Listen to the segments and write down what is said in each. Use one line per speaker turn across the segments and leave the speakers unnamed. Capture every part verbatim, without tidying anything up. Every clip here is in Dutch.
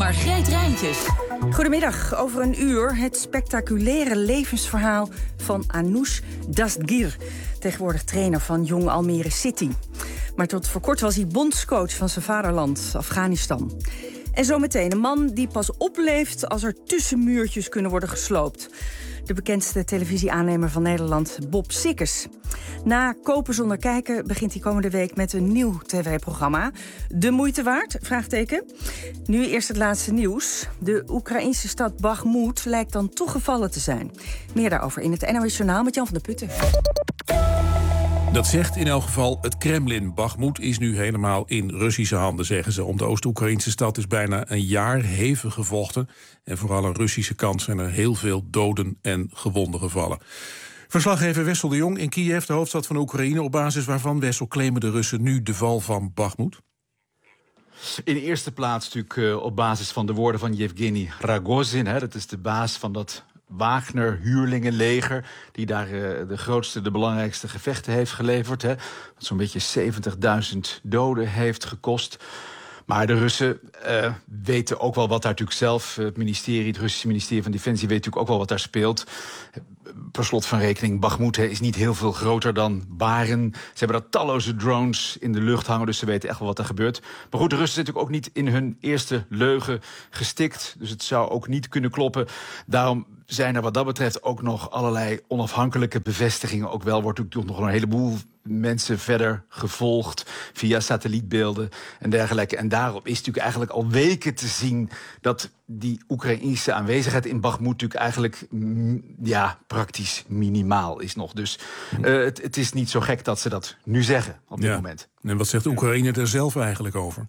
Margreet Rijntjes.
Goedemiddag. Over een uur het spectaculaire levensverhaal van Anoush Dastgir, tegenwoordig trainer van Jong Almere City. Maar tot voor kort was hij bondscoach van zijn vaderland, Afghanistan. En zometeen een man die pas opleeft als er tussenmuurtjes kunnen worden gesloopt. De bekendste televisieaannemer van Nederland, Bob Sikkes. Na Kopen zonder kijken begint hij komende week met een nieuw tv-programma. De moeite waard? Vraagteken. Nu eerst het laatste nieuws. De Oekraïnse stad Bakhmut lijkt dan toch gevallen te zijn. Meer daarover in het N O S Journaal met Jan van der Putten.
Dat zegt in elk geval het Kremlin. Bakhmut is nu helemaal in Russische handen, zeggen ze. Om de Oost-Oekraïnse stad is bijna een jaar hevig gevochten. En vooral aan Russische kant zijn er heel veel doden en gewonden gevallen. Verslaggever Wessel de Jong in Kiev, de hoofdstad van Oekraïne. Op basis waarvan, Wessel, claimen de Russen nu de val van Bakhmut?
In de eerste plaats natuurlijk uh, op basis van de woorden van Yevgeny Ragozin. Hè, dat is de baas van dat Wagner-huurlingenleger, die daar uh, de grootste, de belangrijkste gevechten heeft geleverd. Hè, wat zo'n beetje zeventigduizend doden heeft gekost. Maar de Russen uh, weten ook wel wat daar natuurlijk zelf, het ministerie, het Russische ministerie van Defensie weet natuurlijk ook wel wat daar speelt. Per slot van rekening, Bakhmut is niet heel veel groter dan Baren. Ze hebben daar talloze drones in de lucht hangen, dus ze weten echt wel wat er gebeurt. Maar goed, de Russen zijn natuurlijk ook niet in hun eerste leugen gestikt. Dus het zou ook niet kunnen kloppen. Daarom zijn er wat dat betreft ook nog allerlei onafhankelijke bevestigingen. Ook wel wordt natuurlijk nog een heleboel mensen verder gevolgd via satellietbeelden en dergelijke. En daarop is natuurlijk eigenlijk al weken te zien dat die Oekraïnse aanwezigheid in Bakhmut natuurlijk eigenlijk mm, ja, praktisch minimaal is nog. Dus uh, het, het is niet zo gek dat ze dat nu zeggen op dit
ja.
moment.
En wat zegt Oekraïne er zelf eigenlijk over?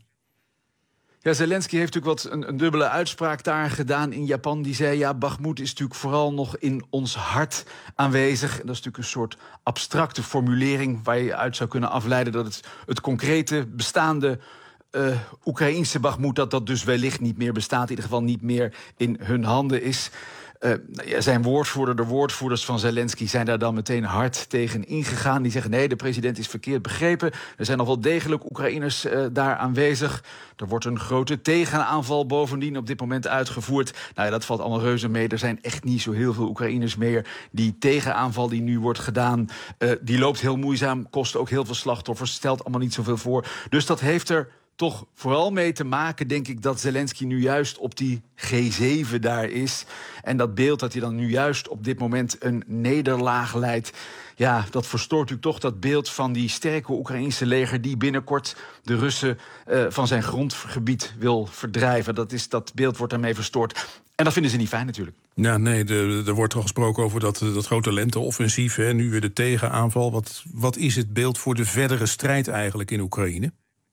Ja, Zelensky heeft natuurlijk wat een, een dubbele uitspraak daar gedaan in Japan. Die zei, ja, Bakhmut is natuurlijk vooral nog in ons hart aanwezig. En dat is natuurlijk een soort abstracte formulering waar je uit zou kunnen afleiden dat het, het concrete bestaande uh, Oekraïnse Bakhmut, dat dat dus wellicht niet meer bestaat, in ieder geval niet meer in hun handen is. Uh, ja, zijn woordvoerder, de woordvoerders van Zelensky zijn daar dan meteen hard tegen ingegaan. Die zeggen, nee, de president is verkeerd begrepen. Er zijn nog wel degelijk Oekraïners uh, daar aanwezig. Er wordt een grote tegenaanval bovendien op dit moment uitgevoerd. Nou ja, dat valt allemaal reuze mee. Er zijn echt niet zo heel veel Oekraïners meer. Die tegenaanval die nu wordt gedaan, uh, die loopt heel moeizaam, kost ook heel veel slachtoffers, stelt allemaal niet zoveel voor. Dus dat heeft er toch vooral mee te maken, denk ik, dat Zelensky nu juist op die G zeven daar is. En dat beeld dat hij dan nu juist op dit moment een nederlaag leidt, ja, dat verstoort natuurlijk toch dat beeld van die sterke Oekraïnse leger die binnenkort de Russen uh, van zijn grondgebied wil verdrijven. Dat, is, dat beeld wordt daarmee verstoord. En dat vinden ze niet fijn natuurlijk.
Ja, nee, de, er wordt al gesproken over dat, dat grote lenteoffensief. Hè, nu weer de tegenaanval. Wat, wat is het beeld voor de verdere strijd eigenlijk in Oekraïne?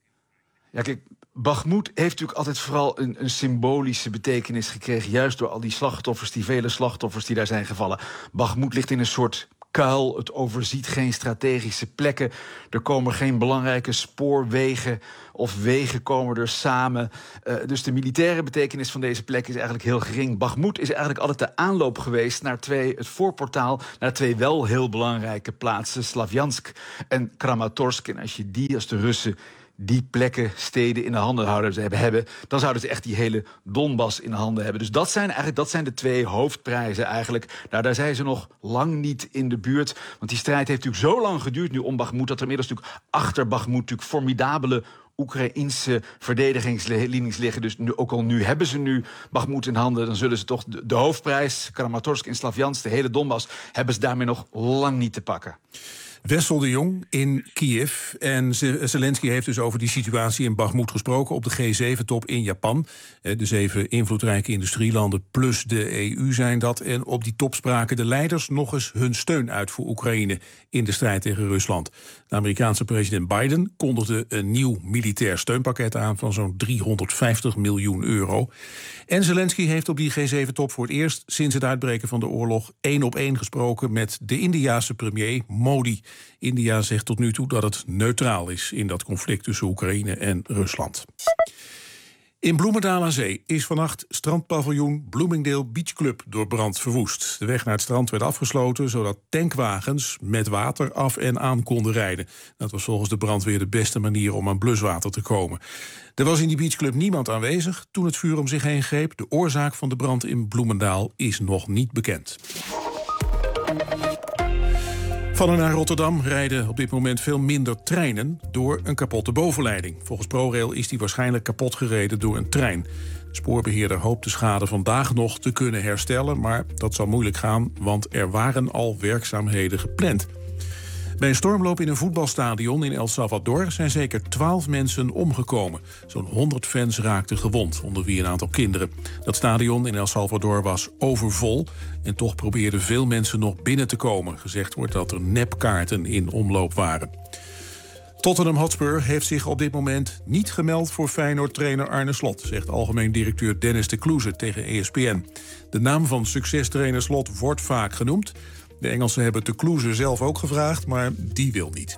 Ja, kijk, Bakhmut heeft natuurlijk altijd vooral een, een symbolische betekenis gekregen, juist door al die slachtoffers, die vele slachtoffers die daar zijn gevallen. Bakhmut ligt in een soort kuil, het overziet geen strategische plekken. Er komen geen belangrijke spoorwegen of wegen komen er samen. Uh, dus de militaire betekenis van deze plek is eigenlijk heel gering. Bakhmut is eigenlijk altijd de aanloop geweest naar twee, het voorportaal naar twee wel heel belangrijke plaatsen, Slavjansk en Kramatorsk. En als je die, als de Russen die plekken, steden in de handen houden hebben, dan zouden ze echt die hele Donbass in de handen hebben. Dus dat zijn eigenlijk dat zijn de twee hoofdprijzen eigenlijk. Nou, daar zijn ze nog lang niet in de buurt. Want die strijd heeft natuurlijk zo lang geduurd nu om Bakhmut, dat er inmiddels natuurlijk achter Bakhmut natuurlijk formidabele Oekraïnse verdedigingslinies liggen. Dus nu, ook al nu hebben ze nu Bakhmut in handen, dan zullen ze toch de, de hoofdprijs, Kramatorsk en Slavjansk, de hele Donbass, hebben ze daarmee nog lang niet te pakken.
Wessel de Jong in Kiev. En Zelensky heeft dus over die situatie in Bakhmut gesproken op de G zeven top in Japan. De zeven invloedrijke industrielanden plus de E U zijn dat. En op die top spraken de leiders nog eens hun steun uit voor Oekraïne in de strijd tegen Rusland. De Amerikaanse president Biden kondigde een nieuw militair steunpakket aan van zo'n driehonderdvijftig miljoen euro. En Zelensky heeft op die G zeven top voor het eerst sinds het uitbreken van de oorlog één op één gesproken met de Indiase premier Modi. India zegt tot nu toe dat het neutraal is in dat conflict tussen Oekraïne en Rusland. In Bloemendaal aan Zee is vannacht strandpaviljoen Bloomingdale Beach Club door brand verwoest. De weg naar het strand werd afgesloten, zodat tankwagens met water af en aan konden rijden. Dat was volgens de brandweer de beste manier om aan bluswater te komen. Er was in die beachclub niemand aanwezig toen het vuur om zich heen greep. De oorzaak van de brand in Bloemendaal is nog niet bekend. Van en naar Rotterdam rijden op dit moment veel minder treinen door een kapotte bovenleiding. Volgens ProRail is die waarschijnlijk kapot gereden door een trein. De spoorbeheerder hoopt de schade vandaag nog te kunnen herstellen, maar dat zal moeilijk gaan, want er waren al werkzaamheden gepland. Bij een stormloop in een voetbalstadion in El Salvador zijn zeker twaalf mensen omgekomen. Zo'n honderd fans raakten gewond, onder wie een aantal kinderen. Dat stadion in El Salvador was overvol en toch probeerden veel mensen nog binnen te komen. Gezegd wordt dat er nepkaarten in omloop waren. Tottenham Hotspur heeft zich op dit moment niet gemeld voor Feyenoord-trainer Arne Slot, zegt algemeen directeur Dennis de Kloeze tegen E S P N. De naam van succestrainer Slot wordt vaak genoemd. De Engelsen hebben de Kloeze zelf ook gevraagd, maar die wil niet.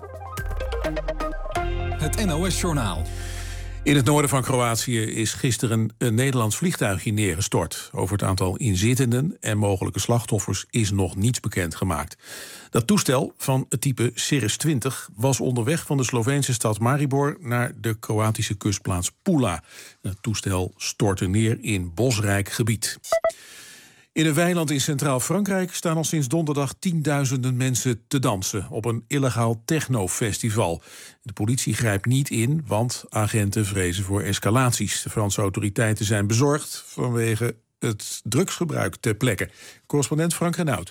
Het N O S-journaal.
In het noorden van Kroatië is gisteren een Nederlands vliegtuigje neergestort. Over het aantal inzittenden en mogelijke slachtoffers is nog niets bekendgemaakt. Dat toestel van het type Cirrus twintig was onderweg van de Sloveense stad Maribor naar de Kroatische kustplaats Pula. Het toestel stortte neer in bosrijk gebied. In een weiland in Centraal-Frankrijk staan al sinds donderdag tienduizenden mensen te dansen op een illegaal technofestival. De politie grijpt niet in, want agenten vrezen voor escalaties. De Franse autoriteiten zijn bezorgd vanwege het drugsgebruik ter plekke. Correspondent Frank Renaud.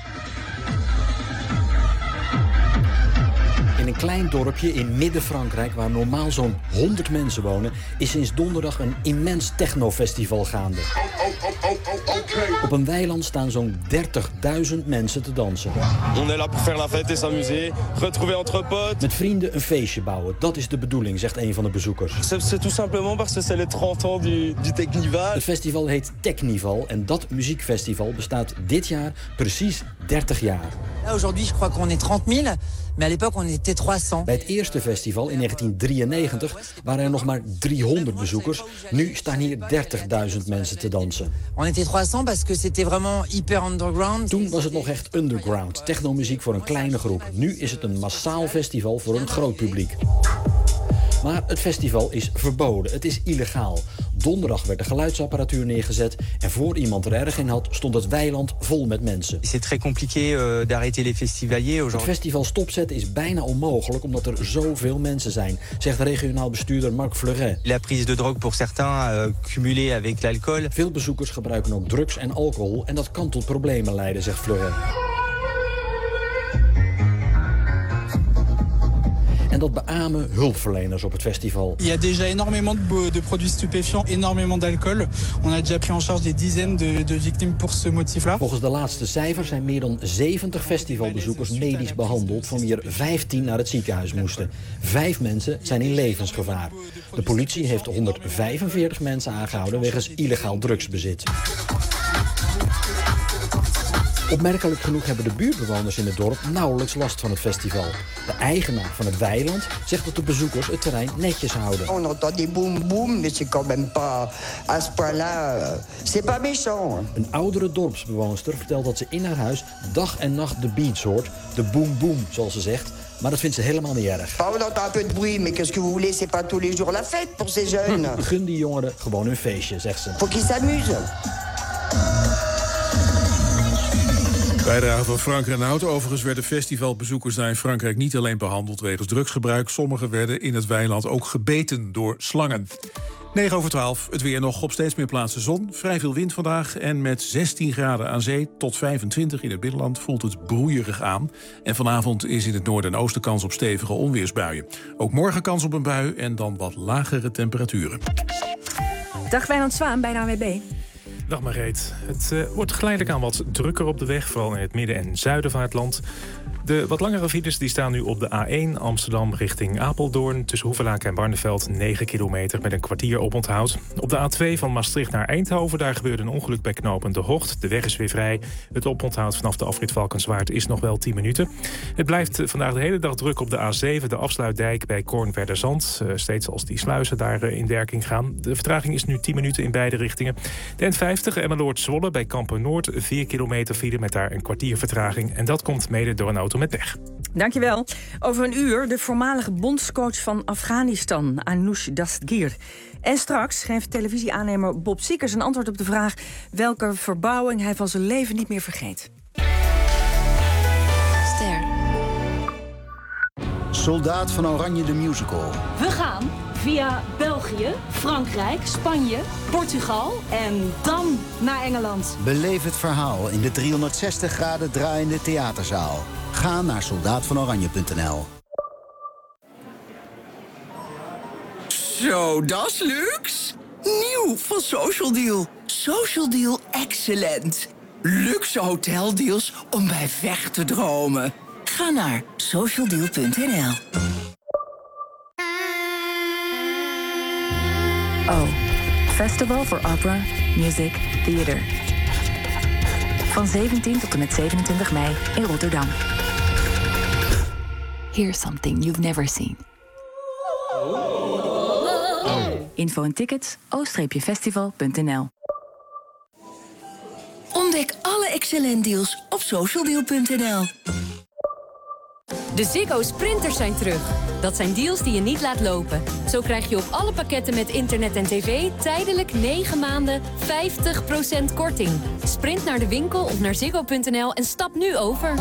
In een klein dorpje in Midden-Frankrijk, waar normaal zo'n honderd mensen wonen, is sinds donderdag een immens technofestival gaande. Op een weiland staan zo'n dertigduizend mensen te dansen.
On est là pour faire la fête et s'amuser, retrouver entre potes.
Met vrienden een feestje bouwen, dat is de bedoeling, zegt een van de bezoekers.
C'est tout simplement parce que c'est les trente ans du, du Technival.
Het festival heet Technival en dat muziekfestival bestaat dit jaar precies dertig jaar.
Aujourd'hui, je crois qu'on est trente mille, mais à l'époque on était driehonderd.
Bij het eerste festival in negentien drieënnegentig waren er nog maar driehonderd bezoekers. Nu staan hier dertigduizend mensen te dansen.
On était driehonderd parce que c'était vraiment hyper underground.
Toen was het nog echt underground, technomuziek voor een kleine groep. Nu is het een massaal festival voor een groot publiek. Maar het festival is verboden, het is illegaal. Donderdag werd de geluidsapparatuur neergezet en voor iemand er erg in had, stond het weiland vol met mensen.
C'est très compliqué euh, d'arrêter les festivaliers aujourd'hui.
Het festival stopzetten is bijna onmogelijk omdat er zoveel mensen zijn, zegt regionaal bestuurder Marc Fleuret.
La prise de drogue pour certains euh, cumulée avec l'alcool.
Veel bezoekers gebruiken ook drugs en alcohol en dat kan tot problemen leiden, zegt Fleuret. En dat beamen hulpverleners op het festival.
Il y a déjà énormément de, de produits stupéfiants, énormément d'alcool. On a déjà pris en charge des dizaines de, de victimes pour ce motif-là.
Volgens de laatste cijfers zijn meer dan zeventig festivalbezoekers medisch behandeld, van wie er vijftien naar het ziekenhuis moesten. Vijf mensen zijn in levensgevaar. De politie heeft honderdvijfenveertig mensen aangehouden wegens illegaal drugsbezit. Opmerkelijk genoeg hebben de buurtbewoners in het dorp nauwelijks last van het festival. De eigenaar van het weiland zegt dat de bezoekers het terrein netjes houden.
On entend des boum boum, mais c'est quand même pas à ce point-là, c'est pas méchant.
Een oudere dorpsbewoonster vertelt dat ze in haar huis dag en nacht de beats hoort, de boom boom zoals ze zegt. Maar dat vindt ze helemaal niet erg.
On entend un peu de bruit, mais qu'est-ce que vous voulez, c'est pas tous les jours la fête pour ces jeunes.
Gun die jongeren gewoon hun feestje, zegt ze.
Faut qu'ils s'amusent.
Bijdrage van Frank Renaud. Overigens werden festivalbezoekers daar in Frankrijk niet alleen behandeld wegens drugsgebruik. Sommigen werden in het weiland ook gebeten door slangen. negen over twaalf, het weer nog op steeds meer plaatsen zon. Vrij veel wind vandaag en met zestien graden aan zee tot vijfentwintig in het binnenland voelt het broeierig aan. En vanavond is in het noorden en oosten kans op stevige onweersbuien. Ook morgen kans op een bui en dan wat lagere temperaturen.
Dag Wijnand Zwaan bij de A N W B.
Dag Margreet. Het uh, wordt geleidelijk aan wat drukker op de weg, vooral in het midden en zuiden van het land.
De wat langere files die staan nu op de A één Amsterdam richting Apeldoorn. Tussen Hoevelaken en Barneveld negen kilometer met een kwartier oponthoud. Op de A twee van Maastricht naar Eindhoven. Daar gebeurde een ongeluk bij knooppunt De Hocht. De weg is weer vrij. Het oponthoud vanaf de afrit Valkenswaard is nog wel tien minuten. Het blijft vandaag de hele dag druk op de A zeven. De afsluitdijk bij Koornwerderzand. Uh, steeds als die sluizen daar uh, in werking gaan. De vertraging is nu tien minuten in beide richtingen. De N vijftig Emmeloord-Zwolle bij Kampen-Noord. vier kilometer file met daar een kwartier vertraging. En dat komt mede door een auto met pech.
Dankjewel. Over een uur de voormalige bondscoach van Afghanistan, Anoush Dastgir. En straks geeft televisieaannemer Bob Sikkers een antwoord op de vraag welke verbouwing hij van zijn leven niet meer vergeet.
Ster.
Soldaat van Oranje de musical.
We gaan via België, Frankrijk, Spanje, Portugal en dan naar Engeland.
Beleef het verhaal in de driehonderdzestig graden draaiende theaterzaal. Ga naar soldaat van oranje punt n l.
Zo, dat is luxe. Nieuw van Social Deal. Social Deal Excellent. Luxe hoteldeals om bij weg te dromen. Ga naar social deal punt n l.
O, Festival for Opera, Music, Theater. Van zeventien tot en met zevenentwintig mei in Rotterdam. Here's something you've never seen. Info en tickets o festival punt n l.
Ontdek alle excellent deals op social deal punt n l.
De Ziggo Sprinters zijn terug. Dat zijn deals die je niet laat lopen. Zo krijg je op alle pakketten met internet en tv tijdelijk negen maanden vijftig procent korting. Sprint naar de winkel of naar ziggo punt n l en stap nu over.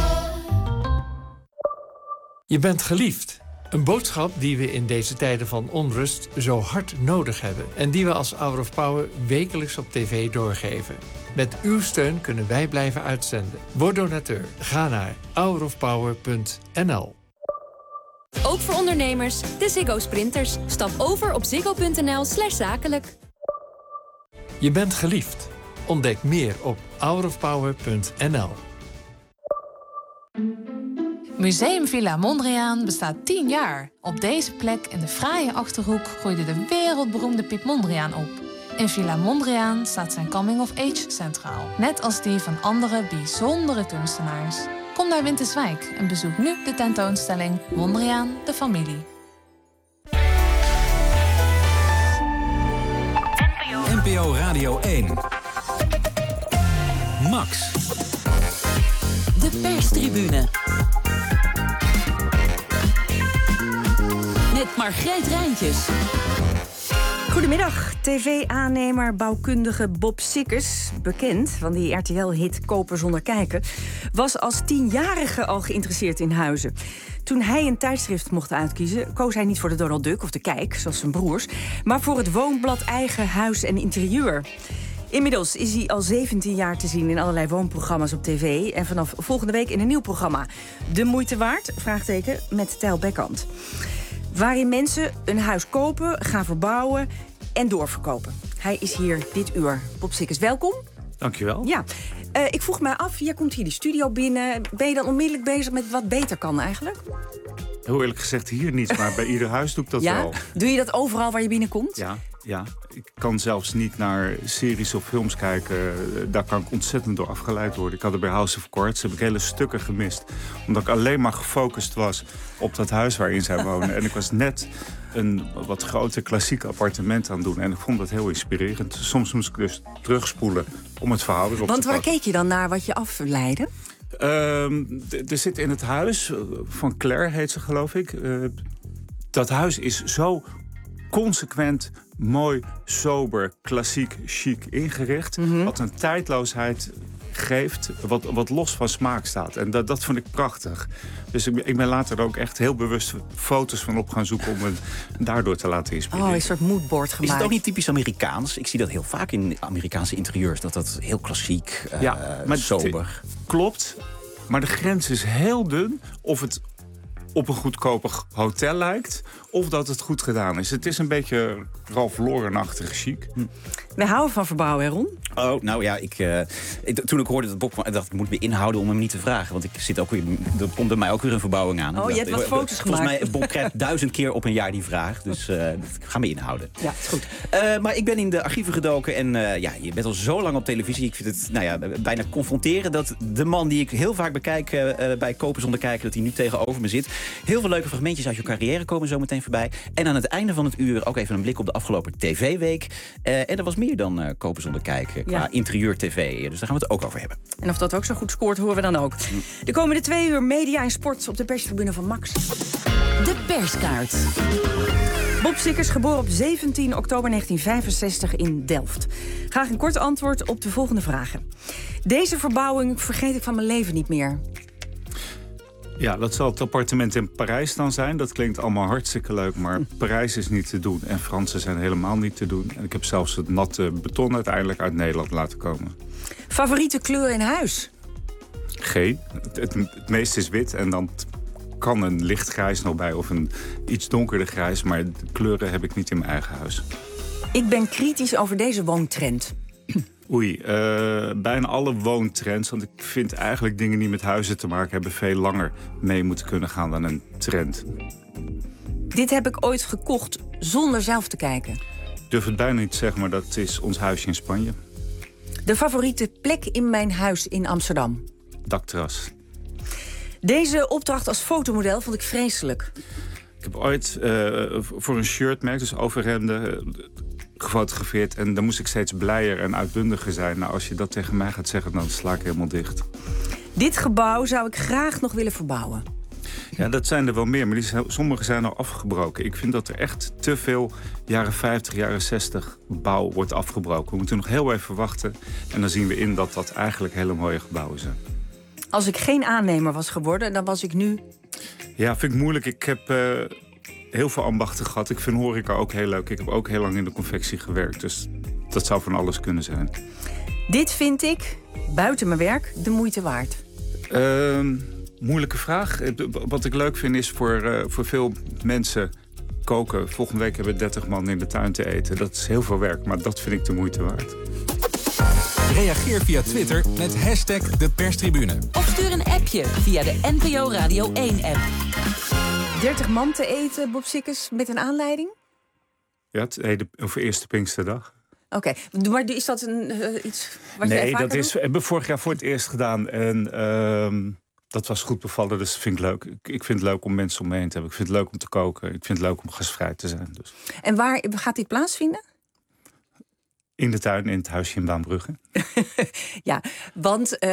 Je bent geliefd. Een boodschap die we in deze tijden van onrust zo hard nodig hebben. En die we als Hour of Power wekelijks op tv doorgeven. Met uw steun kunnen wij blijven uitzenden. Word donateur. Ga naar hour of power punt n l.
Ook voor ondernemers, de Ziggo Sprinters. Stap over op ziggo punt n l slash zakelijk.
Je bent geliefd. Ontdek meer op hour of power punt n l.
Museum Villa Mondriaan bestaat tien jaar. Op deze plek in de fraaie Achterhoek groeide de wereldberoemde Piet Mondriaan op. In Villa Mondriaan staat zijn coming-of-age centraal. Net als die van andere bijzondere kunstenaars. Kom naar Winterswijk en bezoek nu de tentoonstelling Mondriaan, de familie.
N P O Radio één. Max.
De perstribune. Met Margreet Rijntjes.
Goedemiddag, tv-aannemer, bouwkundige Bob Sikkers, bekend van die R T L-hit Kopen zonder kijken, was als tienjarige al geïnteresseerd in huizen. Toen hij een tijdschrift mocht uitkiezen, koos hij niet voor de Donald Duck of de Kijk, zoals zijn broers, maar voor het woonblad Eigen Huis en Interieur. Inmiddels is hij al zeventien jaar te zien in allerlei woonprogramma's op tv en vanaf volgende week in een nieuw programma. De moeite waard? Vraagteken, met Tijl Bekkant. Waarin mensen een huis kopen, gaan verbouwen en doorverkopen. Hij is hier dit uur. Bob Sikkers, welkom.
Dankjewel.
Ja, uh, ik vroeg mij af, jij komt hier de studio binnen. Ben je dan onmiddellijk bezig met wat beter kan eigenlijk?
Heel eerlijk gezegd hier niet, maar bij ieder huis doe ik dat
ja?
wel.
Doe je dat overal waar je binnenkomt?
Ja, ja, ik kan zelfs niet naar series of films kijken. Daar kan ik ontzettend door afgeleid worden. Ik had er bij House of Cards, heb ik hele stukken gemist. Omdat ik alleen maar gefocust was op dat huis waarin zij wonen. En ik was net een wat groter klassiek appartement aan het doen. En ik vond dat heel inspirerend. Soms moest ik dus terugspoelen om het verhaal weer op
Want
te
waar
pakken.
keek je dan naar wat je afleidde?
Uh, er zit in het huis, van Claire heet ze geloof ik. Uh, dat huis is zo consequent, mooi, sober, klassiek, chic ingericht. Mm-hmm. Wat een tijdloosheid geeft, wat, wat los van smaak staat. En dat, dat vond ik prachtig. Dus ik, ik ben later ook echt heel bewust foto's van op gaan zoeken om me daardoor te laten inspireren.
Oh, een soort moodboard gemaakt.
Is het ook niet typisch Amerikaans? Ik zie dat heel vaak in Amerikaanse interieurs, dat dat heel klassiek, uh,
ja, maar
sober.
Klopt, maar de grens is heel dun of het op een goedkoper hotel lijkt, of dat het goed gedaan is. Het is een beetje Ralph Lauren-achtig chic. Hm.
We houden van verbouwen, hè, Ron?
Oh, nou ja, ik, uh, ik, toen ik hoorde dat Bob kwam, dacht ik, moet me inhouden om hem niet te vragen. Want ik zit ook weer, er komt bij mij ook weer een verbouwing aan.
Oh, je hebt wat foto's gemaakt.
Volgens mij, Bob krijgt duizend keer op een jaar die vraag. Dus uh, ik ga me inhouden.
Ja, is goed.
Uh, maar ik ben in de archieven gedoken en uh, ja, je bent al zo lang op televisie. Ik vind het nou ja, bijna confronteren dat de man die ik heel vaak bekijk uh, bij Kopen zonder kijken, dat hij nu tegenover me zit. Heel veel leuke fragmentjes uit je carrière komen zo meteen voorbij. En aan het einde van het uur ook even een blik op de afgelopen tv-week. Uh, en er was meer dan uh, Kopen zonder kijken qua ja. interieur-tv. Dus daar gaan we het ook over hebben.
En of dat ook zo goed scoort, horen we dan ook. De komende twee uur media en sport op de perstribune van Max.
De perskaart.
Bob Sikkers, geboren op zeventien oktober negentien vijfenzestig in Delft. Graag een kort antwoord op de volgende vragen. Deze verbouwing vergeet ik van mijn leven niet meer.
Ja, dat zal het appartement in Parijs dan zijn. Dat klinkt allemaal hartstikke leuk, maar hm. Parijs is niet te doen. En Fransen zijn helemaal niet te doen. En ik heb zelfs het natte beton uiteindelijk uit Nederland laten komen.
Favoriete kleur in huis?
G. Het, het, het meeste is wit en dan kan een licht grijs nog bij of een iets donkerder grijs. Maar de kleuren heb ik niet in mijn eigen huis.
Ik ben kritisch over deze woontrend.
Oei, uh, bijna alle woontrends, want ik vind eigenlijk dingen die met huizen te maken hebben veel langer mee moeten kunnen gaan dan een trend.
Dit heb ik ooit gekocht zonder zelf te kijken.
Ik durf het bijna niet te zeggen, maar dat is ons huisje in Spanje.
De favoriete plek in mijn huis in Amsterdam?
Dakterras.
Deze opdracht als fotomodel vond ik vreselijk.
Ik heb ooit uh, voor een shirtmerk, dus overhemden, uh, gefotografeerd. En dan moest ik steeds blijer en uitbundiger zijn. Nou, als je dat tegen mij gaat zeggen, dan sla ik helemaal dicht.
Dit gebouw zou ik graag nog willen verbouwen.
Ja, dat zijn er wel meer, maar die zijn, sommige zijn al afgebroken. Ik vind dat er echt te veel jaren vijftig, jaren zestig bouw wordt afgebroken. We moeten nog heel even wachten. En dan zien we in dat dat eigenlijk hele mooie gebouwen zijn.
Als ik geen aannemer was geworden, dan was ik nu...
Ja, vind ik moeilijk. Ik heb uh, heel veel ambachten gehad. Ik vind horeca ook heel leuk. Ik heb ook heel lang in de confectie gewerkt. Dus dat zou van alles kunnen zijn.
Dit vind ik, buiten mijn werk, de moeite waard.
Uh, moeilijke vraag. Wat ik leuk vind is voor, uh, voor veel mensen koken. Volgende week hebben we dertig man in de tuin te eten. Dat is heel veel werk, maar dat vind ik de moeite waard.
Reageer via Twitter met hashtag de perstribune.
Of stuur een appje via de N P O Radio één app.
dertig man te eten, Bob Sikkers, met een aanleiding?
Ja, het heden voor eerste Pinksterdag.
Oké, okay. Maar is dat een, uh, iets wat
nee,
jij vaker
dat is,
doet?
hebben we vorig jaar voor het eerst gedaan. En uh, dat was goed bevallen, dus dat vind ik leuk. Ik, ik vind het leuk om mensen om me heen te hebben. Ik vind het leuk om te koken. Ik vind het leuk om gastvrij te zijn. Dus.
En waar gaat dit plaatsvinden?
In de tuin, in het huisje in Baanbrugge.
Ja, want uh,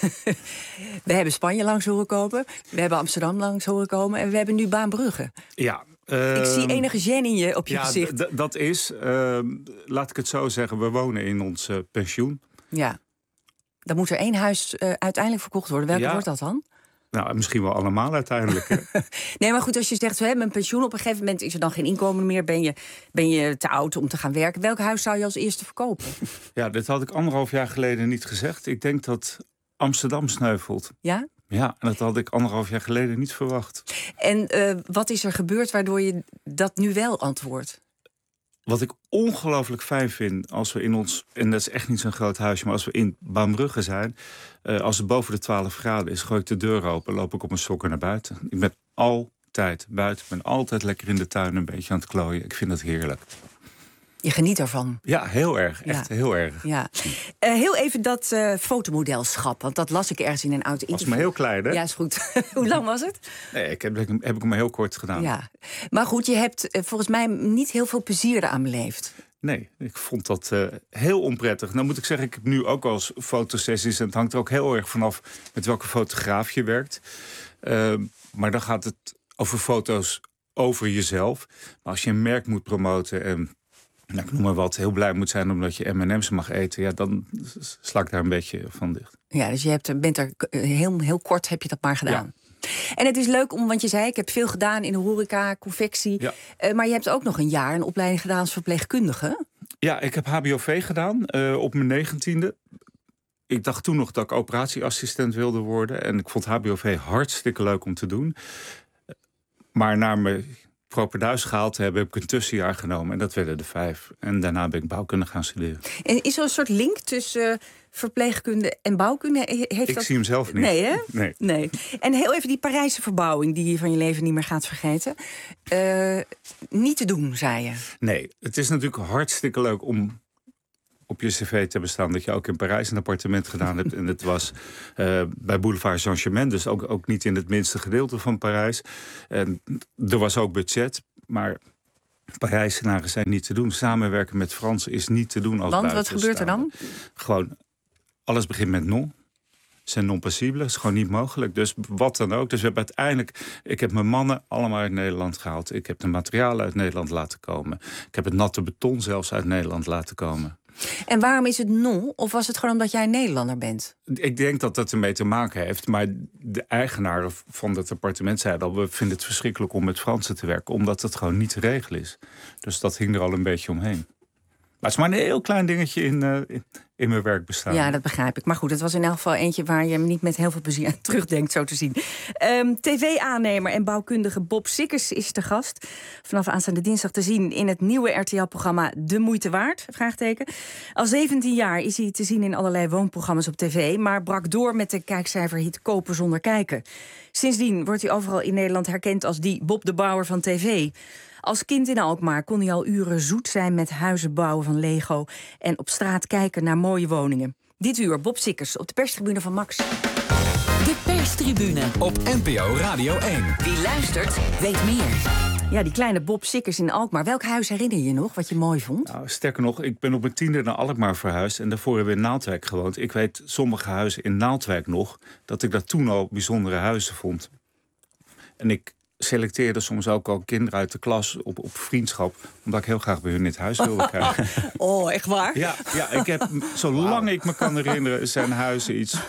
we hebben Spanje langs horen komen. We hebben Amsterdam langs horen komen. En we hebben nu Baanbrugge.
Ja. Uh,
ik zie enige gen in je, op je
ja,
gezicht.
D- dat is, uh, laat ik het zo zeggen, we wonen in ons uh, pensioen.
Ja. Dan moet er één huis uh, uiteindelijk verkocht worden. Welke ja. wordt dat dan?
Nou, misschien wel allemaal uiteindelijk. Hè?
Nee, maar goed, als je zegt, we hebben een pensioen. Op een gegeven moment is er dan geen inkomen meer. Ben je, ben je te oud om te gaan werken. Welk huis zou je als eerste verkopen?
Ja, dat had ik anderhalf jaar geleden niet gezegd. Ik denk dat Amsterdam sneuvelt.
Ja?
Ja, en dat had ik anderhalf jaar geleden niet verwacht.
En uh, wat is er gebeurd waardoor je dat nu wel antwoordt?
Wat ik ongelooflijk fijn vind als we in ons... en dat is echt niet zo'n groot huisje, maar als we in Baanbrugge zijn... Uh, als het boven de twaalf graden is, gooi ik de deur open... loop ik op mijn sokken naar buiten. Ik ben altijd buiten. Ik ben altijd lekker in de tuin een beetje aan het klooien. Ik vind dat heerlijk.
Je geniet ervan.
Ja, heel erg. Echt ja. heel erg.
Ja. Uh, heel even dat uh, fotomodelschap, want dat las ik ergens in een oud interview.
Was maar heel klein, hè?
Ja, is goed. Hoe lang was het?
Nee, ik heb, heb ik hem heel kort gedaan.
Ja. Maar goed, je hebt uh, volgens mij niet heel veel plezier eraan beleefd.
Nee, ik vond dat uh, heel onprettig. Nou moet ik zeggen, ik heb nu ook wel eens fotosessies... en het hangt er ook heel erg vanaf met welke fotograaf je werkt. Uh, maar dan gaat het over foto's over jezelf. Maar als je een merk moet promoten... en nou, ik noem maar wat, heel blij moet zijn omdat je M en M's mag eten... ja, dan sla ik daar een beetje van dicht.
Ja, dus je hebt, bent er heel, heel kort heb je dat maar gedaan. Ja. En het is leuk, om, want je zei, ik heb veel gedaan in de horeca, confectie. Ja. Uh, maar je hebt ook nog een jaar een opleiding gedaan als verpleegkundige.
Ja, ik heb H B O V gedaan uh, op mijn negentiende. Ik dacht toen nog dat ik operatieassistent wilde worden. En ik vond H B O V hartstikke leuk om te doen. Maar na mijn propenduis gehaald te hebben, heb ik een tussenjaar genomen. En dat werden er vijf. En daarna ben ik bouwkunde gaan studeren.
En is er een soort link tussen uh, verpleegkunde en bouwkunde? Heeft
ik
dat...
zie hem zelf niet.
Nee, hè?
Nee.
nee. En heel even die Parijse verbouwing die je van je leven niet meer gaat vergeten. Uh, niet te doen, zei je.
Nee, het is natuurlijk hartstikke leuk om op je cv te bestaan dat je ook in Parijs een appartement gedaan hebt. En het was uh, bij Boulevard Saint-Germain, dus ook, ook niet in het minste gedeelte van Parijs. En er was ook budget, maar Parijzenaren zijn niet te doen. Samenwerken met Fransen is niet te doen als
Want wat gebeurt er dan?
Gewoon, alles begint met non. Zijn non possible, is gewoon niet mogelijk. Dus wat dan ook. Dus we hebben uiteindelijk, ik heb mijn mannen allemaal uit Nederland gehaald. Ik heb de materialen uit Nederland laten komen. Ik heb het natte beton zelfs uit Nederland laten komen.
En waarom is het non? Of was het gewoon omdat jij een Nederlander bent?
Ik denk dat dat ermee te maken heeft. Maar de eigenaren van het appartement zeiden al, we vinden het verschrikkelijk om met Fransen te werken. Omdat het gewoon niet te regelen is. Dus dat hing er al een beetje omheen. Maar het is maar een heel klein dingetje in, uh, in, in mijn werk bestaan.
Ja, dat begrijp ik. Maar goed, het was in elk geval eentje waar je niet met heel veel plezier aan terugdenkt, zo te zien. Um, T V-aannemer en bouwkundige Bob Sikkers is te gast. Vanaf aanstaande dinsdag te zien in het nieuwe R T L-programma De Moeite Waard? Vraagteken. Al zeventien jaar is hij te zien in allerlei woonprogramma's op tv, maar brak door met de kijkcijferhit Kopen zonder kijken. Sindsdien wordt hij overal in Nederland herkend als die Bob de Bouwer van tv. Als kind in Alkmaar kon hij al uren zoet zijn met huizen bouwen van Lego en op straat kijken naar mooie woningen. Dit uur Bob Sikkers op de perstribune van Max.
De perstribune
op N P O Radio één.
Wie luistert, weet meer.
Ja, die kleine Bob Sikkers in Alkmaar. Welk huis herinner je nog, wat je mooi vond?
Nou, sterker nog, ik ben op mijn tiende naar Alkmaar verhuisd en daarvoor hebben we in Naaldwijk gewoond. Ik weet sommige huizen in Naaldwijk nog, dat ik dat toen al bijzondere huizen vond. En ik selecteerde soms ook al kinderen uit de klas op, op vriendschap, omdat ik heel graag bij hun in het huis wilde krijgen.
Oh, echt waar?
Ja, ja, ik heb, zolang ik me kan herinneren, zijn huizen iets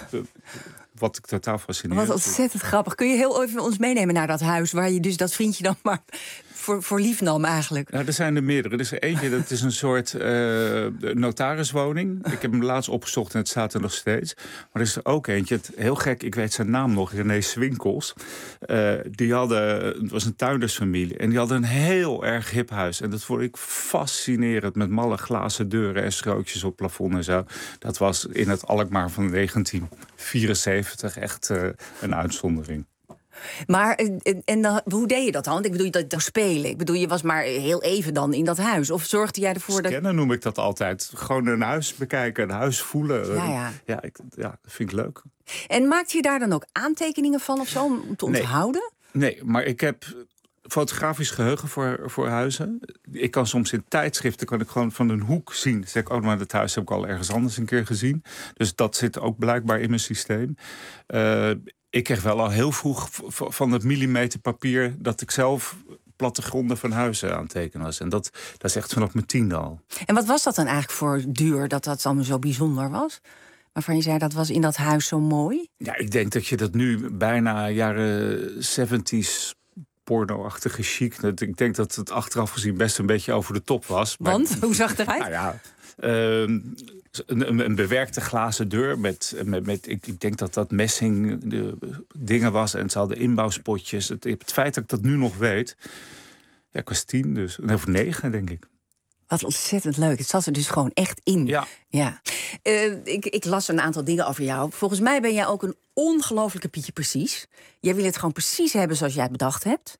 wat ik totaal fascinerend
vind. Wat ontzettend grappig. Kun je heel even ons meenemen naar dat huis waar je dus dat vriendje dan maar voor, voor lief nam eigenlijk?
Nou, er zijn er meerdere. Er is er eentje, dat is een soort uh, notariswoning. Ik heb hem laatst opgezocht en het staat er nog steeds. Maar er is er ook eentje, het, heel gek, ik weet zijn naam nog, René Swinkels. Uh, die hadden, het was een tuindersfamilie, en die hadden een heel erg hip huis. En dat vond ik fascinerend, met malle glazen deuren en strookjes op plafond en zo. Dat was in het Alkmaar van negentien vierenzeventig echt uh, een uitzondering.
Maar en, en dan, hoe deed je dat dan? Want ik bedoel, dat, dat spelen. Ik bedoel, je was maar heel even dan in dat huis. Of zorgde jij ervoor
Scannen dat... Scannen noem ik dat altijd. Gewoon een huis bekijken, een huis voelen.
Ja, ja.
Ja, ik, ja, dat vind ik leuk.
En maakte je daar dan ook aantekeningen van of zo om te onthouden?
Nee, nee, maar ik heb fotografisch geheugen voor, voor huizen. Ik kan soms in tijdschriften kan ik gewoon van een hoek zien. Zeg ik, oh, maar dat huis heb ik al ergens anders een keer gezien. Dus dat zit ook blijkbaar in mijn systeem. Uh, ik kreeg wel al heel vroeg van het millimeterpapier dat ik zelf plattegronden van huizen aan het tekenen was. En dat, dat is echt vanaf mijn tiende al.
En wat was dat dan eigenlijk voor duur dat dat allemaal zo bijzonder was? Waarvan je zei, dat was in dat huis zo mooi?
Ja, ik denk dat je dat nu bijna jaren zeventig porno-achtige chic. Ik denk dat het achteraf gezien best een beetje over de top was.
Want? Maar, hoe zag het eruit?
Nou ja, uh, een, een bewerkte glazen deur met, met, met ik, ik denk dat dat messing de dingen was en ze hadden inbouwspotjes. Het, het feit dat ik dat nu nog weet, ja, ik was tien dus, of negen denk ik.
Wat ontzettend leuk. Het zat er dus gewoon echt in.
Ja.
ja. Uh, ik, ik las een aantal dingen over jou. Volgens mij ben jij ook een ongelofelijke Pietje Precies. Jij wil het gewoon precies hebben zoals jij het bedacht hebt.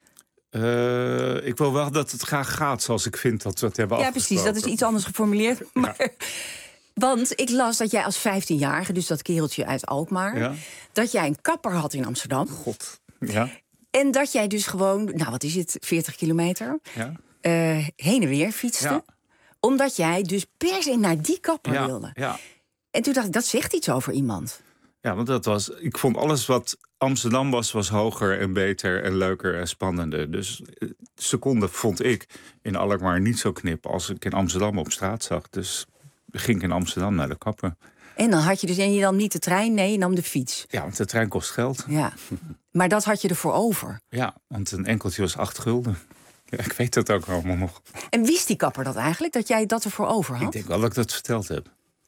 Uh, ik wil wel dat het graag gaat zoals ik vind dat we het hebben afgesproken.
Ja, precies. Dat is iets anders geformuleerd. Maar, ja. Want ik las dat jij als vijftienjarige, dus dat kereltje uit Alkmaar, ja. dat jij een kapper had in Amsterdam.
God, ja.
En dat jij dus gewoon, nou wat is het, veertig kilometer
ja.
uh, heen en weer fietste. Ja. Omdat jij dus per se naar die kapper
ja.
wilde.
Ja.
En toen dacht ik, dat zegt iets over iemand.
Ja, want dat was, ik vond alles wat Amsterdam was, was hoger en beter en leuker en spannender. Dus seconde vond ik in Alkmaar niet zo knip als ik in Amsterdam op straat zag. Dus ging ik in Amsterdam naar de kapper.
En dan had je dus, en je nam niet de trein, nee, je nam de fiets.
Ja, want de trein kost geld.
Ja, maar dat had je ervoor over.
Ja, want een enkeltje was acht gulden. Ja, ik weet dat ook allemaal nog.
En wist die kapper dat eigenlijk, dat jij dat ervoor over had?
Ik denk wel dat ik dat verteld heb.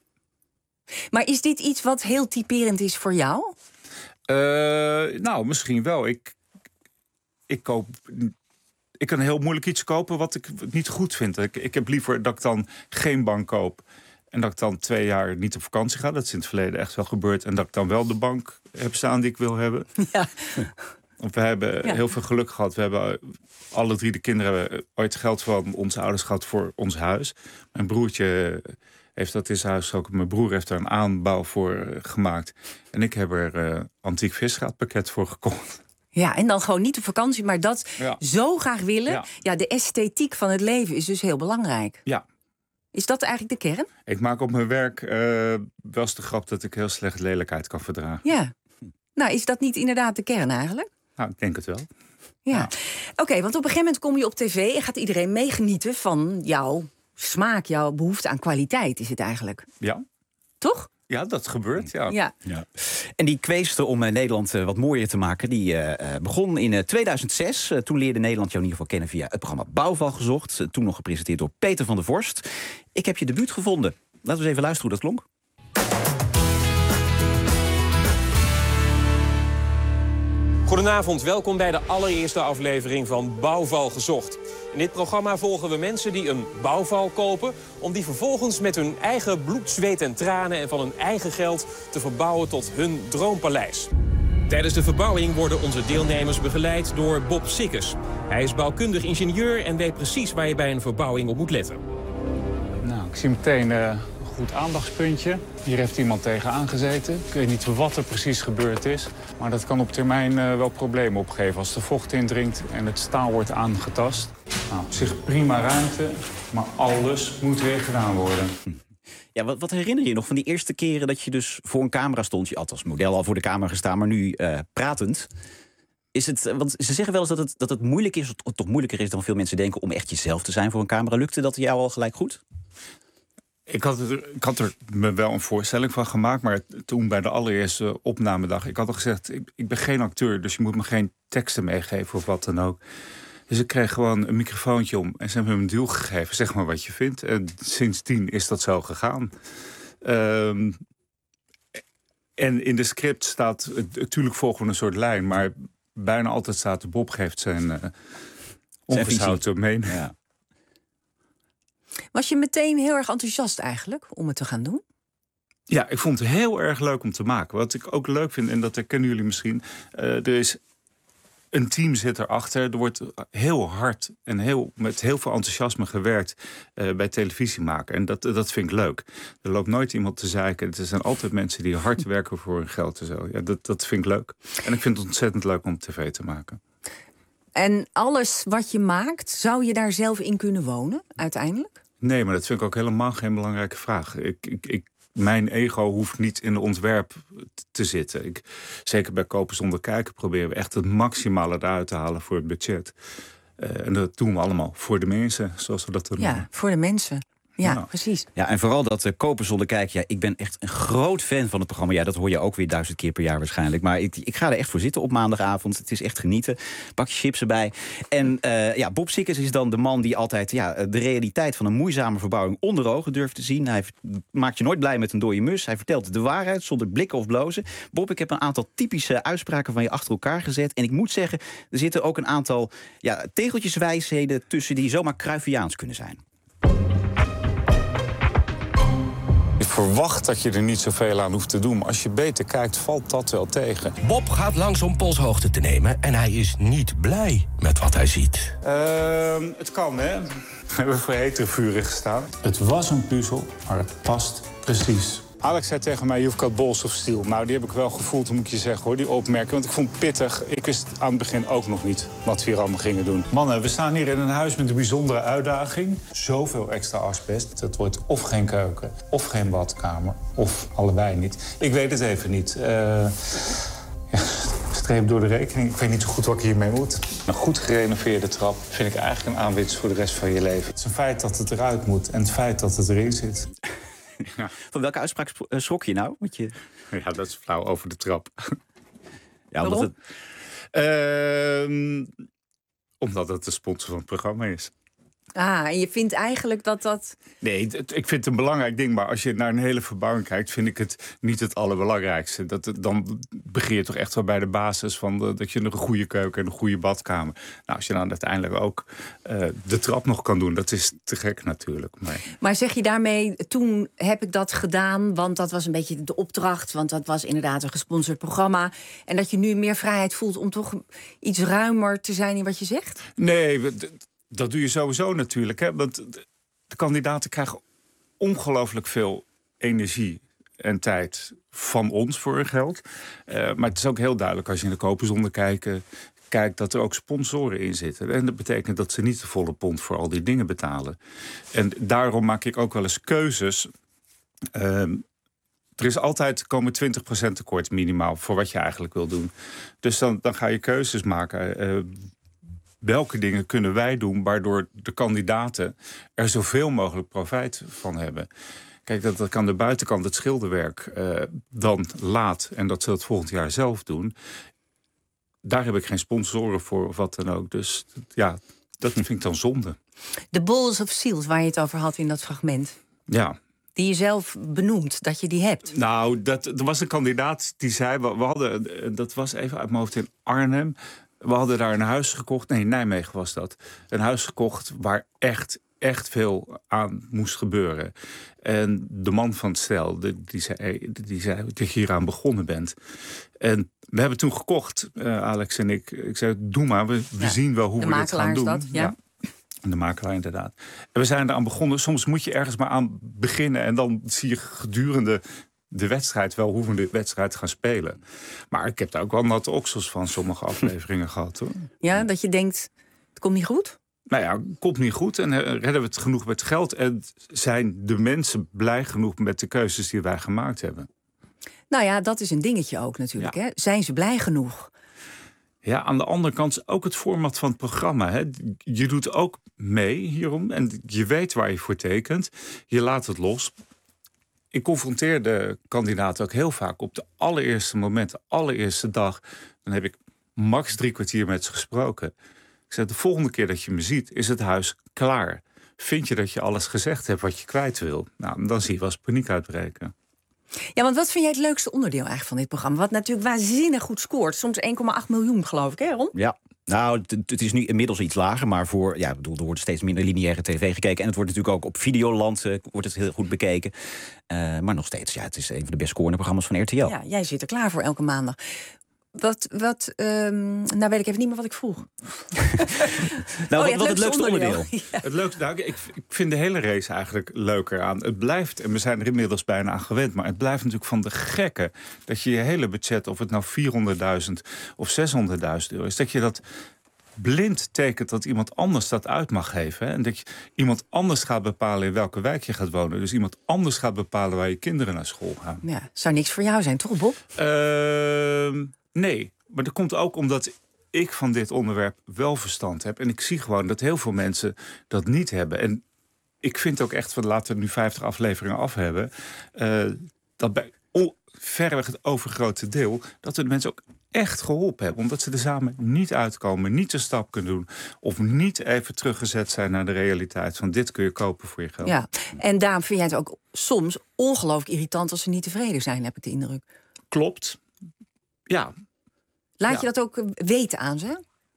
Maar is dit iets wat heel typerend is voor jou?
Uh, nou, misschien wel. Ik, ik koop... ik kan heel moeilijk iets kopen wat ik niet goed vind. Ik, ik heb liever dat ik dan geen bank koop. En dat ik dan twee jaar niet op vakantie ga. Dat is in het verleden echt wel gebeurd. En dat ik dan wel de bank heb staan die ik wil hebben.
Ja.
We hebben
Ja.
heel veel geluk gehad. We hebben alle drie de kinderen hebben ooit geld van onze ouders gehad voor ons huis. Mijn broertje heeft dat in zijn huis ook. Mijn broer heeft daar een aanbouw voor uh, gemaakt. En ik heb er uh, antiek visgraatpakket voor gekocht.
Ja, en dan gewoon niet op vakantie, maar dat
Ja.
zo graag willen. Ja.
Ja.
de esthetiek van het leven is dus heel belangrijk.
Ja.
Is dat eigenlijk de kern?
Ik maak op mijn werk uh, wel eens de grap dat ik heel slecht lelijkheid kan verdragen.
Ja. Nou, is dat niet inderdaad de kern eigenlijk?
Nou, ik denk het wel.
Ja. ja. Oké, okay, want op een gegeven moment kom je op tv en gaat iedereen meegenieten van jouw smaak, jouw behoefte aan kwaliteit is het eigenlijk.
Ja.
Toch?
Ja, dat gebeurt, ja.
ja.
ja. En die kweeste om uh, Nederland uh, wat mooier te maken, die uh, begon in uh, tweeduizend zes. Uh, toen leerde Nederland jou in ieder geval kennen via het programma Bouwval gezocht. Uh, toen nog gepresenteerd door Peter van der Vorst. Ik heb je debuut gevonden. Laten we eens even luisteren hoe dat klonk.
Goedenavond, welkom bij de allereerste aflevering van Bouwval gezocht. In dit programma volgen we mensen die een bouwval kopen om die vervolgens met hun eigen bloed, zweet en tranen en van hun eigen geld te verbouwen tot hun droompaleis. Tijdens de verbouwing worden onze deelnemers begeleid door Bob Sikkes. Hij is bouwkundig ingenieur en weet precies waar je bij een verbouwing op moet letten.
Nou, ik zie meteen uh, een goed aandachtspuntje. Hier heeft iemand tegenaan gezeten. Ik weet niet wat er precies gebeurd is. Maar dat kan op termijn uh, wel problemen opgeven als er vocht indringt en het staal wordt aangetast. Nou, op zich prima ruimte, maar alles moet weer gedaan worden.
Ja, wat, wat herinner je nog van die eerste keren dat je dus voor een camera stond? Je had als model al voor de camera gestaan, maar nu uh, pratend. Is het, want ze zeggen wel eens dat het, dat het moeilijk is, of toch moeilijker is dan veel mensen denken, om echt jezelf te zijn voor een camera. Lukte dat jou al gelijk goed?
Ik had, er, ik had er me wel een voorstelling van gemaakt, maar toen bij de allereerste opnamedag, ik had al gezegd, ik, ik ben geen acteur, dus je moet me geen teksten meegeven of wat dan ook. Dus ik kreeg gewoon een microfoontje om en ze hebben me een deal gegeven, zeg maar wat je vindt. En sindsdien is dat zo gegaan. Um, en in de script staat, natuurlijk volgen we een soort lijn, maar bijna altijd staat de Bob geeft zijn uh, ongezouten mening. Ja.
Was je meteen heel erg enthousiast eigenlijk om het te gaan doen?
Ja, ik vond het heel erg leuk om te maken. Wat ik ook leuk vind, en dat herkennen jullie misschien, Uh, er is een team zit erachter. Er wordt heel hard en heel, met heel veel enthousiasme gewerkt uh, bij televisie maken. En dat, dat vind ik leuk. Er loopt nooit iemand te zeiken. Er zijn altijd mensen die hard werken voor hun geld en zo. Ja, dat, dat vind ik leuk. En ik vind het ontzettend leuk om tv te maken.
En alles wat je maakt, zou je daar zelf in kunnen wonen uiteindelijk?
Nee, maar dat vind ik ook helemaal geen belangrijke vraag. Ik, ik, ik, mijn ego hoeft niet in de ontwerp te zitten. Ik, zeker bij Kopen zonder kijken proberen we echt het maximale eruit te halen voor het budget. Uh, en dat doen we allemaal voor de mensen, zoals we dat doen.
Ja, voor de mensen. Ja,
ja,
precies.
Ja, en vooral dat uh, Kopen zonder kijken. Ja, ik ben echt een groot fan van het programma. Ja, dat hoor je ook weer duizend keer per jaar waarschijnlijk. Maar ik, ik ga er echt voor zitten op maandagavond. Het is echt genieten. Pak je chips erbij. En uh, ja, Bob Sikkes is dan de man die altijd ja, de realiteit van een moeizame verbouwing onder ogen durft te zien. Hij maakt je nooit blij met een dode mus. Hij vertelt de waarheid zonder blikken of blozen. Bob, ik heb een aantal typische uitspraken van je achter elkaar gezet. En ik moet zeggen, er zitten ook een aantal ja, tegeltjeswijsheden tussen die zomaar Cruyffiaans kunnen zijn.
Ik verwacht dat je er niet zoveel aan hoeft te doen. Maar als je beter kijkt, valt dat wel tegen.
Bob gaat langs om polshoogte te nemen en hij is niet blij met wat hij ziet.
Uh, het kan, hè? We hebben voor hetere vuren gestaan.
Het was een puzzel, maar het past precies.
Alex zei tegen mij, you've got balls of steel. Nou, die heb ik wel gevoeld, moet ik je zeggen, hoor, die opmerking. Want ik vond het pittig. Ik wist aan het begin ook nog niet wat we hier allemaal gingen doen.
Mannen, we staan hier in een huis met een bijzondere uitdaging. Zoveel extra asbest. Het wordt of geen keuken, of geen badkamer, of allebei niet. Ik weet het even niet. Uh, ja, streep door de rekening. Ik weet niet zo goed wat ik hiermee moet. Een goed gerenoveerde trap vind ik eigenlijk een aanwinst voor de rest van je leven. Het is een feit dat het eruit moet en het feit dat het erin zit.
Ja. Van welke uitspraak schrok je nou? Want je...
Ja, dat is flauw over de trap.
Ja, omdat het...
Uh, omdat het de sponsor van het programma is.
Ah, en je vindt eigenlijk dat dat...
Nee, het, ik vind het een belangrijk ding. Maar als je naar een hele verbouwing kijkt, vind ik het niet het allerbelangrijkste. Dat, dan begin je toch echt wel bij de basis van de, dat je een goede keuken en een goede badkamer. Nou, als je dan uiteindelijk ook uh, de trap nog kan doen, dat is te gek natuurlijk. Maar...
maar zeg je daarmee, toen heb ik dat gedaan, want dat was een beetje de opdracht, want dat was inderdaad een gesponsord programma. En dat je nu meer vrijheid voelt om toch iets ruimer te zijn in wat je zegt?
Nee, dat doe je sowieso natuurlijk. Hè? Want de kandidaten krijgen ongelooflijk veel energie en tijd van ons voor hun geld. Uh, maar het is ook heel duidelijk als je in de Kopen zonder kijken kijkt dat er ook sponsoren in zitten. En dat betekent dat ze niet de volle pond voor al die dingen betalen. En daarom maak ik ook wel eens keuzes. Uh, er is altijd komen twintig procent tekort minimaal voor wat je eigenlijk wil doen. Dus dan, dan ga je keuzes maken. Uh, Welke dingen kunnen wij doen waardoor de kandidaten er zoveel mogelijk profijt van hebben? Kijk, dat, dat kan de buitenkant het schilderwerk uh, dan laat en dat ze dat volgend jaar zelf doen. Daar heb ik geen sponsoren voor of wat dan ook. Dus ja, dat vind ik dan zonde.
De Bowls of Seals waar je het over had in dat fragment.
Ja.
Die je zelf benoemt, dat je die hebt.
Nou, dat, er was een kandidaat die zei, we, we hadden, dat was even uit mijn hoofd in Arnhem. We hadden daar een huis gekocht. Nee, in Nijmegen was dat. Een huis gekocht waar echt, echt veel aan moest gebeuren. En de man van het stel, die, die, zei, die zei dat je hieraan begonnen bent. En we hebben toen gekocht, uh, Alex en ik. Ik zei, doe maar, we, we ja, zien wel hoe we dit gaan doen.
Dat, ja. Ja.
De makelaar inderdaad. En we zijn eraan begonnen. Soms moet je ergens maar aan beginnen. En dan zie je gedurende de wedstrijd wel hoe we de wedstrijd gaan spelen. Maar ik heb daar ook wel natte oksels van sommige afleveringen gehad, hoor.
Ja, dat je denkt, het komt niet goed?
Nou ja, het komt niet goed en redden we het genoeg met geld. En zijn de mensen blij genoeg met de keuzes die wij gemaakt hebben?
Nou ja, dat is een dingetje ook natuurlijk. Ja. Hè? Zijn ze blij genoeg?
Ja, aan de andere kant is ook het format van het programma. Hè. Je doet ook mee hierom en je weet waar je voor tekent. Je laat het los. Ik confronteer de kandidaten ook heel vaak op de allereerste moment, de allereerste dag. Dan heb ik max drie kwartier met ze gesproken. Ik zeg, de volgende keer dat je me ziet, is het huis klaar. Vind je dat je alles gezegd hebt wat je kwijt wil? Nou, dan zie je wel eens paniek uitbreken.
Ja, want wat vind jij het leukste onderdeel eigenlijk van dit programma? Wat natuurlijk waanzinnig goed scoort. Soms één komma acht miljoen, geloof ik, hè, Ron?
Ja. Nou, het, het is nu inmiddels iets lager, maar voor, ja, bedoel, er wordt steeds minder lineaire tv gekeken. En het wordt natuurlijk ook op Videoland uh, wordt het heel goed bekeken. Uh, maar nog steeds, ja, het is een van de best scorende programma's van R T L.
Ja, jij zit er klaar voor elke maandag. Wat, wat, um, nou weet ik even niet meer wat ik vroeg.
nou, oh, ja, wat het, het leukste onderdeel? onderdeel.
Ja. Het leukste, nou, ik, ik vind de hele race eigenlijk leuker aan. Het blijft, en we zijn er inmiddels bijna aan gewend, maar het blijft natuurlijk van de gekke dat je je hele budget, of het nou vierhonderdduizend of zeshonderdduizend euro is, dat je dat blind tekent dat iemand anders dat uit mag geven. Hè? En dat je iemand anders gaat bepalen in welke wijk je gaat wonen. Dus iemand anders gaat bepalen waar je kinderen naar school gaan.
Ja, zou niks voor jou zijn, toch, Bob?
Uh, nee, maar dat komt ook omdat ik van dit onderwerp wel verstand heb. En ik zie gewoon dat heel veel mensen dat niet hebben. En ik vind ook echt, van laten we nu vijftig afleveringen af hebben, Uh, dat bij oh, verreweg het overgrote deel, dat we de mensen ook echt geholpen hebben. Omdat ze er samen niet uitkomen, niet de stap kunnen doen, of niet even teruggezet zijn naar de realiteit van dit kun je kopen voor je geld.
Ja, en daarom vind jij het ook soms ongelooflijk irritant als ze niet tevreden zijn, heb ik de indruk.
Klopt. Ja.
Laat
ja.
je dat ook weten aan ze?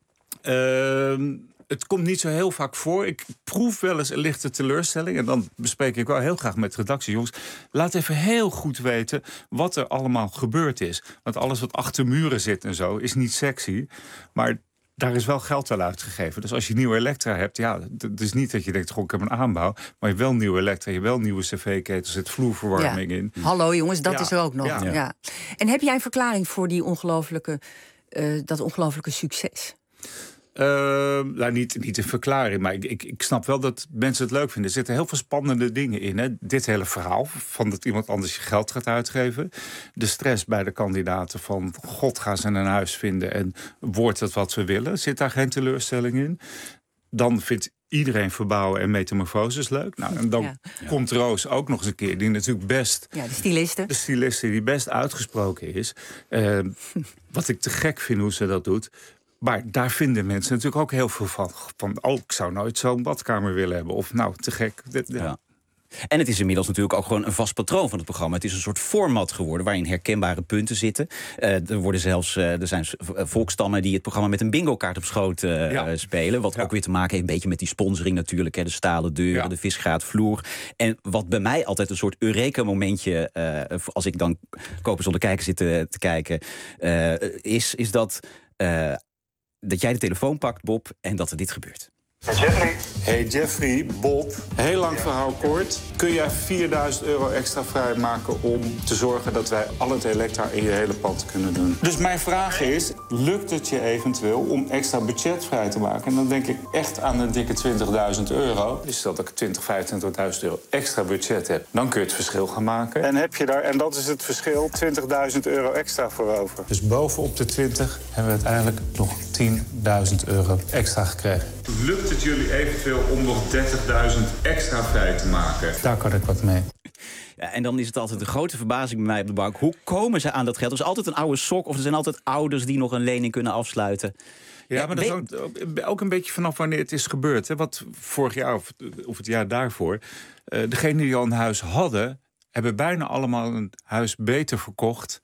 Uh, het komt niet zo heel vaak voor. Ik proef wel eens een lichte teleurstelling. En dan bespreek ik wel heel graag met redactie. Jongens, laat even heel goed weten wat er allemaal gebeurd is. Want alles wat achter muren zit en zo is niet sexy. Maar daar is wel geld wel uitgegeven. Dus als je nieuwe elektra hebt, ja, het is niet dat je denkt, goh, ik heb een aanbouw. Maar je hebt wel nieuwe elektra, je hebt wel nieuwe cv-ketels, er zit vloerverwarming
ja.
in.
Hallo jongens, dat ja. is er ook nog.
Ja.
Ja. Ja. En heb jij een verklaring voor die ongelofelijke, uh, dat ongelofelijke succes?
Uh, nou, niet, niet een verklaring, maar ik, ik, ik snap wel dat mensen het leuk vinden. Er zitten heel veel spannende dingen in. Hè? Dit hele verhaal van dat iemand anders je geld gaat uitgeven. De stress bij de kandidaten van, god, gaan ze een huis vinden en wordt het wat we willen? Zit daar geen teleurstelling in? Dan vindt iedereen verbouwen en metamorfoses leuk. Nou, en dan ja. komt Roos ook nog eens een keer, die natuurlijk best...
Ja, de styliste.
De styliste die best uitgesproken is. Uh, wat ik te gek vind hoe ze dat doet. Maar daar vinden mensen natuurlijk ook heel veel van. van oh, ik zou nooit zo'n badkamer willen hebben. Of nou, te gek.
Ja. En het is inmiddels natuurlijk ook gewoon een vast patroon van het programma. Het is een soort format geworden waarin herkenbare punten zitten. Uh, er, worden zelfs, uh, er zijn volkstammen die het programma met een bingo-kaart op schoot uh, ja. spelen. Wat ja. ook weer te maken heeft een beetje met die sponsoring natuurlijk. Hè, de stalen deuren, ja. de visgraatvloer. En wat bij mij altijd een soort Eureka-momentje... Uh, als ik dan Kopen zonder kijken zit te, te kijken... Uh, is, is dat, uh, dat jij de telefoon pakt, Bob, en dat er dit gebeurt.
Hey Jeffrey. Hey Jeffrey, Bob. Heel lang verhaal kort. Kun jij vierduizend euro extra vrijmaken om te zorgen dat wij al het elektra in je hele pand kunnen doen? Dus mijn vraag is, lukt het je eventueel om extra budget vrij te maken? En dan denk ik echt aan een dikke twintigduizend euro. Dus dat ik twintig, vijfentwintigduizend euro extra budget heb. Dan kun je het verschil gaan maken. En heb je daar, en dat is het verschil, twintigduizend euro extra voor over. Dus bovenop de twintig hebben we uiteindelijk nog tienduizend euro extra gekregen. Lukt het jullie eventueel om nog dertigduizend extra vrij te maken? Daar kan ik wat mee.
Ja, en dan is het altijd een grote verbazing bij mij op de bank. Hoe komen ze aan dat geld? Er is altijd een oude sok of er zijn altijd ouders die nog een lening kunnen afsluiten.
Ja, ja maar dat is ook, ook een beetje vanaf wanneer het is gebeurd. Hè? Wat vorig jaar of, of het jaar daarvoor... Uh, degenen die al een huis hadden... hebben bijna allemaal een huis beter verkocht...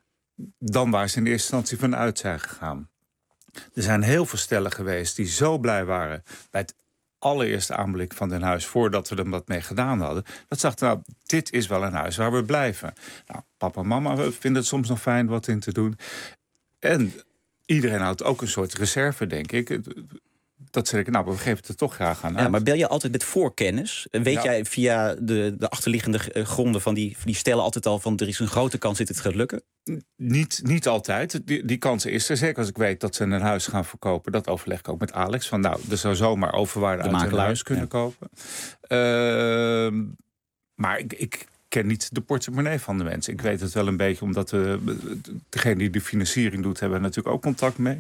dan waar ze in eerste instantie van uit zijn gegaan. Er zijn heel veel stellen geweest die zo blij waren... bij het allereerste aanblik van hun huis... voordat we er wat mee gedaan hadden... dat zagen, nou, dit is wel een huis waar we blijven. Nou, papa en mama vinden het soms nog fijn wat in te doen. En iedereen houdt ook een soort reserve, denk ik... dat ze denken, nou, we geven het er toch graag aan uit.
Ja, maar bel je altijd met voorkennis? Weet ja. jij via de, de achterliggende gronden van die, van die stellen altijd al... van er is een grote kans dat het gaat lukken?
Niet, niet altijd. Die, die kans is er. Zeker als ik weet dat ze een huis gaan verkopen. Dat overleg ik ook met Alex. Van nou, er zou zomaar overwaarde de uit makelaar, een huis kunnen ja. kopen. Uh, maar ik... ik ken niet de portemonnee van de mensen. Ik weet het wel een beetje, omdat de, degene die de financiering doet... hebben natuurlijk ook contact mee.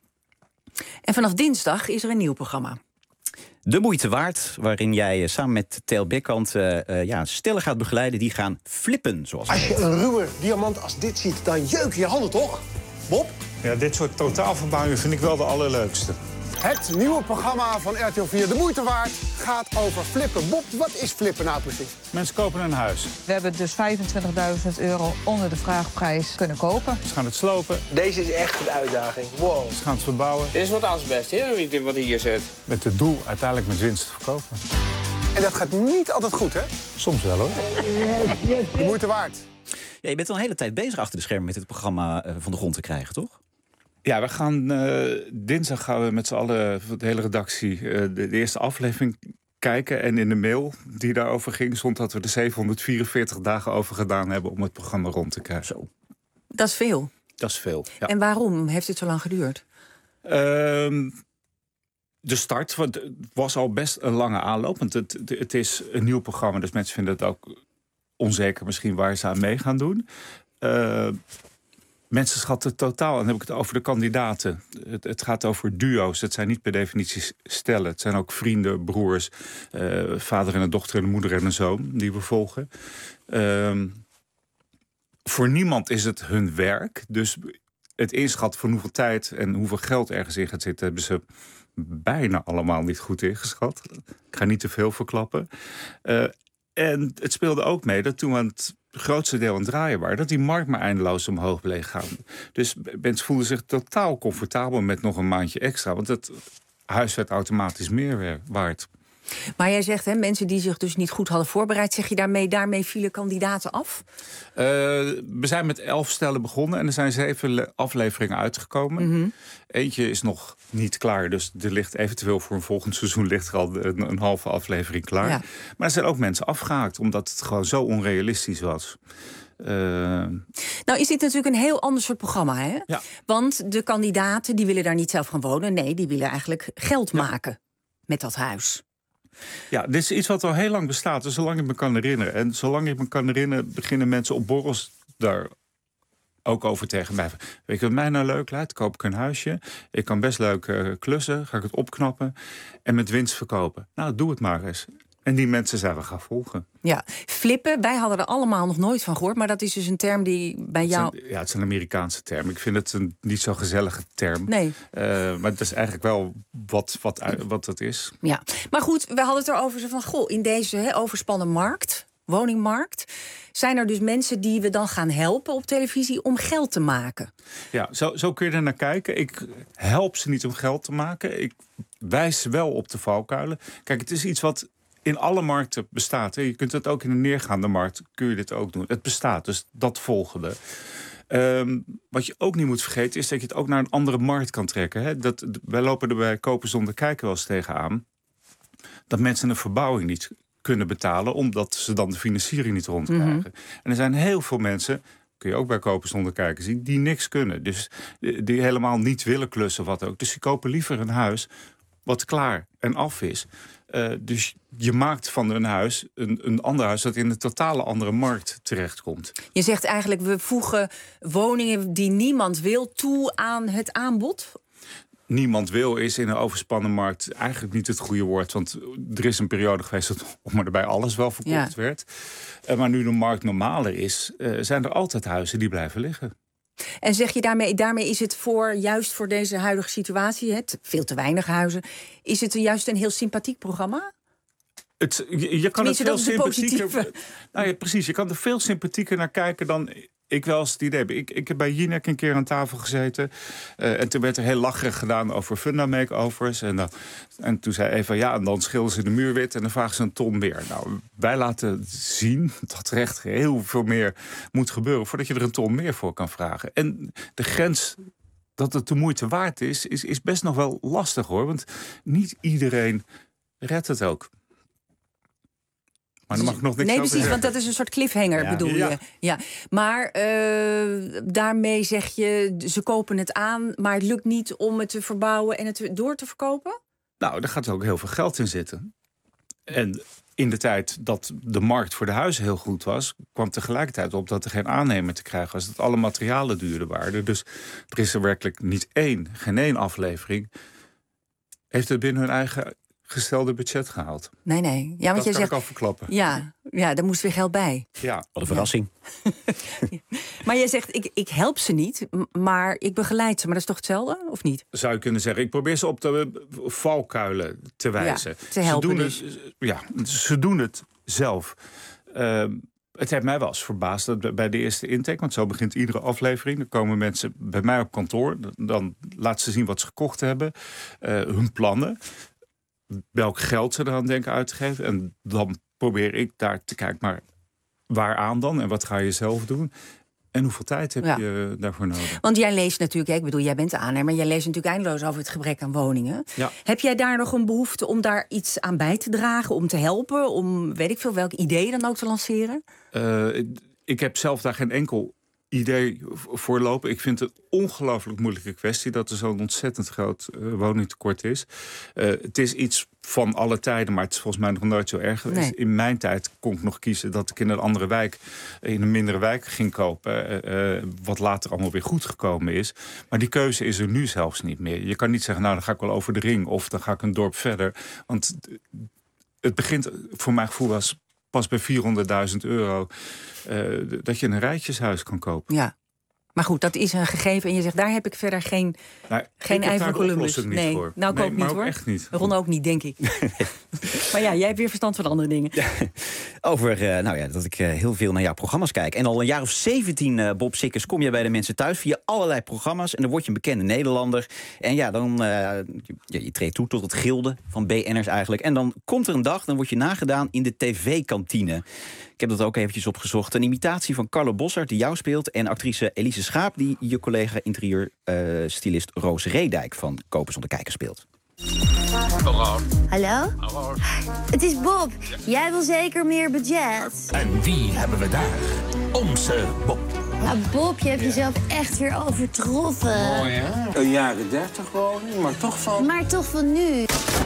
En vanaf dinsdag is er een nieuw programma.
De moeite waard, waarin jij uh, samen met Theo Bekkant uh, uh, ja, stellen gaat begeleiden... die gaan flippen, zoals
Als je een ruwe diamant als dit ziet, dan jeuken je handen, toch? Bob?
Ja, dit soort totaalverbouwingen vind ik wel de allerleukste.
Het nieuwe programma van R T L vier, De Moeite Waard, gaat over flippen. Bob, wat is flippen nou precies?
Mensen kopen een huis.
We hebben dus vijfentwintigduizend euro onder de vraagprijs kunnen kopen.
Ze gaan het slopen.
Deze is echt een uitdaging. Wow.
Ze gaan het verbouwen.
Dit is wat asbest, hè, wat hier zit.
Met het doel uiteindelijk met winst te verkopen.
En dat gaat niet altijd goed, hè?
Soms wel, hoor.
De Moeite Waard.
Ja, je bent al een hele tijd bezig achter de schermen met dit programma uh, van de grond te krijgen, toch?
Ja, we gaan uh, dinsdag gaan we met z'n allen, de hele redactie, uh, de, de eerste aflevering kijken. En in de mail die daarover ging, stond dat we er zevenhonderdvierenveertig dagen over gedaan hebben om het programma rond te krijgen.
Zo.
Dat is veel.
Dat is veel, ja.
En waarom heeft dit zo lang geduurd?
Uh, de start, want het was al best een lange aanloop. Want het, het is een nieuw programma, dus mensen vinden het ook onzeker misschien waar ze aan mee gaan doen. Uh, Mensen schatten totaal, en dan heb ik het over de kandidaten. Het, het gaat over duo's, het zijn niet per definitie stellen. Het zijn ook vrienden, broers, uh, vader en een dochter en een moeder en een zoon... die we volgen. Uh, voor niemand is het hun werk. Dus het inschatten van hoeveel tijd en hoeveel geld ergens in gaat zitten... hebben ze bijna allemaal niet goed ingeschat. Ik ga niet te veel verklappen. Uh, en het speelde ook mee dat toen we aan het grootste deel aan het draaien waren... dat die markt maar eindeloos omhoog bleef gaan. Dus mensen voelden zich totaal comfortabel met nog een maandje extra. Want het huis werd automatisch meer waard.
Maar jij zegt, hè, mensen die zich dus niet goed hadden voorbereid... zeg je daarmee, daarmee vielen kandidaten af?
Uh, we zijn met elf stellen begonnen en er zijn zeven afleveringen uitgekomen. Mm-hmm. Eentje is nog niet klaar, dus er ligt eventueel voor een volgend seizoen... ligt er al een, een halve aflevering klaar. Ja. Maar er zijn ook mensen afgehaakt, omdat het gewoon zo onrealistisch was. Uh...
Nou is dit natuurlijk een heel ander soort programma, hè?
Ja.
Want de kandidaten die willen daar niet zelf gaan wonen. Nee, die willen eigenlijk geld ja. maken met dat huis.
Ja, dit is iets wat al heel lang bestaat, dus zolang ik me kan herinneren. En zolang ik me kan herinneren, beginnen mensen op borrels daar ook over tegen mij. Weet je wat mij nou leuk lijkt? Koop ik een huisje. Ik kan best leuk uh, klussen, ga ik het opknappen en met winst verkopen. Nou, doe het maar eens. En die mensen zijn we gaan volgen.
Ja, flippen, wij hadden er allemaal nog nooit van gehoord. Maar dat is dus een term die bij jou...
Het is een, ja, het is een Amerikaanse term. Ik vind het een niet zo gezellige term.
Nee.
Uh, maar het is eigenlijk wel wat, wat, wat het is.
Ja, maar goed, we hadden het erover zo van... goh, in deze he, overspannen markt, woningmarkt... zijn er dus mensen die we dan gaan helpen op televisie om geld te maken.
Ja, zo, zo kun je er naar kijken. Ik help ze niet om geld te maken. Ik wijs ze wel op de valkuilen. Kijk, het is iets wat in alle markten bestaat. Hè. Je kunt het ook in een neergaande markt, kun je dit ook doen. Het bestaat, dus dat volgende. Um, wat je ook niet moet vergeten, is dat je het ook naar een andere markt kan trekken. Hè. Dat, wij lopen er bij Kopen zonder kijken wel eens tegenaan. Dat mensen een verbouwing niet kunnen betalen, omdat ze dan de financiering niet rondkrijgen. Mm-hmm. En er zijn heel veel mensen, kun je ook bij Kopen zonder kijken zien, die niks kunnen. Dus die helemaal niet willen klussen, wat ook. Dus die kopen liever een huis wat klaar en af is. Uh, dus je maakt van een huis een, een ander huis dat in een totale andere markt terechtkomt.
Je zegt eigenlijk, we voegen woningen die niemand wil toe aan het aanbod?
Niemand wil is in een overspannen markt eigenlijk niet het goede woord. Want er is een periode geweest dat om erbij alles wel verkocht ja. werd. Uh, maar nu de markt normaler is, uh, zijn er altijd huizen die blijven liggen.
En zeg je daarmee, daarmee is het voor, juist voor deze huidige situatie, het, veel te weinig huizen, is het juist een heel sympathiek programma?
Het, je, je kan het veel sympathieker. Nou ja, precies, je kan er veel sympathieker naar kijken dan ik wel eens het idee heb. Ik, ik heb bij Jinek een keer aan tafel gezeten. Uh, en toen werd er heel lacherig gedaan over funda-makeovers. En, dan, en toen zei Eva, ja, en dan schilderen ze de muur wit en dan vragen ze een ton meer. Nou, wij laten zien dat er echt heel veel meer moet gebeuren voordat je er een ton meer voor kan vragen. En de grens dat het de moeite waard is, is, is best nog wel lastig, hoor. Want niet iedereen redt het ook. Maar dan mag ik nog niks
nee,
over
precies,
zeggen.
want dat is een soort cliffhanger, ja. bedoel
ja.
je. Ja. Maar uh, daarmee zeg je, ze kopen het aan, maar het lukt niet om het te verbouwen en het door te verkopen?
Nou, daar gaat ook heel veel geld in zitten. En in de tijd dat de markt voor de huizen heel goed was, kwam tegelijkertijd op dat er geen aannemer te krijgen was. Dat alle materialen duurder waren. Dus er is er werkelijk niet één, geen één aflevering heeft het binnen hun eigen gestelde budget gehaald.
Nee, nee. Ja, want
dat
jij
kan
zegt,
ik al verklappen.
Ja, ja, daar moest weer geld bij.
Ja.
Wat een verrassing.
Ja. Maar jij zegt, ik, ik help ze niet, maar ik begeleid ze. Maar dat is toch hetzelfde, of niet?
Zou je kunnen zeggen. Ik probeer ze op de valkuilen te wijzen.
Ja, te helpen
ze doen
dus.
het, ja, ze doen het zelf. Uh, het heeft mij wel eens verbaasd dat bij de eerste intake, want zo begint iedere aflevering. Dan komen mensen bij mij op kantoor. Dan laten ze zien wat ze gekocht hebben. Uh, hun plannen. Welk geld ze eraan denken uit te geven. En dan probeer ik daar te kijken, maar waaraan dan? En wat ga je zelf doen? En hoeveel tijd heb ja. je daarvoor nodig?
Want jij leest natuurlijk, ik bedoel, jij bent de aannemer, jij leest natuurlijk eindeloos over het gebrek aan woningen.
Ja.
Heb jij daar nog een behoefte om daar iets aan bij te dragen, om te helpen, om weet ik veel welk idee dan ook te lanceren?
Uh, ik heb zelf daar geen enkel idee voor lopen. Ik vind het een ongelooflijk moeilijke kwestie dat er zo'n ontzettend groot uh, woningtekort is. Uh, het is iets van alle tijden, maar het is volgens mij nog nooit zo erg geweest. Nee. In mijn tijd kon ik nog kiezen dat ik in een andere wijk, in een mindere wijk ging kopen, uh, uh, wat later allemaal weer goed gekomen is. Maar die keuze is er nu zelfs niet meer. Je kan niet zeggen, nou dan ga ik wel over de ring of dan ga ik een dorp verder. Want het begint voor mijn gevoel als pas bij vierhonderdduizend euro uh, dat je een rijtjeshuis kan kopen.
Ja, maar goed, dat is een gegeven. En je zegt, daar heb ik verder geen,
nou,
geen ei van Columbus.
Nee, voor.
nou ik
nee,
ook niet
maar ook
hoor.
Echt niet.
Ron ook niet, denk ik. Maar ja, jij hebt weer verstand van andere dingen.
Ja, over uh, nou ja, dat ik uh, heel veel naar jouw programma's kijk. En al een jaar of zeventien, uh, Bob Sikkers, kom je bij de mensen thuis via allerlei programma's. En dan word je een bekende Nederlander. En ja, dan uh, je, je treedt toe tot het gilde van B N'ers eigenlijk. En dan komt er een dag, dan word je nagedaan in de tv-kantine. Ik heb dat ook eventjes opgezocht. Een imitatie van Carlo Bossart, die jou speelt, en actrice Elise Schaap, die je collega interieurstylist uh, Roos Reedijk van Kopen zonder kijken speelt.
Hallo.
Hallo?
Hallo.
Het is Bob. Jij wil zeker meer budget.
En wie hebben we daar? Onze Bob.
Ja, Bob, je hebt ja. jezelf echt weer overtroffen.
Mooi, hè? Een jaren dertig woning, maar toch van...
Maar toch van nu.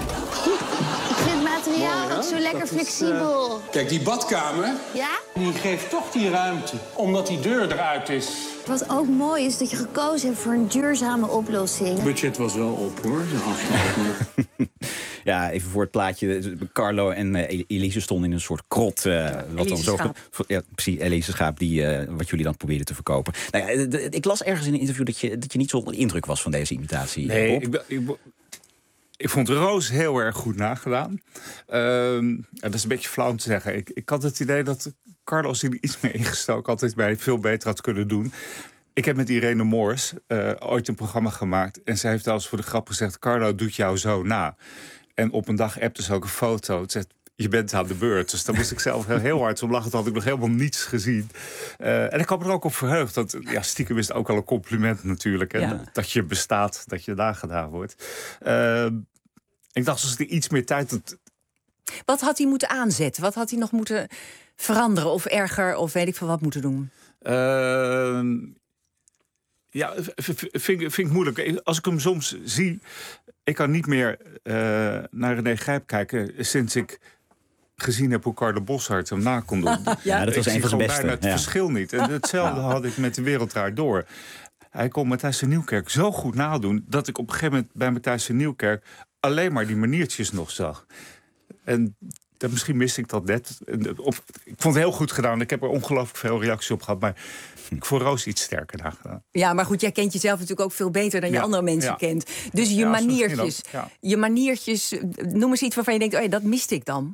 Ik vind het materiaal mooi, ook zo lekker dat flexibel.
Is, uh... Kijk, die badkamer,
ja?
die geeft toch die ruimte, omdat die deur eruit is.
Wat ook mooi is, dat je gekozen hebt voor een duurzame oplossing.
Het budget was wel op, hoor.
Ja, even voor het plaatje. Carlo en uh, Elise stonden in een soort krot. Uh, ja, wat
Elise
dan
Schaap.
Zo, ja, precies, Elise Schaap, die, uh, wat jullie dan probeerden te verkopen. Nou ja, de, de, ik las ergens in een interview dat je, dat je niet zo onder de indruk was van deze imitatie.
Nee,
Bob.
ik, ben- ik, ik vond Roos heel erg goed nagedaan. Uh, dat is een beetje flauw om te zeggen. Ik, ik had het idee dat Carlos er iets meer ingestoken altijd bij veel beter had kunnen doen. Ik heb met Irene Moors uh, ooit een programma gemaakt. En zij heeft al eens voor de grap gezegd: Carlo doet jou zo na. En op een dag appte ze ook een foto. Het zegt: je bent aan de beurt. Dus daar moest ik zelf heel, heel hard om lachen. Toen had ik nog helemaal niets gezien. Uh, en ik had me er ook op verheugd. Want ja, stiekem is het ook al een compliment natuurlijk. En
Ja.
dat je bestaat, dat je nagedaan wordt. Uh, ik dacht, als er iets meer tijd... Het...
Wat had hij moeten aanzetten? Wat had hij nog moeten veranderen? Of erger, of weet ik veel wat moeten doen?
Uh, ja, vind, vind ik moeilijk. Als ik hem soms zie... Ik kan niet meer uh, naar René Gijp kijken sinds ik gezien heb hoe Carlo Boszhard hem na kon doen.
Ja, dat was
ik
een van zijn beste.
bijna het
Ja.
verschil niet. En hetzelfde had ik met De Wereld Draait Door. Hij kon Matthijs van Nieuwkerk zo goed nadoen... dat ik op een gegeven moment bij Matthijs van Nieuwkerk... alleen maar die maniertjes nog zag. En dat, misschien miste ik dat net. Op, ik vond het heel goed gedaan. Ik heb er ongelooflijk veel reacties op gehad. Maar ik vond Roos iets sterker nagedaan.
Ja, maar goed, jij kent jezelf natuurlijk ook veel beter dan je
Ja,
andere mensen
ja.
kent. Dus je
Ja,
maniertjes,
ook, ja.
je maniertjes, noem eens iets waarvan je denkt, oh ja, dat miste ik dan.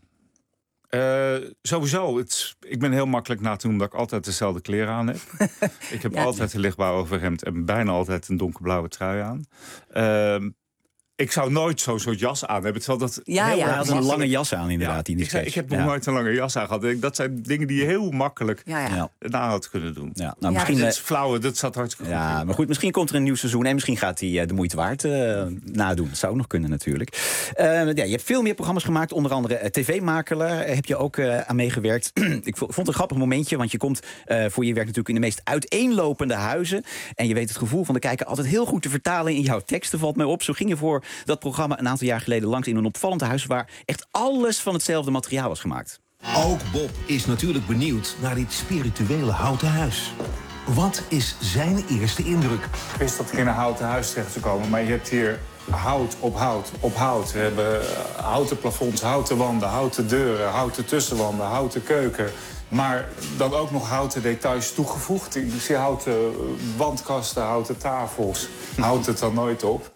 Uh, sowieso, het is, ik ben heel makkelijk na te noemen dat ik altijd dezelfde kleren aan heb. Ik heb
Ja.
altijd een lichtblauw overhemd en bijna altijd een donkerblauwe trui aan. Uh, ik zou nooit zo'n soort jas aan hebben. Terwijl dat
Ja,
heel
ja.
erg
Hij had een
makkelijk-
lange jas aan inderdaad.
Ja,
in die
ik, zei, ik
sketch.
heb nog
Ja.
nooit een lange jas aan gehad. Dat zijn dingen die je heel makkelijk
Ja, ja.
Ja.
na had kunnen doen.
Ja, nou,
Ja,
misschien,
Het
eh,
is flauw, dat zat hartstikke goed.
ja, maar goed, misschien komt er een nieuw seizoen en misschien gaat hij uh, de moeite waard uh, nadoen. Dat zou ook nog kunnen natuurlijk. Uh, ja, je hebt veel meer programma's gemaakt, onder andere uh, T V-makelaar heb je ook uh, aan meegewerkt. Ik vond het een grappig momentje, want je komt uh, voor je werk natuurlijk in de meest uiteenlopende huizen. En je weet het gevoel van de kijker altijd heel goed te vertalen in jouw teksten, valt mij op. Zo ging je voor dat programma een aantal jaar geleden langs in een opvallend huis waar echt alles van hetzelfde materiaal was gemaakt.
Ook Bob is natuurlijk benieuwd naar dit spirituele houten huis. Wat is zijn eerste indruk?
Ik wist dat ik in een houten huis terecht zou komen, maar je hebt hier hout op hout op hout. We hebben uh, houten plafonds, houten wanden, houten deuren, houten tussenwanden, houten keuken. Maar dan ook nog houten details toegevoegd. Ik zie houten wandkasten, houten tafels. Houdt het dan nooit op?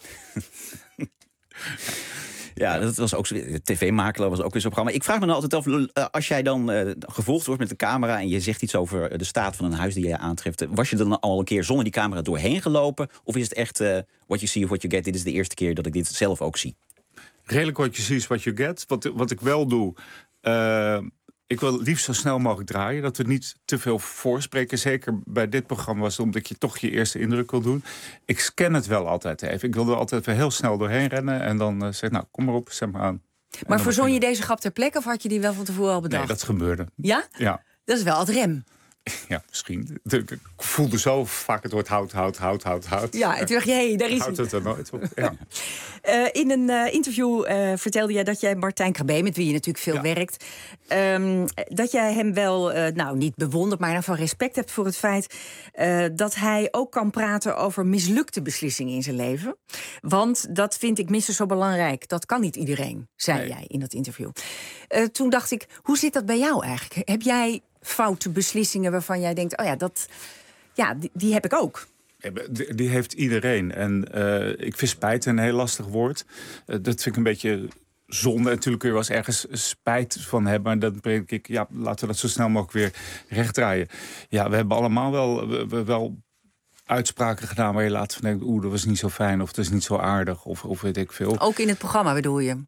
Ja, dat was ook zo. T V-makelaar was ook weer zo'n programma. Ik vraag me dan altijd af, uh, als jij dan uh, gevolgd wordt met de camera en je zegt iets over de staat van een huis die je aantreft, was je dan al een keer zonder die camera doorheen gelopen? Of is het echt uh, what you see of what you get? Dit is de eerste keer dat ik dit zelf ook zie.
Redelijk what you see is what you get. Wat, wat ik wel doe... Uh, ik wil het liefst zo snel mogelijk draaien. Dat we niet te veel voorspreken. Zeker bij dit programma was het omdat je toch je eerste indruk wil doen. Ik scan het wel altijd even. Ik wil er altijd weer heel snel doorheen rennen. En dan uh, zeg nou, kom maar op, zet maar aan.
Maar verzon je deze grap ter plekke of had je die wel van tevoren al bedacht?
Nee, dat gebeurde.
Ja?
Ja.
Dat is wel het rem.
Ja, misschien. Ik voelde zo vaak het woord hout, hout, hout, hout, hout.
Ja, en toen dacht je, hé, hey, daar is
Houdt
hij.
het er nooit op. Ja.
Uh, in een uh, interview uh, vertelde jij dat jij Martijn Krabbe, met wie je natuurlijk veel ja. werkt, um, dat jij hem wel, uh, nou niet bewondert, maar van respect hebt voor het feit uh, dat hij ook kan praten over mislukte beslissingen in zijn leven. Want dat vind ik minstens zo belangrijk. Dat kan niet iedereen, zei nee. jij in dat interview. Uh, toen dacht ik, hoe zit dat bij jou eigenlijk? Heb jij foute beslissingen waarvan jij denkt, oh ja, dat, ja, die, die heb ik ook?
Die, die heeft iedereen. En uh, ik vind spijt een heel lastig woord. Uh, dat vind ik een beetje zonde. En natuurlijk kun je wel eens ergens spijt van hebben. Maar dan denk ik, ja, laten we dat zo snel mogelijk weer rechtdraaien. Ja, we hebben allemaal wel, we, wel uitspraken gedaan waar je later van denkt, oeh, dat was niet zo fijn, of dat is niet zo aardig, of, of weet ik veel.
Ook in het programma bedoel je?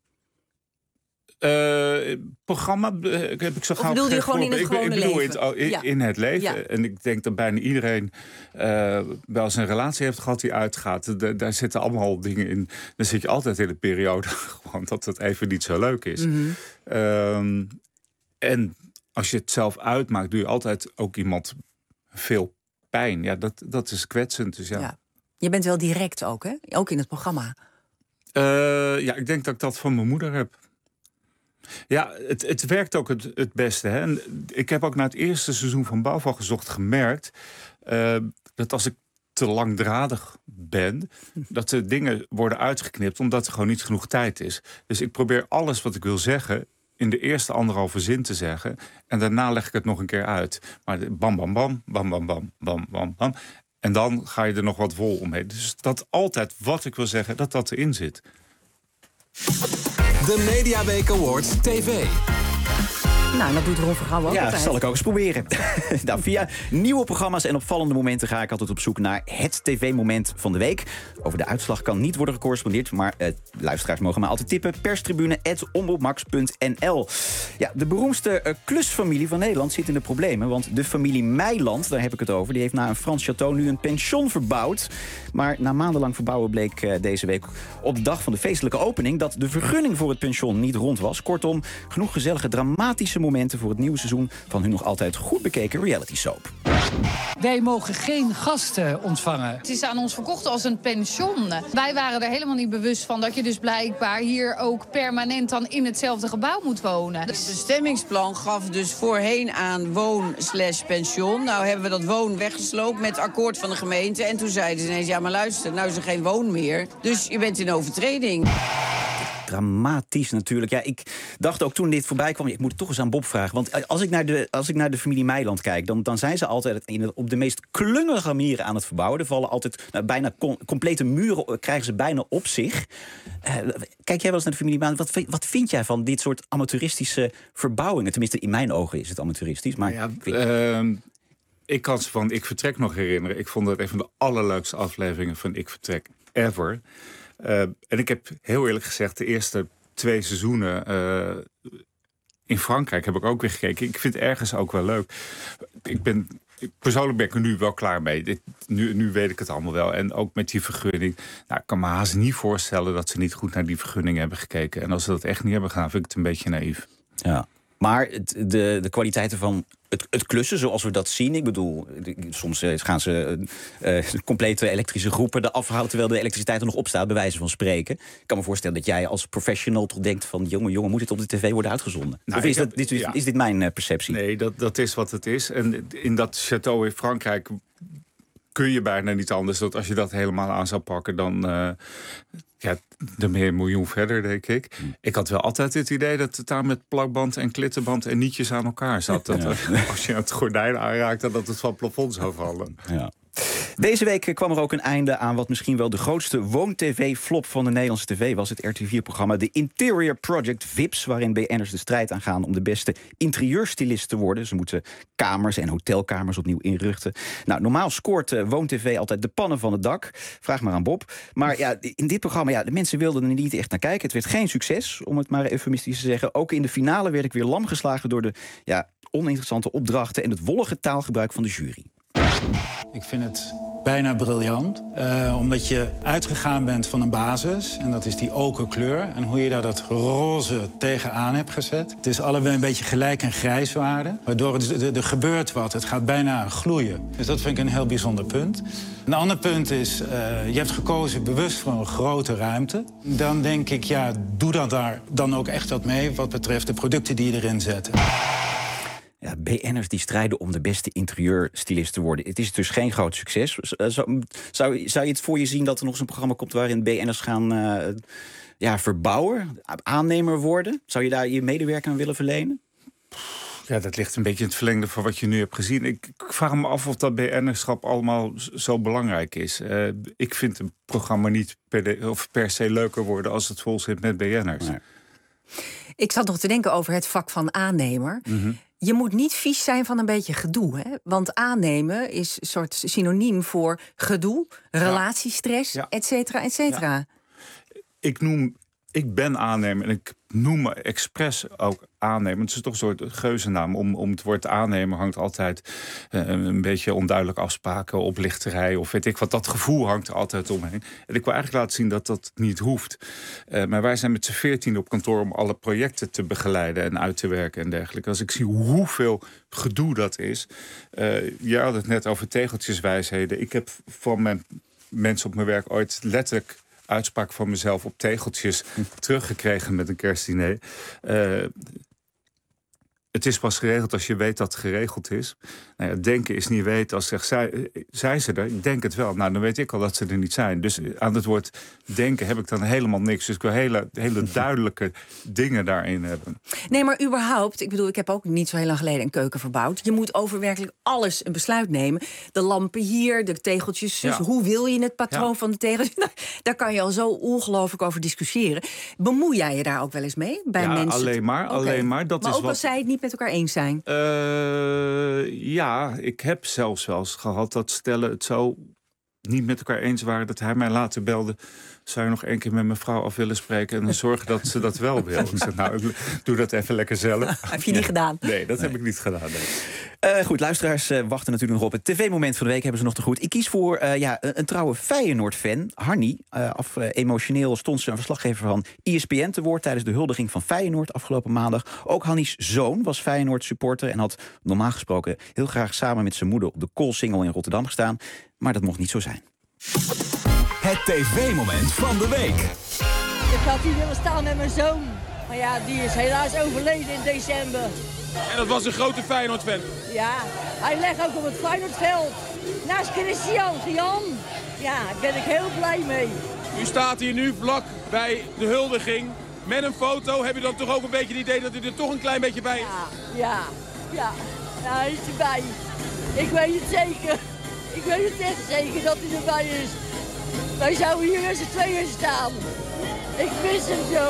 Uh, programma uh, heb ik zo gauw.
Of bedoel je gewoon in het
ik,
gewone
ik bedoel
leven?
Het, in,
ja.
in het leven.
Ja.
En ik denk dat bijna iedereen uh, wel eens een relatie heeft gehad die uitgaat. De, daar zitten allemaal dingen in. Dan zit je altijd in de periode gewoon dat het even niet zo leuk is.
Mm-hmm.
Um, en als je het zelf uitmaakt, doe je altijd ook iemand veel pijn. Ja, dat, dat is kwetsend. Dus ja.
ja. Je bent wel direct ook, hè? Ook in het programma.
Uh, ja, ik denk dat ik dat van mijn moeder heb. Ja, het, het werkt ook het, het beste. Hè? En ik heb ook na het eerste seizoen van Bouwval gezocht gemerkt Uh, dat als ik te langdradig ben, dat de dingen worden uitgeknipt omdat er gewoon niet genoeg tijd is. Dus ik probeer alles wat ik wil zeggen in de eerste anderhalve zin te zeggen. En daarna leg ik het nog een keer uit. Maar bam, bam, bam, bam, bam, bam, bam, bam, bam. En dan ga je er nog wat wol omheen. Dus dat altijd wat ik wil zeggen, dat dat erin zit.
De Mediaweek Awards T V.
Nou, dat doet Ron Vergouwen ook
Ja,
altijd.
dat zal ik ook eens proberen. nou, via nieuwe programma's en opvallende momenten ga ik altijd op zoek naar het tv-moment van de week. Over de uitslag kan niet worden gecorrespondeerd, maar eh, luisteraars mogen mij altijd tippen. perstribune at omroepmax punt n l. Ja, de beroemdste uh, klusfamilie van Nederland zit in de problemen, want de familie Meiland, daar heb ik het over, die heeft na een Frans château nu een pension verbouwd. Maar na maandenlang verbouwen bleek uh, deze week op de dag van de feestelijke opening dat de vergunning voor het pension niet rond was. Kortom, genoeg gezellige, dramatische momenten voor het nieuwe seizoen van hun nog altijd goed bekeken reality soap.
Wij mogen geen gasten ontvangen.
Het is aan ons verkocht als een pension. Wij waren er helemaal niet bewust van dat je dus blijkbaar hier ook permanent dan in hetzelfde gebouw moet wonen.
Het bestemmingsplan gaf dus voorheen aan woon slash pension. Nou hebben we dat woon weggesloopt met akkoord van de gemeente. En toen zeiden ze ineens, ja maar luister, nou is er geen woon meer. Dus je bent in overtreding.
Dramatisch natuurlijk. Ja, ik dacht ook toen dit voorbij kwam, ik moet het toch eens aan Bob vragen. Want als ik naar de, als ik naar de familie Meiland kijk, dan, dan zijn ze altijd in het, op de meest klungelige manieren aan het verbouwen. Er vallen altijd nou, bijna com, complete muren, krijgen ze bijna op zich. Uh, kijk jij wel eens naar de familie Meiland? Wat, wat vind jij van dit soort amateuristische verbouwingen? Tenminste, in mijn ogen is het amateuristisch. Maar
ja, uh, ik kan ze van Ik Vertrek nog herinneren. Ik vond dat een van de allerleukste afleveringen van Ik Vertrek ever. Uh, en ik heb heel eerlijk gezegd de eerste twee seizoenen uh, in Frankrijk heb ik ook weer gekeken. Ik vind het ergens ook wel leuk. Ik ben, persoonlijk ben ik er nu wel klaar mee. Dit, nu, nu weet ik het allemaal wel. En ook met die vergunning. Nou, ik kan me haast niet voorstellen dat ze niet goed naar die vergunning hebben gekeken. En als ze dat echt niet hebben gedaan, vind ik het een beetje naïef.
Ja. Maar het, de, de kwaliteiten van het, het klussen zoals we dat zien. Ik bedoel, soms gaan ze uh, complete elektrische groepen eraf halen terwijl de elektriciteit er nog op staat, bij wijze van spreken. Ik kan me voorstellen dat jij als professional toch denkt van jongen, jongen, moet dit op de tv worden uitgezonden? Nou, of is, heb, dat, dit, ja. is dit mijn uh, perceptie?
Nee, dat, dat is wat het is. En in dat château in Frankrijk kun je bijna niet anders. Dat als je dat helemaal aan zou pakken, dan uh, ja, dan ben je een miljoen verder, denk ik. Hm. Ik had wel altijd het idee dat het daar met plakband en klittenband en nietjes aan elkaar zat. Dat ja. Als je het gordijn aanraakte, dat het van het plafond zou vallen.
Ja. Deze week kwam er ook een einde aan wat misschien wel de grootste woon-tv-flop van de Nederlandse tv was. Het R T L vier-programma The Interior Project V I P S, waarin B N'ers de strijd aangaan om de beste interieurstylist te worden. Ze moeten kamers en hotelkamers opnieuw inrichten. Nou, normaal scoort uh, Woon-tv altijd de pannen van het dak. Vraag maar aan Bob. Maar ja, in dit programma, ja, de mensen wilden er niet echt naar kijken. Het werd geen succes, om het maar eufemistisch te zeggen. Ook in de finale werd ik weer lam geslagen door de ja, oninteressante opdrachten en het wollige taalgebruik van de jury.
Ik vind het bijna briljant, uh, omdat je uitgegaan bent van een basis, en dat is die oker kleur, en hoe je daar dat roze tegenaan hebt gezet. Het is allebei een beetje gelijk en grijs waren, waardoor het, er, er gebeurt wat. Het gaat bijna gloeien. Dus dat vind ik een heel bijzonder punt. Een ander punt is, uh, je hebt gekozen bewust voor een grote ruimte. Dan denk ik, ja, doe dat daar dan ook echt wat mee, wat betreft de producten die je erin zet.
Ja, B N'ers die strijden om de beste interieurstylist te worden. Het is dus geen groot succes. Zou, zou, zou je het voor je zien dat er nog zo'n programma komt waarin B N'ers gaan uh, ja, verbouwen, aannemer worden? Zou je daar je medewerking aan willen verlenen?
Ja, dat ligt een beetje in het verlengde van wat je nu hebt gezien. Ik, ik vraag me af of dat B N'erschap allemaal zo belangrijk is. Uh, ik vind een programma niet per, de, of per se leuker worden als het vol zit met B N'ers. Nee.
Ik zat nog te denken over het vak van aannemer. Mm-hmm. Je moet niet vies zijn van een beetje gedoe. Hè? Want aannemen is een soort synoniem voor gedoe, relatiestress, ja. et cetera, et cetera.
Ja. Ik noem, ik ben aannemer en ik noem me expres ook aannemer. Het is toch een soort geuzennaam. Om, om het woord aannemer hangt altijd uh, een beetje onduidelijk afspraken, oplichterij of weet ik wat. Dat gevoel hangt er altijd omheen. En ik wil eigenlijk laten zien dat dat niet hoeft. Uh, maar wij zijn met z'n veertien op kantoor om alle projecten te begeleiden en uit te werken en dergelijke. Als ik zie hoeveel gedoe dat is. Uh, je had het net over tegeltjeswijsheden. Ik heb van mijn mensen op mijn werk ooit letterlijk uitspraak van mezelf op tegeltjes teruggekregen met een kerstdiner. Uh, Het is pas geregeld als je weet dat het geregeld is. Nou ja, denken is niet weten. Als zegt, zij, zijn ze er? Ik denk het wel. Nou, dan weet ik al dat ze er niet zijn. Dus aan het woord denken heb ik dan helemaal niks. Dus ik wil hele, hele duidelijke dingen daarin hebben.
Nee, maar überhaupt, ik bedoel, ik heb ook niet zo heel lang geleden een keuken verbouwd. Je moet over werkelijk alles een besluit nemen. De lampen hier, de tegeltjes, dus ja. Hoe wil je het patroon ja. van de tegeltjes? Nou, daar kan je al zo ongelooflijk over discussiëren. Bemoei jij je daar ook wel eens mee? Bij
ja,
mensen?
alleen maar. Okay. Alleen maar dat
maar
is
ook
wat...
als zij het niet met elkaar eens zijn?
Uh, ja, ik heb zelfs wel eens gehad dat stellen het zo niet met elkaar eens waren... dat hij mij later belde... zou je nog één keer met mijn vrouw af willen spreken... en dan zorgen dat ze dat wel wil. Ik zeg, nou, ik doe dat even lekker zelf.
Heb je niet gedaan?
Nee, dat
nee.
heb ik niet gedaan. Nee.
Uh, goed, luisteraars uh, wachten natuurlijk nog op. Het tv-moment van de week hebben ze nog te goed. Ik kies voor uh, ja, een, een trouwe Feyenoord-fan, Harnie. Uh, af, uh, emotioneel stond ze een verslaggever van E S P N te woord... tijdens de huldiging van Feyenoord afgelopen maandag. Ook Hannies zoon was Feyenoord-supporter... en had normaal gesproken heel graag samen met zijn moeder... op de Koolsingel in Rotterdam gestaan. Maar dat mocht niet zo zijn.
Het tv-moment van de week.
Ik had hier willen staan met mijn zoon. Maar ja, die is helaas overleden in december.
En dat was een grote Feyenoord-fan.
Ja, hij legt ook op het Feyenoordveld. Naast Christian, Jan. Ja, daar ben ik heel blij mee.
U staat hier nu vlak bij de huldiging. Met een foto. Heb je dan toch ook een beetje het idee dat hij er toch een klein beetje bij is?
Ja, ja, ja. Ja, hij is erbij. Ik weet het zeker. Ik weet het echt zeker dat hij erbij is. Wij zouden hier met z'n tweeën staan. Ik mis hem zo.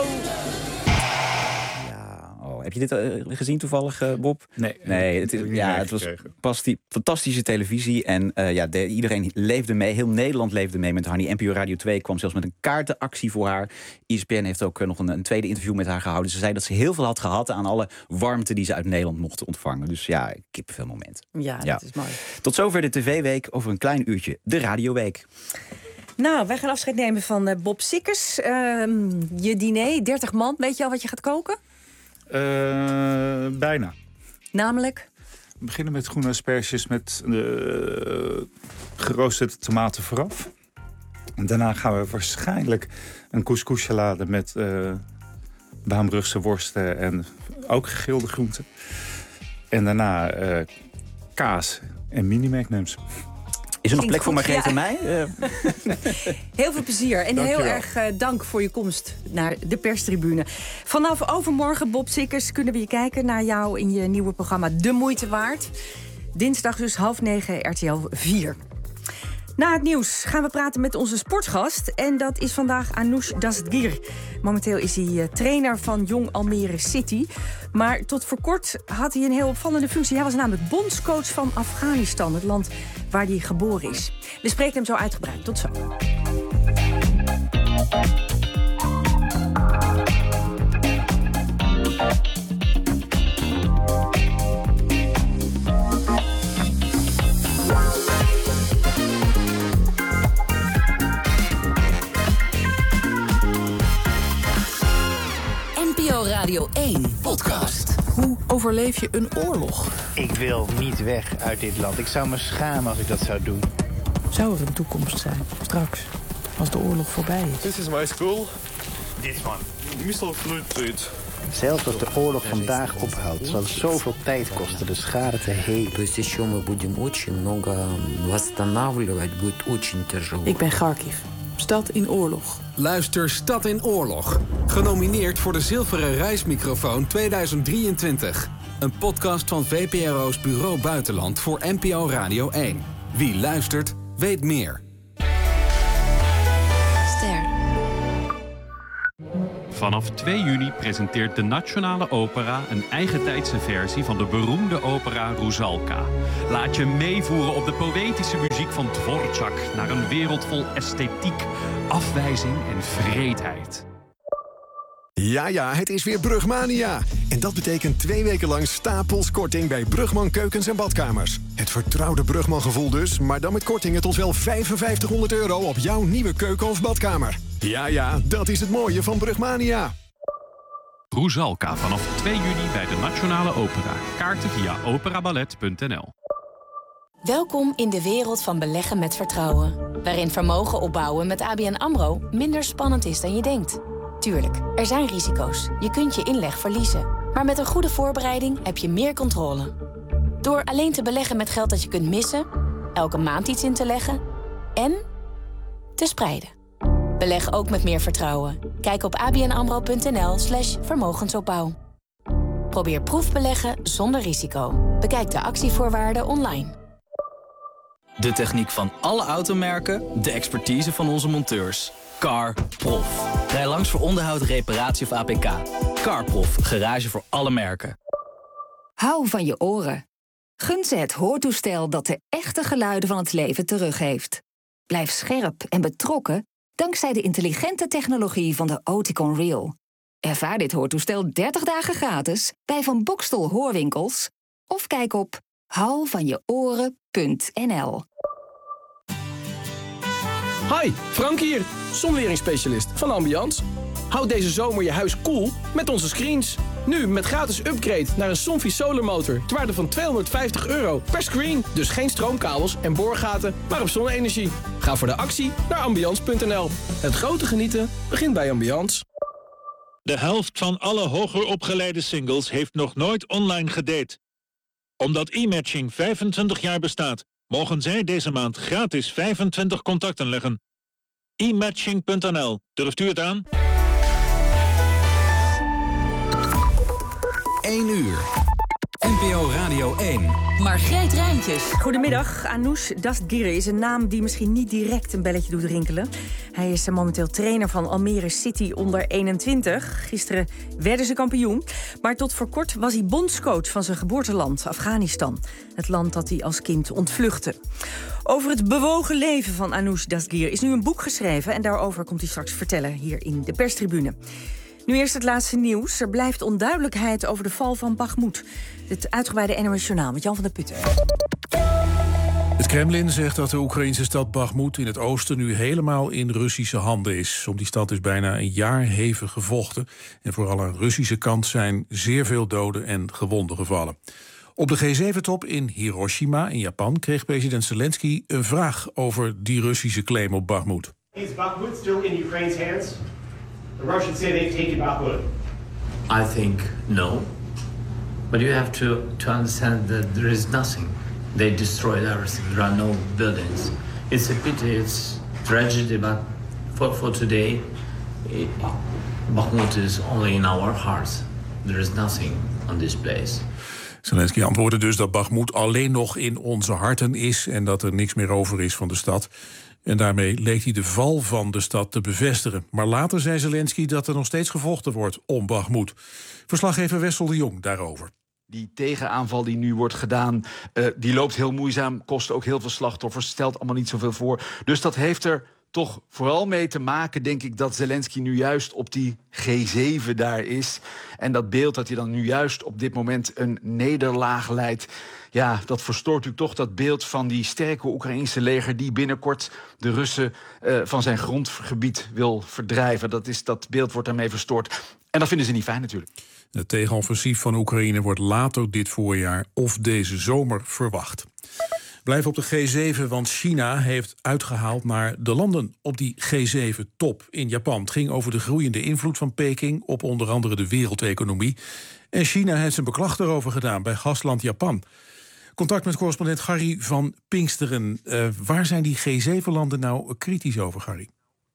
Ja, oh, heb je dit uh, gezien toevallig, uh, Bob?
Nee.
Nee, het, ja, het was pas die fantastische televisie. En uh, ja, de, iedereen leefde mee. Heel Nederland leefde mee met Harnie. N P O Radio twee kwam zelfs met een kaartenactie voor haar. E S P N heeft ook uh, nog een, een tweede interview met haar gehouden. Ze zei dat ze heel veel had gehad aan alle warmte die ze uit Nederland mochten ontvangen. Dus ja, kippenvel moment.
Ja, dat ja. is mooi.
Tot zover de tv-week. Over een klein uurtje de radioweek.
Nou, wij gaan afscheid nemen van uh, Bob Sikkers. Uh, je diner, dertig man. Weet je al wat je gaat koken?
Uh, bijna.
Namelijk?
We beginnen met groene asperges met uh, geroosterde tomaten vooraf. En daarna gaan we waarschijnlijk een couscous-salade met uh, Baambrugse worsten en ook gegrilde groenten. En daarna uh, kaas en mini-magnums.
Is er nog plek voor Margreet en mij? Uh.
Heel veel plezier en heel erg uh, dank voor je komst naar de perstribune. Vanaf overmorgen, Bob Sikkers, kunnen we je kijken naar jou in je nieuwe programma De Moeite Waard. Dinsdag dus half negen, R T L vier. Na het nieuws gaan we praten met onze sportgast. En dat is vandaag Anoush Dastgir. Momenteel is hij uh, trainer van Jong Almere City. Maar tot voor kort had hij een heel opvallende functie. Hij was namelijk bondscoach van Afghanistan, het land waar hij geboren is. We spreken hem zo uitgebreid. Tot zo.
Radio één podcast.
Hoe overleef je een oorlog?
Ik wil niet weg uit dit land. Ik zou me schamen als ik dat zou doen.
Zou er een toekomst zijn, straks, als de oorlog voorbij is?
This is my school.
This one.
Missile fluid.
Zelfs als de oorlog vandaag ophoudt, zal het zoveel tijd kosten de schade te helen.
Ik ben Kharkiv, stad in oorlog.
Luister Stad in Oorlog. Genomineerd voor de Zilveren Reismicrofoon tweeduizend drieëntwintig. Een podcast van V P R O's Bureau Buitenland voor N P O Radio één. Wie luistert, weet meer.
Ster.
Vanaf twee juni presenteert de Nationale Opera een eigentijdse versie van de beroemde opera Rusalka. Laat je meevoeren op de poëtische muziek van Dvorak naar een wereld vol esthetiek, afwijzing en wreedheid.
Ja, ja, het is weer Brugmania. En dat betekent twee weken lang stapels korting bij Brugman Keukens en Badkamers. Het vertrouwde Brugman gevoel dus, maar dan met kortingen tot wel vijfenvijftighonderd euro op jouw nieuwe keuken of badkamer. Ja, ja, dat is het mooie van Brugmania.
Rusalka vanaf twee juni bij de Nationale Opera. Kaarten via operaballet punt n l.
Welkom in de wereld van beleggen met vertrouwen. Waarin vermogen opbouwen met A B N AMRO minder spannend is dan je denkt. Tuurlijk, er zijn risico's. Je kunt je inleg verliezen.
Maar met een goede voorbereiding heb je meer controle. Door alleen te beleggen met geld dat je kunt missen, elke maand iets in te leggen en te spreiden. Beleg ook met meer vertrouwen. Kijk op abnamro.nl slash vermogensopbouw. Probeer proefbeleggen zonder risico. Bekijk de actievoorwaarden online.
De techniek van alle automerken, de expertise van onze monteurs. CarProf. Rij langs voor onderhoud, reparatie of A P K. CarProf, garage voor alle merken.
Hou van je oren. Gun ze het hoortoestel dat de echte geluiden van het leven teruggeeft. Blijf scherp en betrokken dankzij de intelligente technologie van de Oticon Real. Ervaar dit hoortoestel dertig dagen gratis bij Van Bokstel Hoorwinkels of kijk op hou van je oren punt n l.
Hi, Frank hier, zonweringsspecialist van Ambiance. Houd deze zomer je huis koel met onze screens. Nu met gratis upgrade naar een Somfy Solar Motor ter waarde van tweehonderdvijftig euro per screen. Dus geen stroomkabels en boorgaten, maar op zonne-energie. Ga voor de actie naar ambiance punt n l. Het grote genieten begint bij Ambiance.
De helft van alle hoger opgeleide singles heeft nog nooit online gedate. Omdat e-matching vijfentwintig jaar bestaat, mogen zij deze maand gratis vijfentwintig contacten leggen. e matching punt n l. Durft u het aan?
één uur. N P O Radio één.
Margreet Rijntjes. Goedemiddag. Anoush Dastgir is een naam die misschien niet direct een belletje doet rinkelen. Hij is momenteel trainer van Almere City onder eenentwintig. Gisteren werden ze kampioen. Maar tot voor kort was hij bondscoach van zijn geboorteland, Afghanistan. Het land dat hij als kind ontvluchtte. Over het bewogen leven van Anoush Dastgir is nu een boek geschreven. En daarover komt hij straks vertellen hier in de perstribune. Nu eerst het laatste nieuws. Er blijft onduidelijkheid over de val van Bakhmut. Het uitgebreide N O S Journaal met Jan van der Putten.
Het Kremlin zegt dat de Oekraïnse stad Bakhmut in het oosten nu helemaal in Russische handen is. Om die stad is bijna een jaar hevig gevochten. En vooral aan de Russische kant zijn zeer veel doden en gewonden gevallen. Op de G zeven top in Hiroshima in Japan kreeg president Zelensky een vraag over die Russische claim op Bakhmut.
Is Bakhmut still in Ukraine's hands? The Russians say they've taken Bakhmut.
I think no. But you have to, to understand that there is nothing. They destroyed everything. There are no buildings. It's a pity, it's tragedy, but for, for today, it, Bakhmut is only in our hearts. There is nothing on this place.
Zelensky antwoordde dus dat Bakhmut alleen nog in onze harten is en dat er niks meer over is van de stad. En daarmee leek hij de val van de stad te bevestigen. Maar later zei Zelensky dat er nog steeds gevochten wordt om Bakhmut. Verslaggever Wessel de Jong daarover.
Die tegenaanval die nu wordt gedaan, uh, die loopt heel moeizaam, kost ook heel veel slachtoffers, stelt allemaal niet zoveel voor. Dus dat heeft er toch vooral mee te maken, denk ik, dat Zelensky nu juist op die G zeven daar is. En dat beeld dat hij dan nu juist op dit moment een nederlaag leidt, ja, dat verstoort natuurlijk toch dat beeld van die sterke Oekraïnse leger die binnenkort de Russen uh, van zijn grondgebied wil verdrijven. Dat, is, dat beeld wordt daarmee verstoord. En dat vinden ze niet fijn natuurlijk.
Het tegenoffensief van Oekraïne wordt later dit voorjaar of deze zomer verwacht. Blijf op de G zeven, want China heeft uitgehaald naar de landen op die G zeven top in Japan. Het ging over de groeiende invloed van Peking op onder andere de wereldeconomie. En China heeft zijn beklag erover gedaan bij gastland Japan. Contact met correspondent Garry van Pinksteren. Uh, waar zijn die G zeven landen nou kritisch over, Garry?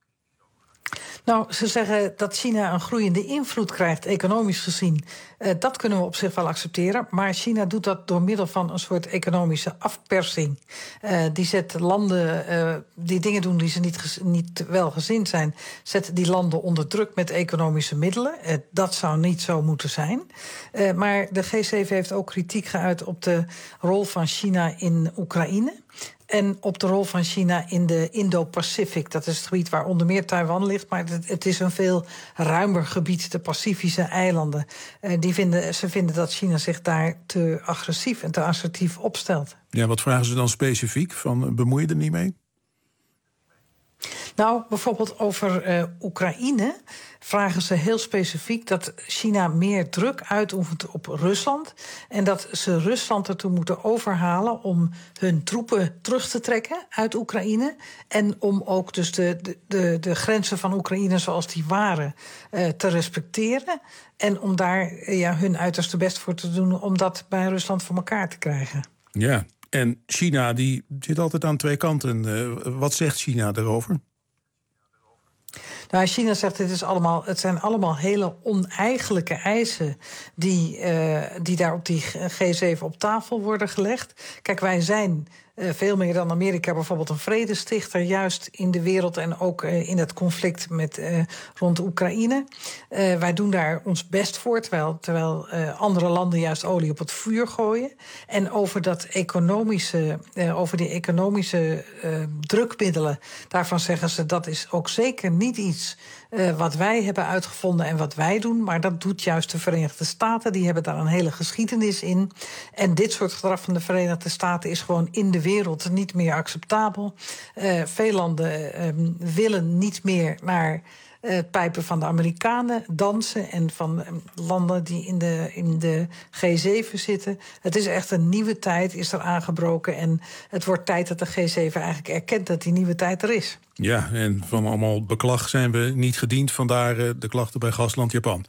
Nou, ze zeggen dat China een groeiende invloed krijgt, economisch gezien. Uh, dat kunnen we op zich wel accepteren. Maar China doet dat door middel van een soort economische afpersing. Uh, die zet landen, uh, die dingen doen die ze niet, gez- niet welgezind zijn, zet die landen onder druk met economische middelen. Uh, dat zou niet zo moeten zijn. Uh, maar de G zeven heeft ook kritiek geuit op de rol van China in Oekraïne. En op de rol van China in de Indo-Pacific. Dat is het gebied waar onder meer Taiwan ligt. Maar het, het is een veel ruimer gebied, de Pacifische eilanden. Uh, die vinden, ze vinden dat China zich daar te agressief en te assertief opstelt.
Ja, wat vragen ze dan specifiek? Van, bemoei je er niet mee?
Nou, bijvoorbeeld over uh, Oekraïne vragen ze heel specifiek dat China meer druk uitoefent op Rusland. En dat ze Rusland ertoe moeten overhalen om hun troepen terug te trekken uit Oekraïne. En om ook dus de, de, de, de grenzen van Oekraïne zoals die waren uh, te respecteren. En om daar uh, ja, hun uiterste best voor te doen om dat bij Rusland voor elkaar te krijgen.
Ja, en China die zit altijd aan twee kanten. Uh, wat zegt China daarover?
Nou, China zegt dit is allemaal, het zijn allemaal hele oneigenlijke eisen die, uh, die daar op die G zeven op tafel worden gelegd. Kijk, wij zijn uh, veel meer dan Amerika bijvoorbeeld een vredestichter, juist in de wereld en ook uh, in het conflict met, uh, rond Oekraïne. Uh, wij doen daar ons best voor, terwijl, terwijl uh, andere landen juist olie op het vuur gooien. En over dat economische, uh, over die economische uh, drukmiddelen, daarvan zeggen ze dat is ook zeker niet iets Uh, wat wij hebben uitgevonden en wat wij doen. Maar dat doet juist de Verenigde Staten. Die hebben daar een hele geschiedenis in. En dit soort gedrag van de Verenigde Staten is gewoon in de wereld niet meer acceptabel. Uh, veel landen uh, willen niet meer naar uh, het pijpen van de Amerikanen dansen. En van uh, landen die in de, in de G zeven zitten. Het is echt een nieuwe tijd, is er aangebroken. En het wordt tijd dat de G zeven eigenlijk erkent dat die nieuwe tijd er is.
Ja, en van allemaal beklag zijn we niet gediend. Vandaar de klachten bij Gasland Japan.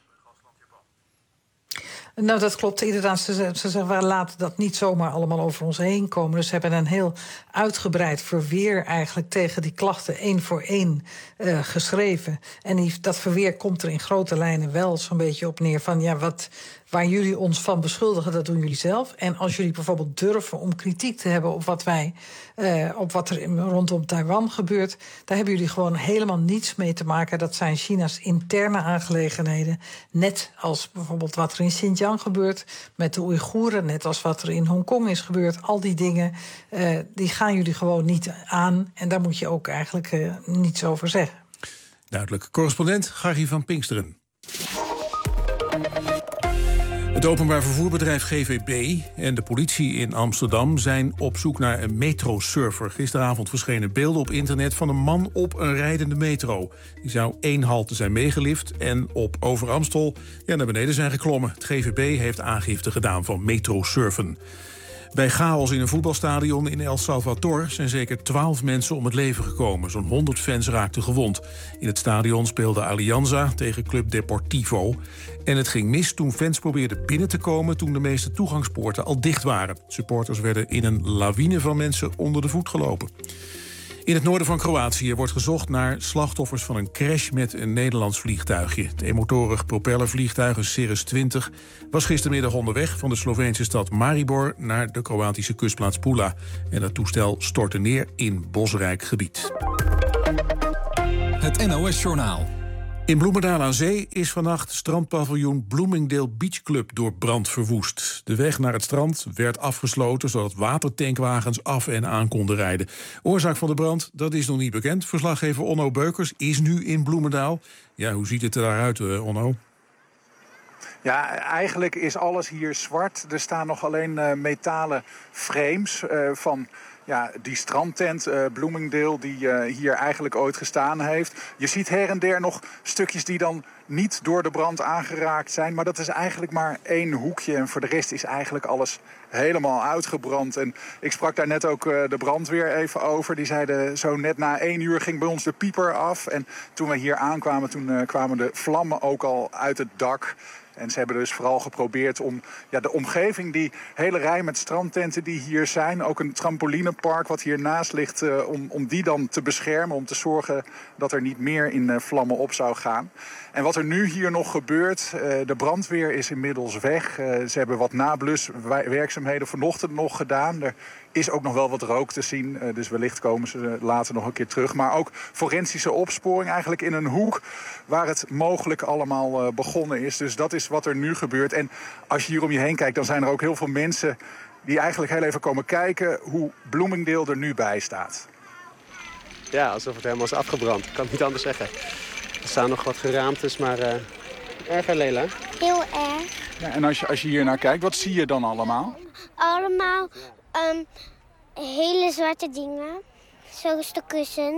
Nou, dat klopt inderdaad. Ze, ze zeggen, we laten dat niet zomaar allemaal over ons heen komen. Dus ze hebben een heel uitgebreid verweer eigenlijk tegen die klachten één voor één uh, geschreven. En die, dat verweer komt er in grote lijnen wel zo'n beetje op neer van ja, wat, waar jullie ons van beschuldigen, dat doen jullie zelf. En als jullie bijvoorbeeld durven om kritiek te hebben op wat wij, uh, op wat er rondom Taiwan gebeurt, daar hebben jullie gewoon helemaal niets mee te maken. Dat zijn China's interne aangelegenheden. Net als bijvoorbeeld wat er in Xinjiang gebeurt met de Oeigoeren, net als wat er in Hongkong is gebeurd. Al die dingen, uh, die gaan jullie gewoon niet aan. En daar moet je ook eigenlijk uh, niets over zeggen.
Duidelijk. Correspondent Garry van Pinksteren. Het openbaar vervoerbedrijf G V B en de politie in Amsterdam zijn op zoek naar een metrosurfer. Gisteravond verschenen beelden op internet van een man op een rijdende metro. Die zou één halte zijn meegelift en op Overamstel ja, naar beneden zijn geklommen. Het G V B heeft aangifte gedaan van metrosurfen. Bij chaos in een voetbalstadion in El Salvador zijn zeker twaalf mensen om het leven gekomen. Zo'n honderd fans raakten gewond. In het stadion speelde Alianza tegen Club Deportivo. En het ging mis toen fans probeerden binnen te komen toen de meeste toegangspoorten al dicht waren. Supporters werden in een lawine van mensen onder de voet gelopen. In het noorden van Kroatië wordt gezocht naar slachtoffers van een crash met een Nederlands vliegtuigje. Het eenmotorig propellervliegtuig, een Cirrus twintig, was gistermiddag onderweg van de Sloveense stad Maribor naar de Kroatische kustplaats Pula. En het toestel stortte neer in bosrijk gebied.
Het N O S-journaal.
In Bloemendaal aan Zee is vannacht strandpaviljoen Bloomingdale Beach Club door brand verwoest. De weg naar het strand werd afgesloten zodat watertankwagens af en aan konden rijden. Oorzaak van de brand, dat is nog niet bekend. Verslaggever Onno Beukers is nu in Bloemendaal. Ja, hoe ziet het er daaruit, Onno?
Ja, eigenlijk is alles hier zwart. Er staan nog alleen uh, metalen frames uh, van ja, die strandtent uh, Bloomingdale die uh, hier eigenlijk ooit gestaan heeft. Je ziet her en der nog stukjes die dan niet door de brand aangeraakt zijn. Maar dat is eigenlijk maar één hoekje. En voor de rest is eigenlijk alles helemaal uitgebrand. En ik sprak daar net ook uh, de brandweer even over. Die zeiden zo net na één uur ging bij ons de pieper af. En toen we hier aankwamen, toen uh, kwamen de vlammen ook al uit het dak. En ze hebben dus vooral geprobeerd om ja, de omgeving, die hele rij met strandtenten die hier zijn, ook een trampolinepark wat hiernaast ligt, uh, om, om die dan te beschermen, om te zorgen dat er niet meer in uh, vlammen op zou gaan. En wat er nu hier nog gebeurt, uh, de brandweer is inmiddels weg. Uh, ze hebben wat nabluswerkzaamheden vanochtend nog gedaan. Er is ook nog wel wat rook te zien, uh, dus wellicht komen ze later nog een keer terug. Maar ook forensische opsporing eigenlijk in een hoek waar het mogelijk allemaal uh, begonnen is. Dus dat is wat er nu gebeurt. En als je hier om je heen kijkt, dan zijn er ook heel veel mensen die eigenlijk heel even komen kijken hoe Bloomingdale er nu bij staat.
Ja, alsof het helemaal is afgebrand. Ik kan het niet anders zeggen. Er staan nog wat geraamtes, maar uh, erg hè, Lela?
Heel erg.
Ja, en als je, als je hier naar kijkt, wat zie je dan allemaal?
Allemaal um, hele zwarte dingen. Zoals de kussens.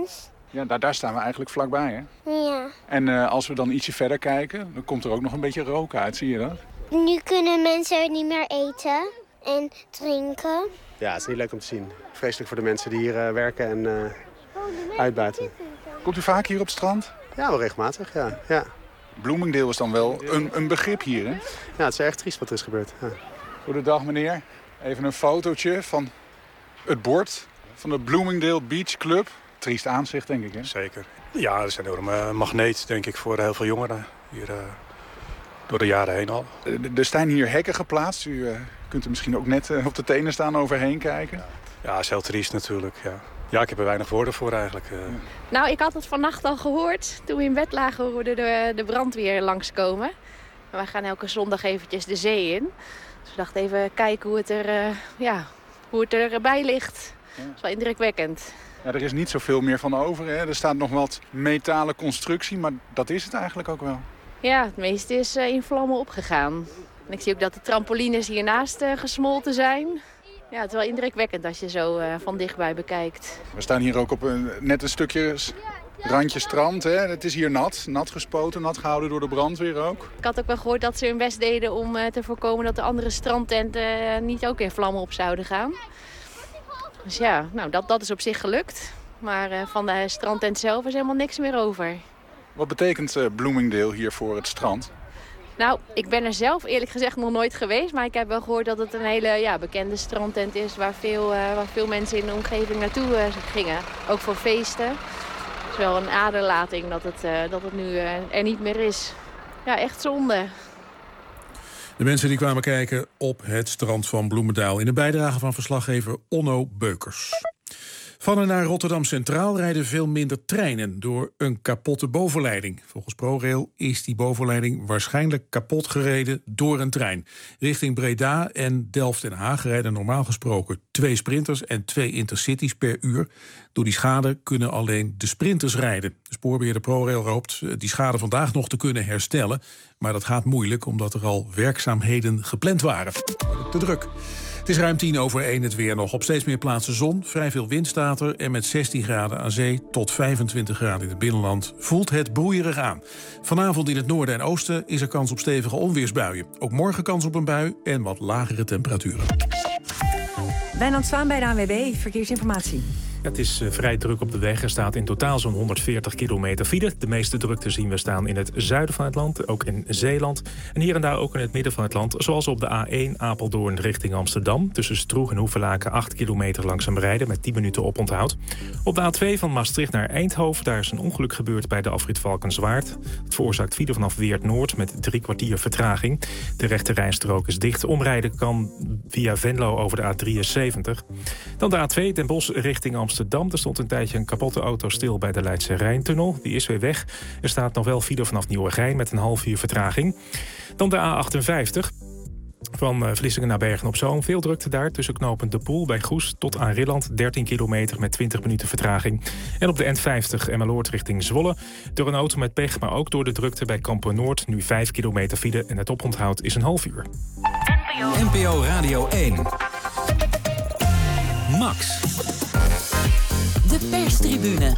Ja, daar, daar staan we eigenlijk vlakbij, hè?
Ja.
En uh, als we dan ietsje verder kijken, dan komt er ook nog een beetje rook uit, zie je dat?
Nu kunnen mensen niet meer eten en drinken.
Ja, het is niet leuk om te zien. Vreselijk voor de mensen die hier uh, werken en uh, uitbuiten.
Komt u vaak hier op het strand?
Ja, wel regelmatig, ja. ja.
Bloomingdale is dan wel een, een begrip hier, hè?
Ja, het is echt triest wat er is gebeurd. Ja.
Goedendag, meneer. Even een fotootje van het bord van de Bloomingdale Beach Club. Triest aanzicht, denk ik, hè?
Zeker. Ja, dat is een enorme magneet, denk ik, voor heel veel jongeren hier uh, door de jaren heen al.
Er staan hier hekken geplaatst. U uh, kunt er misschien ook net uh, op de tenen staan overheen kijken.
Ja, dat is heel triest natuurlijk, ja. Ja, ik heb er weinig woorden voor eigenlijk. Uh.
Nou, ik had het vannacht al gehoord. Toen we in bed lagen hoorden de, de brandweer langskomen. We gaan elke zondag eventjes de zee in. Dus we dachten even kijken hoe het, er, uh, ja, hoe het erbij ligt. Ja. Dat is wel indrukwekkend.
Ja, er is niet zoveel meer van over, hè? Er staat nog wat metalen constructie, maar dat is het eigenlijk ook wel.
Ja, het meeste is uh, in vlammen opgegaan. En ik zie ook dat de trampolines hiernaast uh, gesmolten zijn. Ja, het is wel indrukwekkend als je zo uh, van dichtbij bekijkt.
We staan hier ook op een, net een stukje randje strand. Hè? Het is hier nat, nat gespoten, nat gehouden door de brandweer ook.
Ik had ook wel gehoord dat ze hun best deden om uh, te voorkomen dat de andere strandtenten uh, niet ook in vlammen op zouden gaan. Dus ja, nou, dat, dat is op zich gelukt. Maar uh, van de strandtent zelf is helemaal niks meer over.
Wat betekent uh, Bloomingdale hier voor het strand?
Nou, ik ben er zelf eerlijk gezegd nog nooit geweest. Maar ik heb wel gehoord dat het een hele ja, bekende strandtent is waar veel, uh, waar veel mensen in de omgeving naartoe uh, gingen. Ook voor feesten. Het is wel een aderlating dat het, uh, dat het nu uh, er niet meer is. Ja, echt zonde.
De mensen die kwamen kijken op het strand van Bloemendaal. In een bijdrage van verslaggever Onno Beukers. Van en naar Rotterdam Centraal rijden veel minder treinen door een kapotte bovenleiding. Volgens ProRail is die bovenleiding waarschijnlijk kapot gereden door een trein. Richting Breda en Delft-Den Haag rijden normaal gesproken twee sprinters en twee intercities per uur. Door die schade kunnen alleen de sprinters rijden. De spoorbeheerder ProRail hoopt die schade vandaag nog te kunnen herstellen. Maar dat gaat moeilijk omdat er al werkzaamheden gepland waren. Te druk. Het is ruim tien over één het weer nog. Op steeds meer plaatsen zon, vrij veel wind staat er... en met zestien graden aan zee tot vijfentwintig graden in het binnenland... voelt het broeierig aan. Vanavond in het noorden en oosten is er kans op stevige onweersbuien. Ook morgen kans op een bui en wat lagere temperaturen.
Wijnand Zwaan bij de A N W B, verkeersinformatie.
Ja, het is uh, vrij druk op de weg. Er staat in totaal zo'n honderdveertig kilometer file. De meeste drukte zien we staan in het zuiden van het land, ook in Zeeland. En hier en daar ook in het midden van het land, zoals op de A één Apeldoorn richting Amsterdam. Tussen Stroeg en Hoevelaken acht kilometer langzaam rijden met tien minuten oponthoud. Op de A twee van Maastricht naar Eindhoven, daar is een ongeluk gebeurd bij de afrit Valkenswaard. Het veroorzaakt file vanaf Weert Noord met drie kwartier vertraging. De rechte rijstrook is dicht. Omrijden kan via Venlo over de A drieënzeventig. Dan de A twee Den Bosch richting Amsterdam. Amsterdam. Er stond een tijdje een kapotte auto stil bij de Leidse Rijntunnel. Die is weer weg. Er staat nog wel file vanaf Nieuwegein met een half uur vertraging. Dan de A achtenvijftig. Van Vlissingen naar Bergen-op-Zoom. Veel drukte daar tussen knooppunt De Poel bij Goes tot aan Rilland. dertien kilometer met twintig minuten vertraging. En op de N vijftig Emmeloord richting Zwolle. Door een auto met pech, maar ook door de drukte bij Kampen Noord. Nu vijf kilometer file en het oponthoud is een half uur.
N P O Radio één. Max.
De perstribune.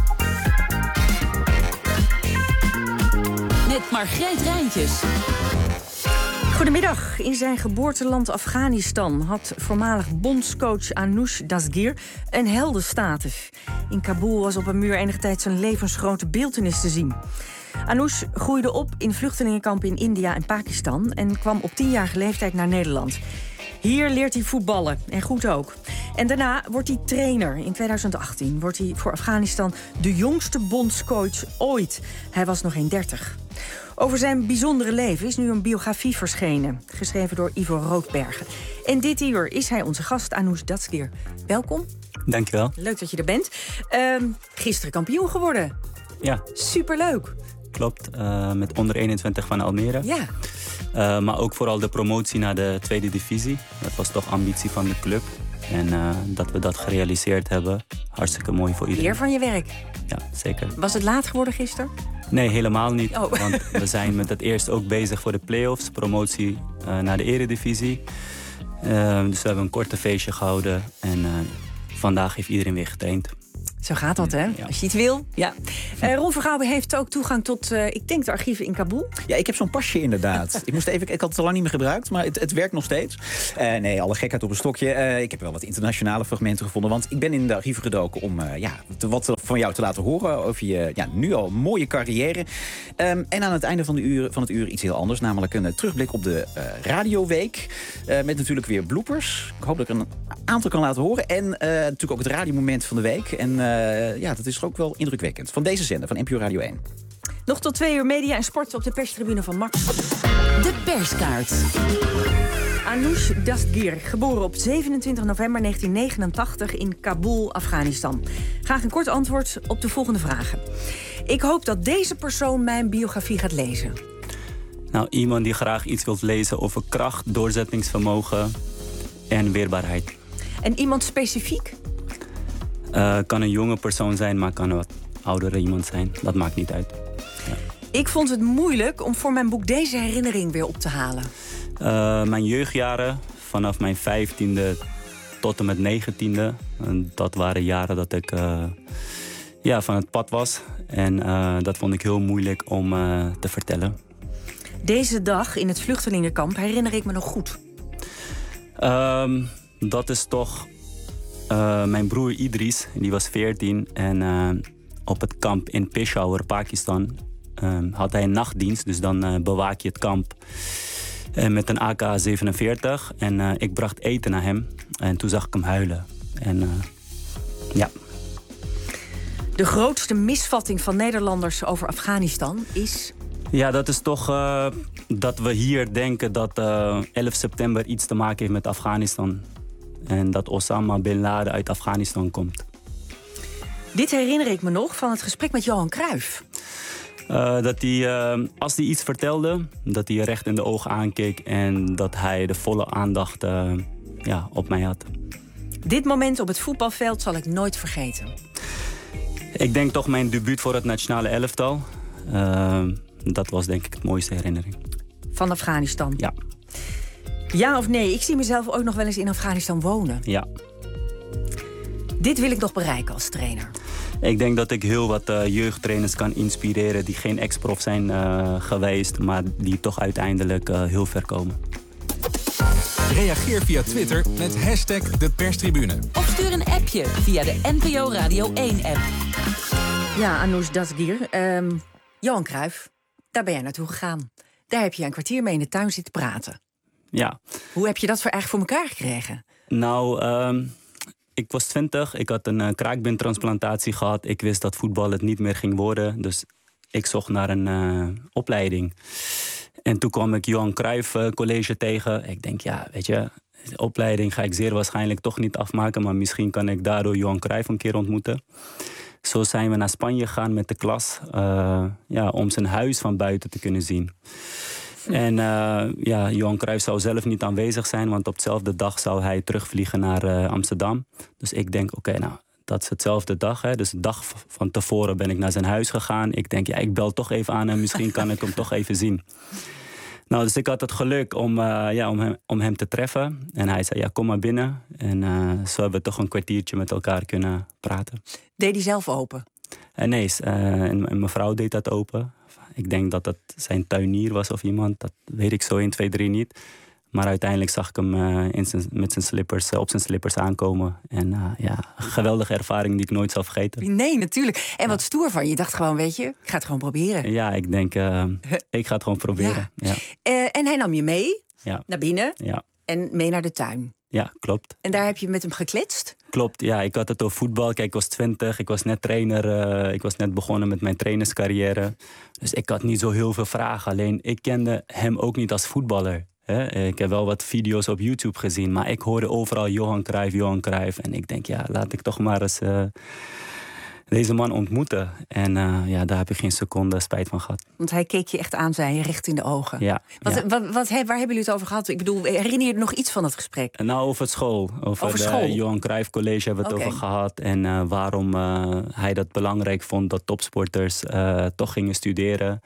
Met Margreet Rijntjes.
Goedemiddag. In zijn geboorteland Afghanistan had voormalig bondscoach Anoush Dasgir een heldenstatus. In Kabul was op een muur enige tijd zijn levensgrote beeltenis te zien. Anoush groeide op in vluchtelingenkampen in India en Pakistan en kwam op tienjarige leeftijd naar Nederland. Hier leert hij voetballen, en goed ook. En daarna wordt hij trainer. In tweeduizend achttien wordt hij voor Afghanistan de jongste bondscoach ooit. Hij was nog geen dertig. Over zijn bijzondere leven is nu een biografie verschenen. Geschreven door Ivo Roodbergen. En dit uur is hij onze gast, Anoush Dasgir. Welkom.
Dankjewel.
Leuk dat je er bent. Uh, gisteren kampioen geworden.
Ja.
Superleuk.
Klopt, uh, met onder eenentwintig van Almere.
Ja.
Uh, maar ook vooral de promotie naar de tweede divisie. Dat was toch ambitie van de club. En uh, dat we dat gerealiseerd hebben, hartstikke mooi voor iedereen.
Eer van je werk.
Ja, zeker.
Was het laat geworden gisteren?
Nee, helemaal niet.
Oh.
Want we zijn met het eerst ook bezig voor de play-offs. Promotie uh, naar de eredivisie. Uh, dus we hebben een korte feestje gehouden. En uh, vandaag heeft iedereen weer getraind.
Zo gaat dat, hè? Ja. Als je het wil. Ja. Uh, Ron Vergouwen heeft ook toegang tot, uh, ik denk, de archieven in Kabul.
Ja, ik heb zo'n pasje inderdaad. ik, moest even, ik had het al lang niet meer gebruikt, maar het, het werkt nog steeds. Uh, nee, alle gekheid op een stokje. Uh, ik heb wel wat internationale fragmenten gevonden. Want ik ben in de archieven gedoken om uh, ja, te, wat van jou te laten horen over je ja, nu al mooie carrière. Um, en aan het einde van, de uur, van het uur iets heel anders. Namelijk een uh, terugblik op de uh, radioweek. Uh, met natuurlijk weer bloopers. Ik hoop dat ik er een aantal kan laten horen. En uh, natuurlijk ook het radiomoment van de week. En uh, ja, dat is ook wel indrukwekkend. Van deze zender, van N P O Radio één.
Nog tot twee uur media en sport op de perstribune van Max.
De perskaart.
Anoush Dastgir, geboren op zevenentwintig november negentien negenentachtig in Kabul, Afghanistan. Graag een kort antwoord op de volgende vragen. Ik hoop dat deze persoon mijn biografie gaat lezen.
Nou, iemand die graag iets wilt lezen over kracht, doorzettingsvermogen en weerbaarheid.
En iemand specifiek?
Uh, kan een jonge persoon zijn, maar kan een wat oudere iemand zijn. Dat maakt niet uit. Ja.
Ik vond het moeilijk om voor mijn boek deze herinnering weer op te halen.
Uh, mijn jeugdjaren, vanaf mijn vijftiende tot en met negentiende. En dat waren jaren dat ik uh, ja, van het pad was. En uh, dat vond ik heel moeilijk om uh, te vertellen.
Deze dag in het vluchtelingenkamp herinner ik me nog goed.
Um, dat is toch uh, mijn broer Idris, die was veertien. En uh, op het kamp in Peshawar, Pakistan, uh, had hij een nachtdienst. Dus dan uh, bewaak je het kamp uh, met een A K zevenenveertig. En uh, ik bracht eten naar hem. En toen zag ik hem huilen. En uh, ja...
De grootste misvatting van Nederlanders over Afghanistan is...
Ja, dat is toch uh, dat we hier denken dat uh, elf september iets te maken heeft met Afghanistan. En dat Osama Bin Laden uit Afghanistan komt.
Dit herinner ik me nog van het gesprek met Johan Cruijff.
Uh, dat hij, uh, als hij iets vertelde, dat hij recht in de ogen aankeek... en dat hij de volle aandacht uh, ja, op mij had.
Dit moment op het voetbalveld zal ik nooit vergeten.
Ik denk toch mijn debuut voor het nationale elftal. Uh, dat was denk ik het mooiste herinnering.
Van Afghanistan?
Ja.
Ja of nee? Ik zie mezelf ook nog wel eens in Afghanistan wonen.
Ja.
Dit wil ik nog bereiken als trainer.
Ik denk dat ik heel wat uh, jeugdtrainers kan inspireren... die geen ex-prof zijn uh, geweest... maar die toch uiteindelijk uh, heel ver komen.
Reageer via Twitter met hashtag de perstribune.
Of stuur een appje via de N P O Radio één app.
Ja, Anoush Dastgir. Um, Johan Cruijff, daar ben jij naartoe gegaan. Daar heb je een kwartier mee in de tuin zitten praten.
Ja.
Hoe heb je dat voor eigenlijk voor elkaar gekregen?
Nou, um, ik was twintig. Ik had een uh, kraakbeentransplantatie gehad. Ik wist dat voetbal het niet meer ging worden. Dus ik zocht naar een uh, opleiding. En toen kwam ik Johan Cruijff uh, College tegen. Ik denk, ja, weet je, de opleiding ga ik zeer waarschijnlijk toch niet afmaken. Maar misschien kan ik daardoor Johan Cruijff een keer ontmoeten. Zo zijn we naar Spanje gegaan met de klas. Uh, ja, om zijn huis van buiten te kunnen zien. En uh, ja, Johan Cruijff zou zelf niet aanwezig zijn. Want op dezelfde dag zou hij terugvliegen naar uh, Amsterdam. Dus ik denk, oké, okay, nou, dat is hetzelfde dag. Hè. Dus de dag van tevoren ben ik naar zijn huis gegaan. Ik denk, ja, ik bel toch even aan en misschien kan ik hem toch even zien. Nou, dus ik had het geluk om, uh, ja, om, hem, om hem te treffen. En hij zei, ja, kom maar binnen. En uh, zo hebben we toch een kwartiertje met elkaar kunnen praten.
Deed hij zelf open?
Uh, nee, uh, en, en mijn vrouw deed dat open. Ik denk dat het zijn tuinier was of iemand. Dat weet ik zo één, twee, drie niet. Maar uiteindelijk zag ik hem uh, in zijn, met zijn slippers, uh, op zijn slippers aankomen. En uh, ja, een geweldige ervaring die ik nooit zal vergeten.
Nee, natuurlijk. En wat stoer van je. Je dacht gewoon, weet je, ik ga het gewoon proberen.
Ja, ik denk, uh, ik ga het gewoon proberen. Ja.
Ja. Uh, en hij nam je mee
ja.
naar binnen
ja.
en mee naar de tuin.
Ja, klopt.
En daar heb je met hem gekletst?
Klopt, ja. Ik had het over voetbal. Kijk, ik was twintig, ik was net trainer. Uh, ik was net begonnen met mijn trainerscarrière. Dus ik had niet zo heel veel vragen. Alleen, ik kende hem ook niet als voetballer. He, ik heb wel wat video's op YouTube gezien, maar ik hoorde overal Johan Cruijff, Johan Cruijff. En ik denk, ja, laat ik toch maar eens uh, deze man ontmoeten. En uh, ja, daar heb ik geen seconde spijt van gehad.
Want hij keek je echt aan, zei je, recht in de ogen.
Ja.
Wat,
ja.
Wat, wat, waar hebben jullie het over gehad? Ik bedoel, herinner je je nog iets van het gesprek?
Nou, over school. Over,
over
de
school?
Johan Cruijff College hebben we het okay. over gehad. En uh, waarom uh, hij dat belangrijk vond dat topsporters uh, toch gingen studeren.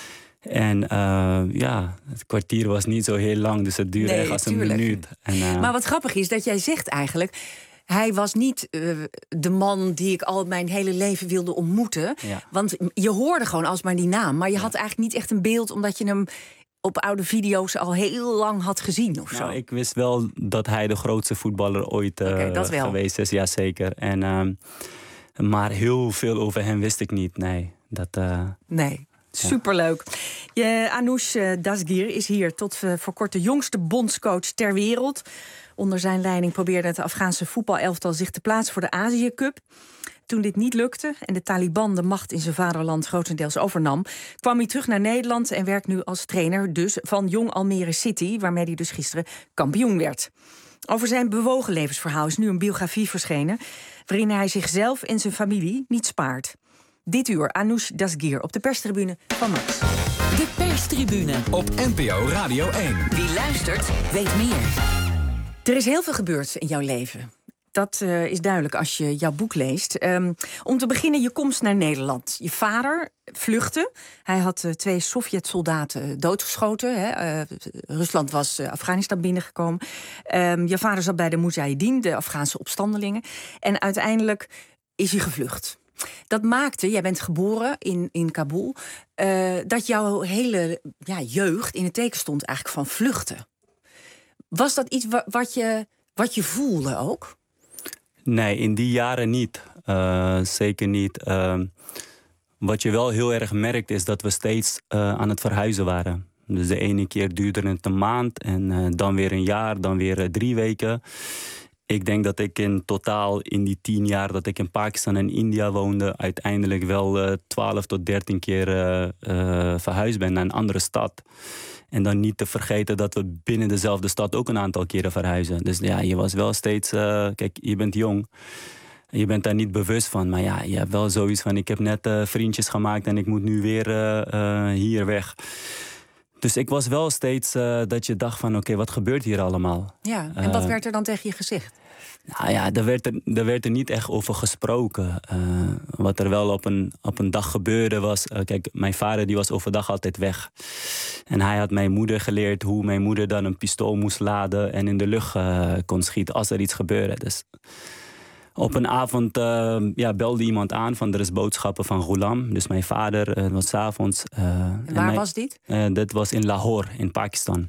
En uh, ja, het kwartier was niet zo heel lang, dus het duurde nee, echt als tuurlijk. een minuut. En, uh,
maar wat grappig is dat jij zegt eigenlijk, hij was niet uh, de man die ik al mijn hele leven wilde ontmoeten.
Ja.
Want je hoorde gewoon alsmaar die naam. Maar je had eigenlijk niet echt een beeld, omdat je hem op oude video's al heel lang had gezien of
nou,
zo.
ik wist wel dat hij de grootste voetballer ooit uh,
okay, dat wel.
geweest is. Ja, zeker. En, uh, maar heel veel over hem wist ik niet. Nee, dat... Uh,
nee. Superleuk. Je, Anoush Dasgir is hier tot uh, voor kort de jongste bondscoach ter wereld. Onder zijn leiding probeerde het Afghaanse voetbalelftal zich te plaatsen voor de Azië Cup. Toen dit niet lukte en de Taliban de macht in zijn vaderland grotendeels overnam, kwam hij terug naar Nederland en werkt nu als trainer dus van Jong Almere City, waarmee hij dus gisteren kampioen werd. Over zijn bewogen levensverhaal is nu een biografie verschenen, waarin hij zichzelf en zijn familie niet spaart. Dit uur Anoush Dasgir op de perstribune van Max.
De perstribune
op N P O Radio één.
Wie luistert, weet meer.
Er is heel veel gebeurd in jouw leven. Dat uh, is duidelijk als je jouw boek leest. Um, om te beginnen je komst naar Nederland. Je vader vluchtte. Hij had uh, twee Sovjet-soldaten doodgeschoten. Hè. Uh, Rusland was uh, Afghanistan binnengekomen. Um, je vader zat bij de Mujahideen, de Afghaanse opstandelingen. En uiteindelijk is hij gevlucht. Dat maakte, jij bent geboren in, in Kabul, uh, dat jouw hele ja, jeugd in het teken stond eigenlijk van vluchten. Was dat iets wa- wat, je, wat je voelde ook?
Nee, in die jaren niet. Uh, zeker niet. Uh, wat je wel heel erg merkt is dat we steeds uh, aan het verhuizen waren. Dus de ene keer duurde het een maand en uh, dan weer een jaar, dan weer uh, drie weken. Ik denk dat ik in totaal in die tien jaar dat ik in Pakistan en India woonde, uiteindelijk wel uh, twaalf tot dertien keer uh, uh, verhuisd ben naar een andere stad. En dan niet te vergeten dat we binnen dezelfde stad ook een aantal keren verhuizen. Dus ja, je was wel steeds... Uh, kijk, je bent jong. Je bent daar niet bewust van. Maar ja, je hebt wel zoiets van... ik heb net uh, vriendjes gemaakt en ik moet nu weer uh, uh, hier weg. Dus ik was wel steeds uh, dat je dacht van... oké, okay, wat gebeurt hier allemaal?
Ja, en uh, wat werd er dan tegen je gezegd?
Nou ja, daar werd er, daar werd er niet echt over gesproken. Uh, wat er wel op een, op een dag gebeurde was... Uh, kijk, mijn vader die was overdag altijd weg. En hij had mijn moeder geleerd hoe mijn moeder dan een pistool moest laden... en in de lucht uh, kon schieten als er iets gebeurde. Dus op een avond uh, ja, belde iemand aan van er is boodschappen van Ghulam. Dus mijn vader, uh, was 's avonds. Uh,
en waar en mijn, was dit?
Uh, dat was in Lahore, in Pakistan.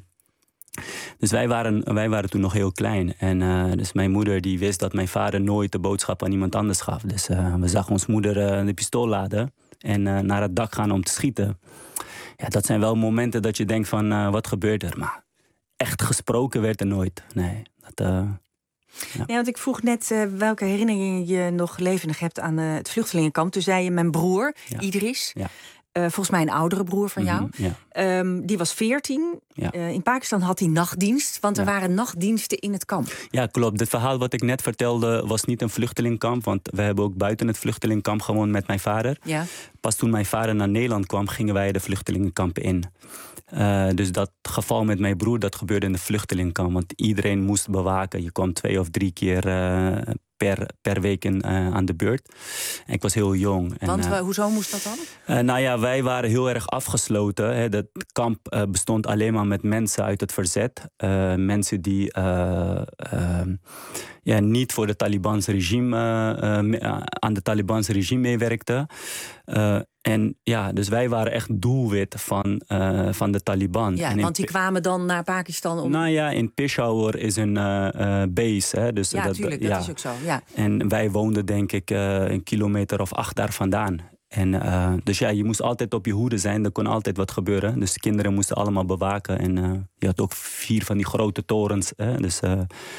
Dus wij waren, wij waren toen nog heel klein. En uh, dus mijn moeder die wist dat mijn vader nooit de boodschap aan iemand anders gaf. Dus uh, we zagen ons moeder uh, de pistool laden en uh, naar het dak gaan om te schieten. Ja, dat zijn wel momenten dat je denkt van uh, wat gebeurt er? Maar echt gesproken werd er nooit. Nee, dat... Uh,
Ja. Nee, want ik vroeg net uh, welke herinneringen je nog levendig hebt aan uh, het vluchtelingenkamp. Toen zei je mijn broer, ja. Idris,
ja.
uh, volgens mij een oudere broer van jou.
Mm-hmm, ja.
um, die was veertien.
Ja.
Uh, in Pakistan had hij nachtdienst, want er
ja.
waren nachtdiensten in het kamp.
Ja, klopt. Het verhaal wat ik net vertelde was niet een vluchtelingkamp. Want we hebben ook buiten het vluchtelingkamp gewoond met mijn vader.
Ja.
Pas toen mijn vader naar Nederland kwam, gingen wij de vluchtelingenkampen in. Uh, dus dat geval met mijn broer, dat gebeurde in de vluchtelingkamp. Want iedereen moest bewaken. Je kwam twee of drie keer uh, per, per week in, uh, aan de beurt. En ik was heel jong.
Want
en, uh,
hoezo moest dat dan?
Uh, nou ja, wij waren heel erg afgesloten. Hè. Dat kamp uh, bestond alleen maar met mensen uit het verzet. Uh, mensen die uh, uh, ja, niet voor de Talibanse regime, uh, uh, aan de Talibanse regime meewerkten. Uh, En ja, dus wij waren echt doelwit van, uh, van de Taliban.
Ja,
en
want die kwamen dan naar Pakistan om...
Nou ja, in Peshawar is een uh, uh, base. Hè, dus
ja,
dat,
tuurlijk,
ja.
dat is ook zo, ja.
En wij woonden denk ik uh, een kilometer of acht daar vandaan. En, uh, dus ja, je moest altijd op je hoede zijn. Er kon altijd wat gebeuren. Dus de kinderen moesten allemaal bewaken. En uh, je had ook vier van die grote torens. Hè, dus uh,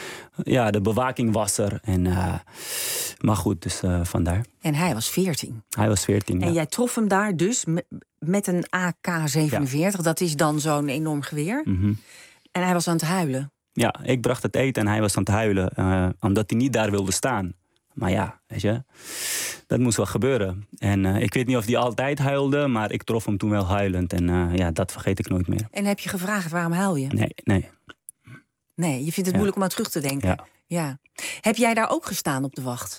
ja, de bewaking was er. En, uh, maar goed, dus uh, vandaar.
En hij was veertien.
Hij was veertien,
En
ja.
jij trof hem daar dus met een A K zevenenveertig. Ja. Dat is dan zo'n enorm geweer.
Mm-hmm.
En hij was aan het huilen.
Ja, ik bracht het eten en hij was aan het huilen. Uh, omdat hij niet daar wilde staan. Maar ja, weet je, dat moest wel gebeuren. En uh, ik weet niet of hij altijd huilde, maar ik trof hem toen wel huilend. En uh, ja, dat vergeet ik nooit meer.
En heb je gevraagd, waarom huil je?
Nee, nee.
Nee, je vindt het ja. moeilijk om aan terug te denken.
Ja.
ja. Heb jij daar ook gestaan op de wacht?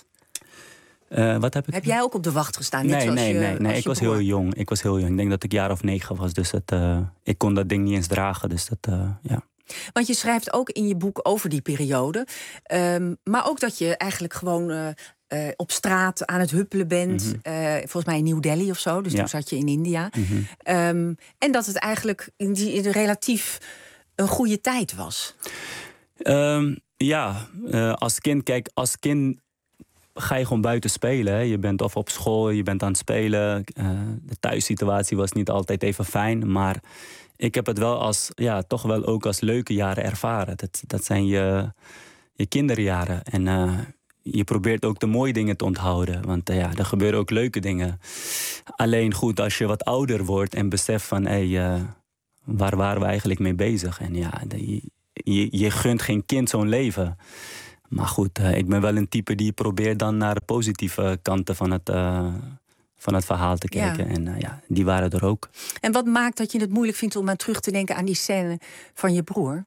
Uh, wat heb ik?
Heb jij ook op de wacht gestaan? Net
nee,
zoals
nee,
je,
nee, nee. Ik was
broer.
heel jong. Ik was heel jong. Ik denk dat ik jaar of negen was. Dus dat, uh, ik kon dat ding niet eens dragen. Dus dat, uh, ja.
Want je schrijft ook in je boek over die periode. Um, maar ook dat je eigenlijk gewoon uh, uh, op straat aan het huppelen bent. Mm-hmm. uh, volgens mij in New Delhi of zo. Dus ja. toen zat je in India. Mm-hmm. Um, en dat het eigenlijk in die, in relatief een goede tijd was.
Um, ja, uh, als kind, kijk, als kind ga je gewoon buiten spelen. Hè. Je bent of op school, je bent aan het spelen. Uh, de thuissituatie was niet altijd even fijn, maar ik heb het wel als, ja, toch wel ook als leuke jaren ervaren. Dat, dat zijn je, je kinderjaren. En uh, je probeert ook de mooie dingen te onthouden. Want uh, ja, er gebeuren ook leuke dingen. Alleen goed, als je wat ouder wordt en beseft van, hé, hey, uh, waar waren we eigenlijk mee bezig? En ja, de, je, je gunt geen kind zo'n leven. Maar goed, uh, ik ben wel een type die probeert dan naar de positieve kanten van het, uh, van het verhaal te kijken. Ja. En uh, ja, die waren er ook.
En wat maakt dat je het moeilijk vindt om aan terug te denken aan die scène van je broer?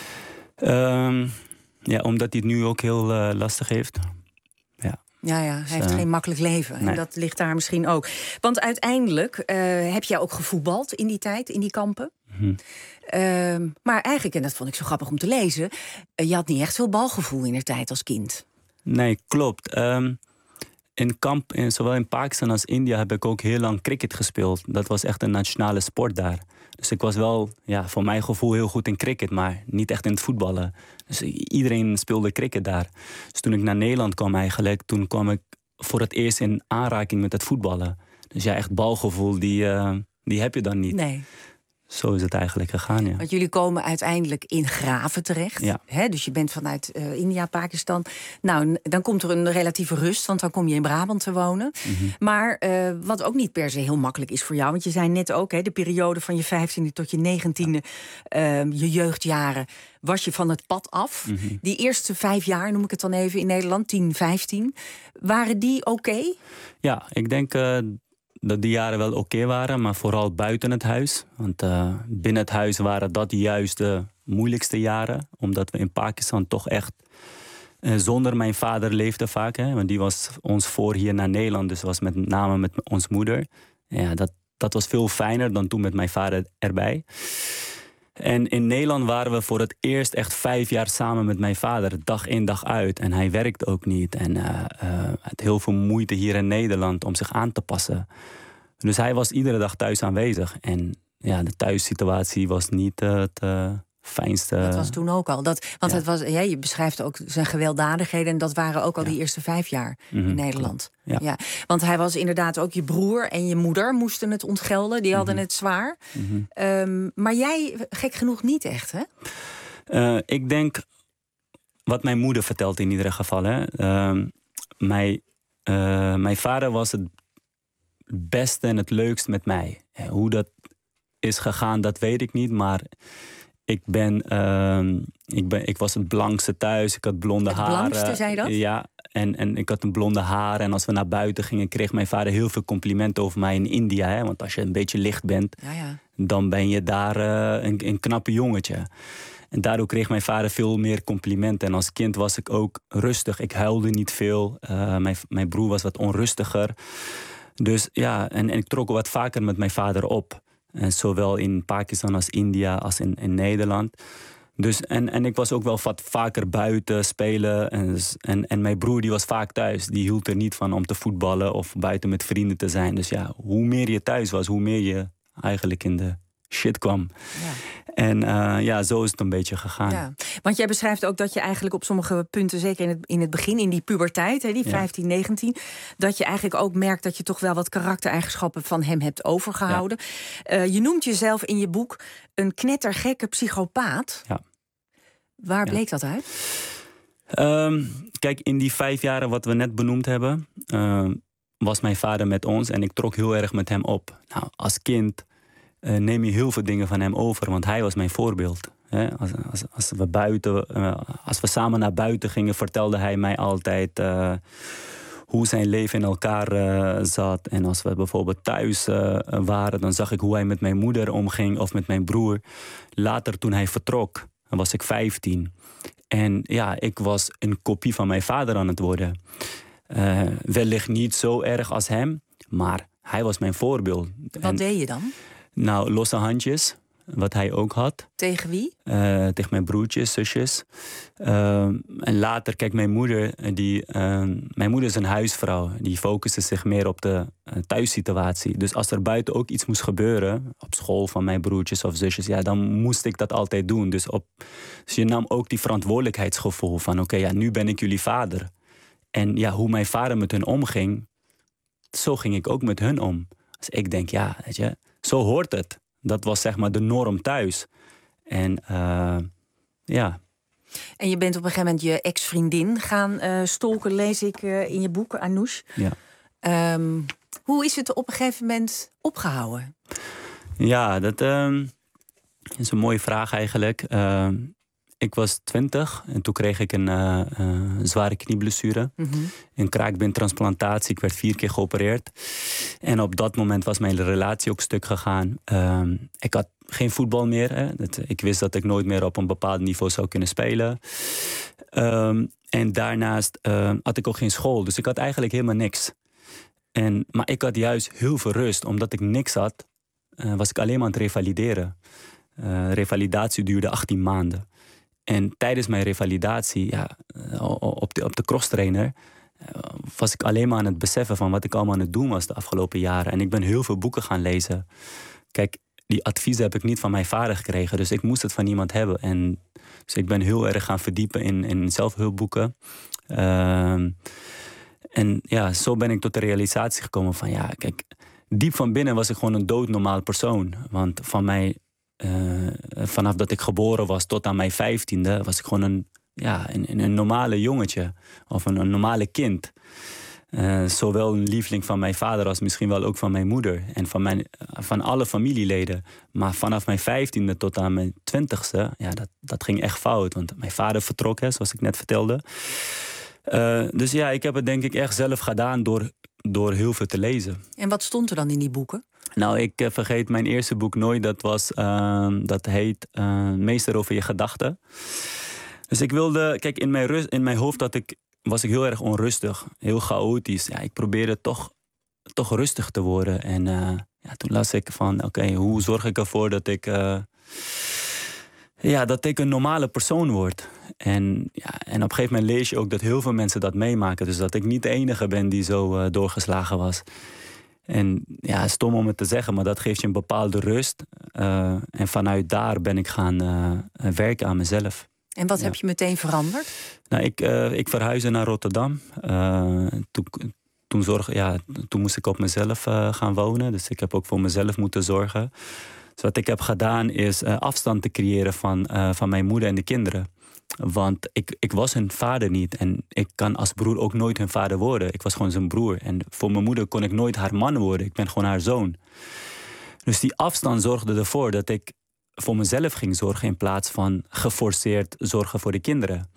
Um, ja, omdat hij het nu ook heel uh, lastig heeft. Ja.
Ja, ja, hij dus, heeft uh, geen makkelijk leven. Nee. En dat ligt daar misschien ook. Want uiteindelijk uh, heb jij ook gevoetbald in die tijd, in die kampen. Mm-hmm. Uh, maar eigenlijk, en dat vond ik zo grappig om te lezen, uh, je had niet echt veel balgevoel in de tijd als kind.
Nee, klopt. Um, in kamp, in, zowel in Pakistan als India, heb ik ook heel lang cricket gespeeld. Dat was echt een nationale sport daar. Dus ik was wel, ja, voor mijn gevoel heel goed in cricket, maar niet echt in het voetballen. Dus iedereen speelde cricket daar. Dus toen ik naar Nederland kwam eigenlijk, toen kwam ik voor het eerst in aanraking met het voetballen. Dus ja, echt balgevoel, die, uh, die heb je dan niet.
Nee.
Zo is het eigenlijk gegaan, ja.
Want jullie komen uiteindelijk in Graven terecht.
Ja.
Hè? Dus je bent vanuit uh, India, Pakistan. Nou, dan komt er een relatieve rust, want dan kom je in Brabant te wonen. Mm-hmm. Maar uh, wat ook niet per se heel makkelijk is voor jou. Want je zei net ook, hè, de periode van je vijftiende tot je negentiende, uh, je jeugdjaren, was je van het pad af. Mm-hmm. Die eerste vijf jaar, noem ik het dan even in Nederland, tien, vijftien. Waren die oké? Okay?
Ja, ik denk Uh... dat die jaren wel oké okay waren, maar vooral buiten het huis. Want uh, binnen het huis waren dat juist de moeilijkste jaren. Omdat we in Pakistan toch echt uh, zonder mijn vader leefden vaak. Hè, want die was ons voor hier naar Nederland, dus was met name met ons moeder. Ja, dat, dat was veel fijner dan toen met mijn vader erbij. En in Nederland waren we voor het eerst echt vijf jaar samen met mijn vader. Dag in, dag uit. En hij werkte ook niet. En uh, uh, had heel veel moeite hier in Nederland om zich aan te passen. Dus hij was iedere dag thuis aanwezig. En ja, de thuissituatie was niet uh, het uh, fijnste.
Dat was toen ook al. Dat, want ja. het was, ja, je beschrijft ook zijn gewelddadigheden. En dat waren ook al ja. die eerste vijf jaar mm-hmm. in Nederland.
Ja.
Ja. Want hij was inderdaad ook je broer en je moeder moesten het ontgelden. Die hadden
mm-hmm.
het zwaar.
Mm-hmm.
Um, maar jij, gek genoeg, niet echt, hè?
Uh, ik denk, wat mijn moeder vertelt in ieder geval. Hè. Uh, mijn, uh, mijn vader was het beste en het leukst met mij. Hoe dat is gegaan, dat weet ik niet. Maar ik ben, uh, ik ben, ik was het blankste thuis. Ik had blonde
het
haren.
Het blankste, zei je dat?
Ja, en, en ik had een blonde haar. En als we naar buiten gingen, kreeg mijn vader heel veel complimenten over mij in India. Hè? Want als je een beetje licht bent,
ja, ja.
dan ben je daar uh, een, een knappe jongetje. En daardoor kreeg mijn vader veel meer complimenten. En als kind was ik ook rustig. Ik huilde niet veel. Uh, mijn, mijn broer was wat onrustiger. Dus ja, en, en ik trok wat vaker met mijn vader op. En zowel in Pakistan als India als in, in Nederland. Dus, en, en ik was ook wel wat vaker buiten spelen. En, en, en mijn broer die was vaak thuis. Die hield er niet van om te voetballen of buiten met vrienden te zijn. Dus ja, hoe meer je thuis was, hoe meer je eigenlijk in de shit kwam.
Ja.
En uh, ja, zo is het een beetje gegaan.
Ja. Want jij beschrijft ook dat je eigenlijk op sommige punten, zeker in het, in het begin, in die puberteit, hè, die ja. vijftien, negentien... dat je eigenlijk ook merkt dat je toch wel wat karaktereigenschappen van hem hebt overgehouden. Ja. Uh, je noemt jezelf in je boek een knettergekke psychopaat.
Ja.
Waar
ja.
bleek dat uit?
Um, kijk, in die vijf jaren wat we net benoemd hebben, uh, was mijn vader met ons en ik trok heel erg met hem op. Nou, als kind Uh, neem je heel veel dingen van hem over, want hij was mijn voorbeeld. Hè? Als, als, als, we buiten, uh, als we samen naar buiten gingen, vertelde hij mij altijd uh, hoe zijn leven in elkaar uh, zat. En als we bijvoorbeeld thuis uh, waren, dan zag ik hoe hij met mijn moeder omging of met mijn broer. Later, toen hij vertrok, dan was ik vijftien. En ja, ik was een kopie van mijn vader aan het worden. Uh, wellicht niet zo erg als hem, maar hij was mijn voorbeeld.
Wat
en,
deed je dan?
Nou, losse handjes. wat hij ook had.
Tegen wie?
Uh, tegen mijn broertjes, zusjes. Uh, en later, kijk, mijn moeder, die, uh, mijn moeder is een huisvrouw. Die focuste zich meer op de uh, thuissituatie. Dus als er buiten ook iets moest gebeuren, op school van mijn broertjes of zusjes, ja, dan moest ik dat altijd doen. Dus, op, dus je nam ook die verantwoordelijkheidsgevoel van, oké, okay, ja, nu ben ik jullie vader. En ja, hoe mijn vader met hun omging, zo ging ik ook met hun om. Dus ik denk, ja, weet je, zo hoort het. Dat was zeg maar de norm thuis. En uh, ja.
En je bent op een gegeven moment je ex-vriendin gaan uh, stalken, lees ik uh, in je boek, Anoush.
Ja.
Um, hoe is het op een gegeven moment opgehouden?
Ja, dat um, is een mooie vraag eigenlijk. Uh, ik was twintig en toen kreeg ik een uh, uh, zware knieblessure. Mm-hmm. Een kraakbentransplantatie. Ik werd vier keer geopereerd. En op dat moment was mijn relatie ook stuk gegaan. Uh, ik had geen voetbal meer. Hè. Dat, ik wist dat ik nooit meer op een bepaald niveau zou kunnen spelen. Um, en daarnaast uh, had ik ook geen school. Dus ik had eigenlijk helemaal niks. En, maar ik had juist heel veel rust. Omdat ik niks had, uh, was ik alleen maar aan het revalideren. Uh, revalidatie duurde achttien maanden. En tijdens mijn revalidatie, ja, op de, op de crosstrainer, was ik alleen maar aan het beseffen van wat ik allemaal aan het doen was de afgelopen jaren. En ik ben heel veel boeken gaan lezen. Kijk, die adviezen heb ik niet van mijn vader gekregen, dus ik moest het van iemand hebben. En dus ik ben heel erg gaan verdiepen in, in zelfhulpboeken. Uh, en ja, zo ben ik tot de realisatie gekomen van, ja, kijk, diep van binnen was ik gewoon een doodnormaal persoon. Want van mij, uh, vanaf dat ik geboren was tot aan mijn vijftiende, was ik gewoon een, ja, een, een normale jongetje. Of een, een normale kind. Uh, zowel een lieveling van mijn vader als misschien wel ook van mijn moeder. En van, mijn, van alle familieleden. Maar vanaf mijn vijftiende tot aan mijn twintigste, ja, dat, dat ging echt fout. Want mijn vader vertrok, hè, zoals ik net vertelde. Uh, dus ja, ik heb het denk ik echt zelf gedaan door, door heel veel te lezen.
En wat stond er dan in die boeken?
Nou, ik uh, vergeet mijn eerste boek nooit. Dat, was, uh, dat heet uh, Meester over je gedachten. Dus ik wilde, kijk, in mijn, rust, in mijn hoofd had ik, was ik heel erg onrustig. Heel chaotisch. Ja, ik probeerde toch, toch rustig te worden. En uh, ja, toen las ik van, oké, okay, hoe zorg ik ervoor dat ik... Uh, Ja, dat ik een normale persoon word. En, ja, en op een gegeven moment lees je ook dat heel veel mensen dat meemaken. Dus dat ik niet de enige ben die zo uh, doorgeslagen was. En ja, stom om het te zeggen, maar dat geeft je een bepaalde rust. Uh, en vanuit daar ben ik gaan uh, werken aan mezelf.
En wat
ja.
heb je meteen veranderd?
Nou, ik, uh, ik verhuisde naar Rotterdam. Uh, toen, toen, zorg, ja, toen moest ik op mezelf uh, gaan wonen. Dus ik heb ook voor mezelf moeten zorgen. Dus wat ik heb gedaan is uh, afstand te creëren van, uh, van mijn moeder en de kinderen. Want ik, ik was hun vader niet. En ik kan als broer ook nooit hun vader worden. Ik was gewoon zijn broer. En voor mijn moeder kon ik nooit haar man worden. Ik ben gewoon haar zoon. Dus die afstand zorgde ervoor dat ik voor mezelf ging zorgen in plaats van geforceerd zorgen voor de kinderen.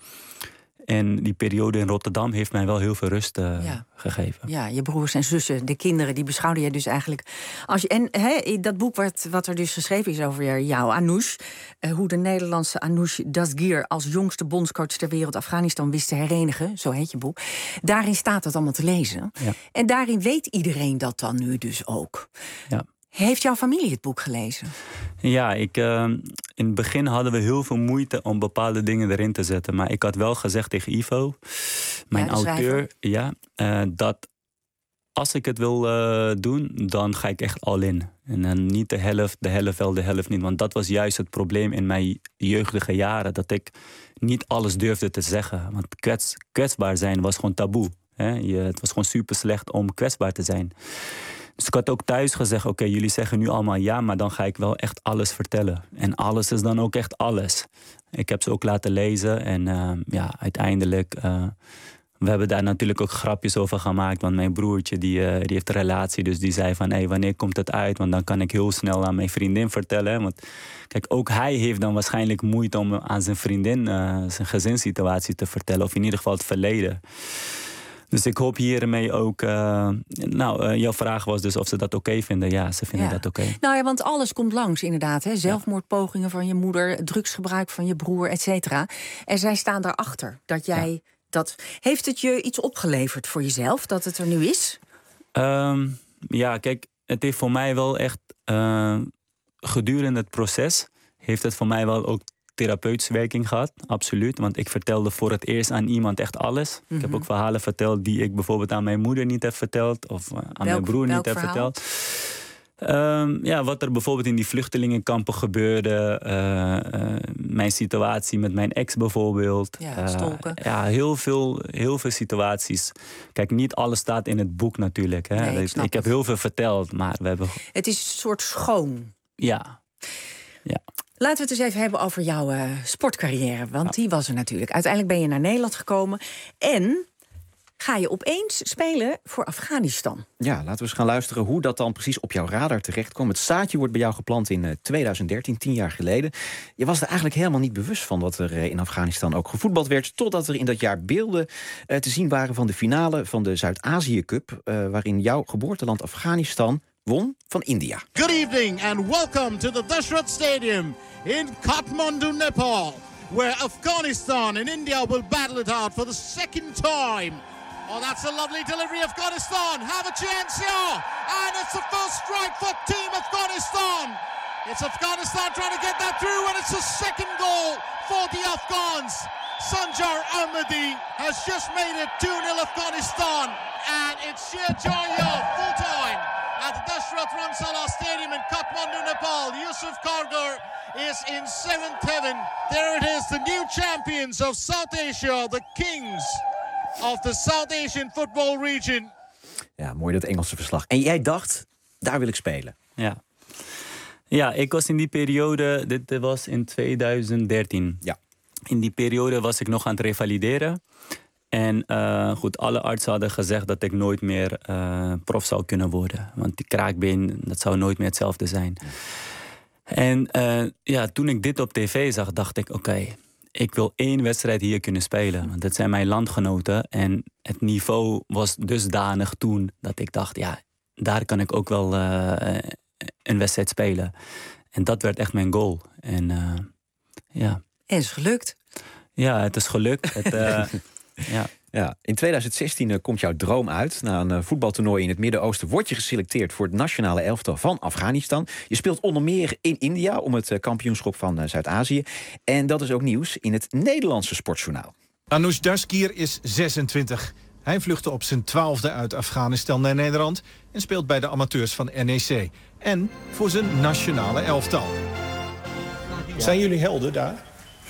En die periode in Rotterdam heeft mij wel heel veel rust uh, ja. gegeven.
Ja, je broers en zussen, de kinderen, die beschouwde je dus eigenlijk... Als je, en he, dat boek wat, wat er dus geschreven is over jou, Anoush... Uh, hoe de Nederlandse Anoush Dastgir als jongste bondscoach ter wereld Afghanistan wist te herenigen, zo heet je boek. Daarin staat dat allemaal te lezen. Ja. En daarin weet iedereen dat dan nu dus ook.
Ja.
Heeft jouw familie het boek gelezen?
Ja, ik, uh, in het begin hadden we heel veel moeite om bepaalde dingen erin te zetten. Maar ik had wel gezegd tegen Ivo, mijn ja, auteur, ja, uh, dat als ik het wil uh, doen, dan ga ik echt all in. En dan niet de helft, de helft wel, de helft niet. Want dat was juist het probleem in mijn jeugdige jaren. Dat ik niet alles durfde te zeggen. Want kwets, kwetsbaar zijn was gewoon taboe. Hè? Je, het was gewoon super slecht om kwetsbaar te zijn. Dus ik had ook thuis gezegd, oké, okay, jullie zeggen nu allemaal ja, maar dan ga ik wel echt alles vertellen. En alles is dan ook echt alles. Ik heb ze ook laten lezen en uh, ja, uiteindelijk... Uh, we hebben daar natuurlijk ook grapjes over gemaakt, want mijn broertje die, uh, die heeft een relatie. Dus die zei van, hé, hey, wanneer komt het uit? Want dan kan ik heel snel aan mijn vriendin vertellen. Want kijk, ook hij heeft dan waarschijnlijk moeite om aan zijn vriendin uh, zijn gezinssituatie te vertellen. Of in ieder geval het verleden. Dus ik hoop hiermee ook... Uh, nou, uh, jouw vraag was dus of ze dat oké okay vinden. Ja, ze vinden ja. dat oké. Okay.
Nou ja, want alles komt langs inderdaad. Hè? Zelfmoordpogingen van je moeder, drugsgebruik van je broer, et cetera. En zij staan daarachter dat jij... Ja. Dat, heeft het je iets opgeleverd voor jezelf, dat het er nu is?
Um, ja, kijk, het heeft voor mij wel echt uh, gedurende het proces heeft het voor mij wel ook therapeutische werking gehad, absoluut. Want ik vertelde voor het eerst aan iemand echt alles. Mm-hmm. Ik heb ook verhalen verteld die ik bijvoorbeeld aan mijn moeder niet heb verteld. Of uh, aan welk, mijn broer niet heb verhaal? verteld. Um, ja, wat er bijvoorbeeld in die vluchtelingenkampen gebeurde. Uh, uh, mijn situatie met mijn ex bijvoorbeeld.
Ja, stolken.
Uh, ja, heel veel, heel veel situaties. Kijk, niet alles staat in het boek natuurlijk. Hè.
Nee, ik
dus, ik heb heel veel verteld, maar we hebben...
Het is een soort schoon.
Ja. ja.
Laten we het eens even hebben over jouw uh, sportcarrière. Want ja. die was er natuurlijk. Uiteindelijk ben je naar Nederland gekomen. En ga je opeens spelen voor Afghanistan.
Ja, laten we eens gaan luisteren hoe dat dan precies op jouw radar terecht kwam. Het zaadje wordt bij jou geplant in uh, twintig dertien, tien jaar geleden. Je was er eigenlijk helemaal niet bewust van dat er uh, in Afghanistan ook gevoetbald werd. Totdat er in dat jaar beelden uh, te zien waren van de finale van de Zuid-Azië Cup. Uh, waarin jouw geboorteland Afghanistan won van India.
Good evening and welcome to the Dashrath Stadium in Kathmandu, Nepal, where Afghanistan and India will battle it out for the second time. Oh, that's a lovely delivery, Afghanistan. Have a chance here. And it's the first strike for Team Afghanistan. It's Afghanistan trying to get that through, and it's the second goal for the Afghans. Sanjar Ahmadi has just made it two nil Afghanistan. And it's sheer joy here, full time, at the Dashrath Ramsala Stadium in Kathmandu, Nepal. Yusuf Kargar is in seventh heaven. There it is, the new champions of South Asia, the kings of the South Asian football region.
Ja, mooi dat Engelse verslag. En jij dacht, daar wil ik spelen.
Ja. Ja, ik was in die periode, dit was in twintig dertien.
Ja.
In die periode was ik nog aan het revalideren. En uh, goed, alle artsen hadden gezegd dat ik nooit meer uh, prof zou kunnen worden. Want die kraakbeen, dat zou nooit meer hetzelfde zijn. Ja. En uh, ja, toen ik dit op tv zag, dacht ik, oké, okay, ik wil één wedstrijd hier kunnen spelen. Want dat zijn mijn landgenoten. En het niveau was dusdanig toen dat ik dacht, ja, daar kan ik ook wel uh, een wedstrijd spelen. En dat werd echt mijn goal. En uh, ja.
En is gelukt.
Ja, het is gelukt. Het, uh, ja.
Ja, in twintig zestien uh, komt jouw droom uit. Na een uh, voetbaltoernooi in het Midden-Oosten word je geselecteerd voor het nationale elftal van Afghanistan. Je speelt onder meer in India om het uh, kampioenschap van uh, Zuid-Azië. En dat is ook nieuws in het Nederlandse sportjournaal.
Anoush Dasgir is zesentwintig. Hij vluchtte op zijn twaalfde uit Afghanistan naar Nederland en speelt bij de amateurs van N E C. En voor zijn nationale elftal. Ja. Zijn jullie helden daar?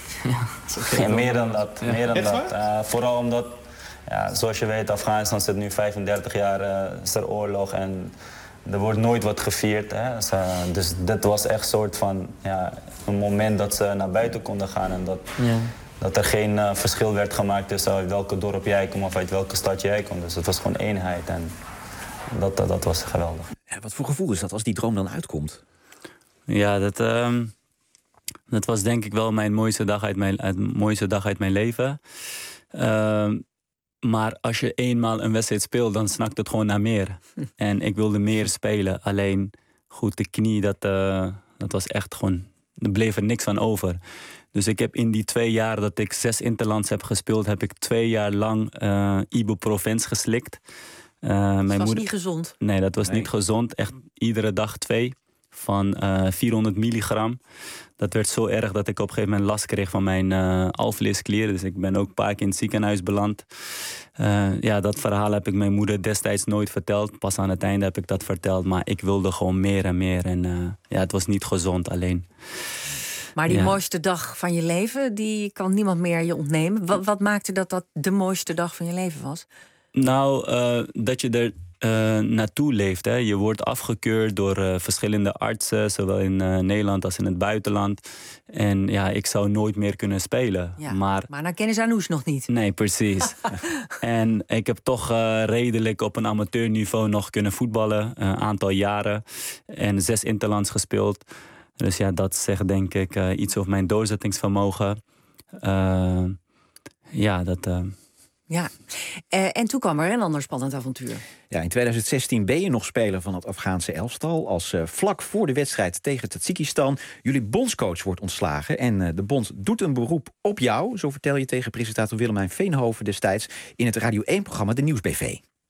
Ja, meer dan dat. Meer dan dat. Uh, vooral omdat, ja, zoals je weet, Afghanistan zit nu vijfendertig jaar, uh, is er oorlog en er wordt nooit wat gevierd. Hè. Dus, uh, dus dit was echt een soort van ja, een moment dat ze naar buiten konden gaan en dat, ja. dat er geen uh, verschil werd gemaakt tussen uit welke dorp jij komt of uit welke stad jij komt. Dus het was gewoon eenheid en dat, dat, dat was geweldig.
Ja, wat voor gevoel is dat als die droom dan uitkomt?
Ja, dat... Uh... Dat was denk ik wel mijn mooiste dag uit mijn, uit, mooiste dag uit mijn leven. Uh, maar als je eenmaal een wedstrijd speelt, dan snakt het gewoon naar meer. Hm. En ik wilde meer spelen. Alleen, goed, de knie, dat, uh, dat was echt gewoon... Er bleef er niks van over. Dus ik heb in die twee jaar dat ik zes interlands heb gespeeld... heb ik twee jaar lang uh, ibuprofens geslikt. Uh,
dat
mijn
was
moeder...
niet gezond?
Nee, dat was nee. niet gezond. Echt iedere dag twee. Van uh, vierhonderd milligram. Dat werd zo erg dat ik op een gegeven moment last kreeg van mijn uh, alvleesklier. Dus ik ben ook een paar keer in het ziekenhuis beland. Uh, ja, dat verhaal heb ik mijn moeder destijds nooit verteld. Pas aan het einde heb ik dat verteld. Maar ik wilde gewoon meer en meer. En uh, ja, het was niet gezond alleen.
Maar die
ja. mooiste
dag van je leven, die kan niemand meer je ontnemen. Wat, wat maakte dat dat de mooiste dag van je leven was?
Nou, uh, dat je er... Uh, naartoe leeft. Hè. Je wordt afgekeurd door uh, verschillende artsen, zowel in uh, Nederland als in het buitenland. En ja, ik zou nooit meer kunnen spelen.
Ja,
maar
maar dan kennen ze Anoush nog niet.
Nee, precies. En ik heb toch uh, redelijk op een amateurniveau nog kunnen voetballen. Een uh, aantal jaren. En zes interlands gespeeld. Dus ja, dat zegt denk ik uh, iets over mijn doorzettingsvermogen. Uh, ja, dat... Uh,
Ja, uh, en toen kwam er een ander spannend avontuur.
Ja, in twintig zestien ben je nog speler van het Afghaanse elftal. Als uh, vlak voor de wedstrijd tegen Tajikistan jullie bondscoach wordt ontslagen. En uh, de bond doet een beroep op jou. Zo vertel je tegen presentator Willemijn Veenhoven destijds in het Radio één-programma De Nieuwsbv.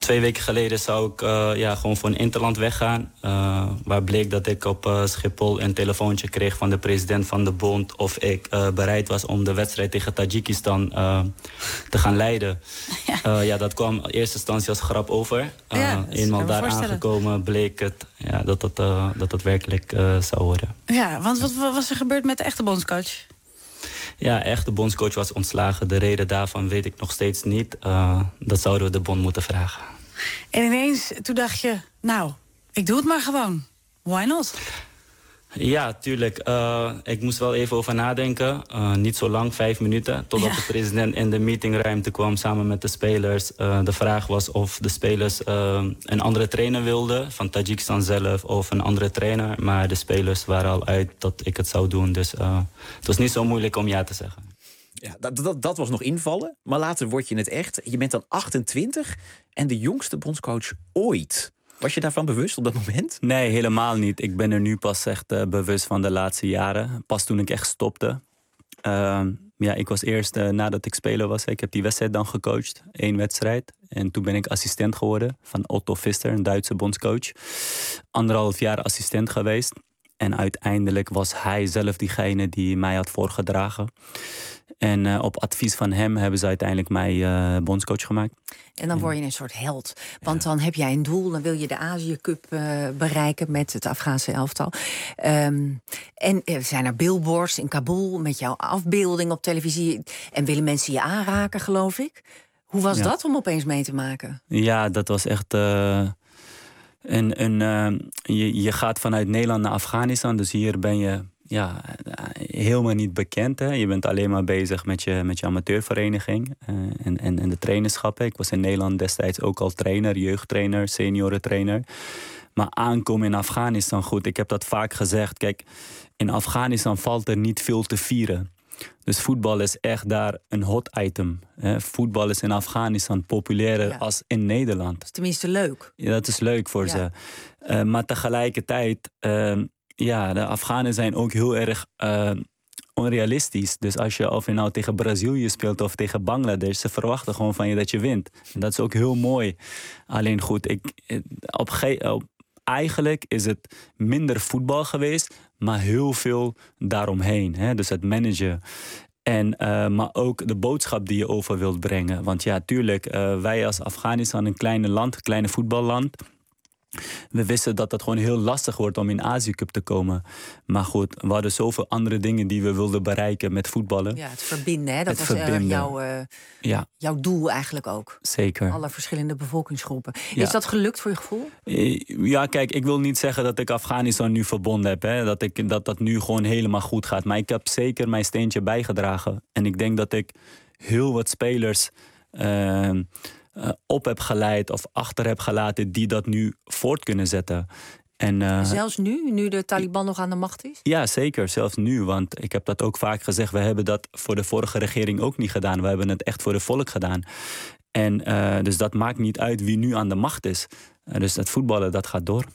Twee weken geleden zou ik uh, ja, gewoon voor een interland weggaan. Uh, waar bleek dat ik op uh, Schiphol een telefoontje kreeg van de president van de bond... of ik uh, bereid was om de wedstrijd tegen Tajikistan uh, te gaan leiden. Ja. Uh, ja, dat kwam in eerste instantie als grap over. Uh, ja, eenmaal daar aangekomen bleek het ja, dat het, uh, dat het werkelijk uh, zou worden.
Ja, want wat, wat was er gebeurd met de echte bondscoach?
Ja, echt, de bondscoach was ontslagen. De reden daarvan weet ik nog steeds niet. Uh, dat zouden we de bond moeten vragen.
En ineens, toen dacht je, nou, ik doe het maar gewoon. Why not?
Ja, tuurlijk. Uh, ik moest wel even over nadenken. Uh, niet zo lang, vijf minuten. Totdat ja. de president in de meetingruimte kwam samen met de spelers. Uh, de vraag was of de spelers uh, een andere trainer wilden. Van Tajikistan zelf of een andere trainer. Maar de spelers waren al uit dat ik het zou doen. Dus uh, het was niet zo moeilijk om ja te zeggen.
Ja, dat, dat, dat was nog invallen. Maar later word je het echt. Je bent dan achtentwintig en de jongste bondscoach ooit. Was je daarvan bewust op dat moment?
Nee, helemaal niet. Ik ben er nu pas echt uh, bewust van de laatste jaren. Pas toen ik echt stopte. Uh, ja, ik was eerst, uh, nadat ik speler was... ik heb die wedstrijd dan gecoacht. Eén wedstrijd. En toen ben ik assistent geworden van Otto Pfister, een Duitse bondscoach. Anderhalf jaar assistent geweest. En uiteindelijk was hij zelf diegene die mij had voorgedragen. En uh, op advies van hem hebben ze uiteindelijk mij uh, bondscoach gemaakt.
En dan word je een soort held. Want dan heb jij een doel, dan wil je de Azië Cup uh, bereiken met het Afghaanse elftal. Um, en er zijn er billboards in Kabul met jouw afbeelding op televisie. En willen mensen je aanraken, geloof ik. Hoe was ja. dat om opeens mee te maken?
Ja, dat was echt... Uh... En, en uh, je, je gaat vanuit Nederland naar Afghanistan. Dus hier ben je ja, helemaal niet bekend. Hè? Je bent alleen maar bezig met je, met je amateurvereniging uh, en, en, en de trainerschappen. Ik was in Nederland destijds ook al trainer, jeugdtrainer, seniorentrainer. Maar aankomen in Afghanistan, goed, ik heb dat vaak gezegd. Kijk, in Afghanistan valt er niet veel te vieren. Dus voetbal is echt daar een hot item. Hè. Voetbal is in Afghanistan populairder ja. als in Nederland.
Tenminste leuk.
Ja, dat is leuk voor ja. ze. Uh, maar tegelijkertijd, uh, ja, de Afghanen zijn ook heel erg uh, onrealistisch. Dus als je, of je nou tegen Brazilië speelt of tegen Bangladesh, ze verwachten gewoon van je dat je wint. En dat is ook heel mooi. Alleen goed, ik, op, ge- op eigenlijk is het minder voetbal geweest, maar heel veel daaromheen. Hè? Dus het managen. En, uh, maar ook de boodschap die je over wilt brengen. Want ja, tuurlijk, uh, wij als Afghanistan, een kleine land, een kleine voetballand. We wisten dat het gewoon heel lastig wordt om in Azië Cup te komen. Maar goed, we hadden zoveel andere dingen die we wilden bereiken met voetballen.
Ja, het verbinden, hè? Dat
het
was
verbinden.
Jouw, uh,
ja.
jouw doel eigenlijk ook.
Zeker.
Alle verschillende bevolkingsgroepen.
Ja.
Is dat gelukt voor je gevoel?
Ja, kijk, ik wil niet zeggen dat ik Afghanistan nu verbonden heb. Hè? Dat, ik, dat dat nu gewoon helemaal goed gaat. Maar ik heb zeker mijn steentje bijgedragen. En ik denk dat ik heel wat spelers Uh, Uh, op heb geleid of achter heb gelaten die dat nu voort kunnen zetten. En, uh,
zelfs nu, nu de Taliban nog aan de macht is?
Ja, zeker. Zelfs nu. Want ik heb dat ook vaak gezegd. We hebben dat voor de vorige regering ook niet gedaan. We hebben het echt voor de volk gedaan. En uh, dus dat maakt niet uit wie nu aan de macht is. Uh, dus het voetballen, dat gaat door.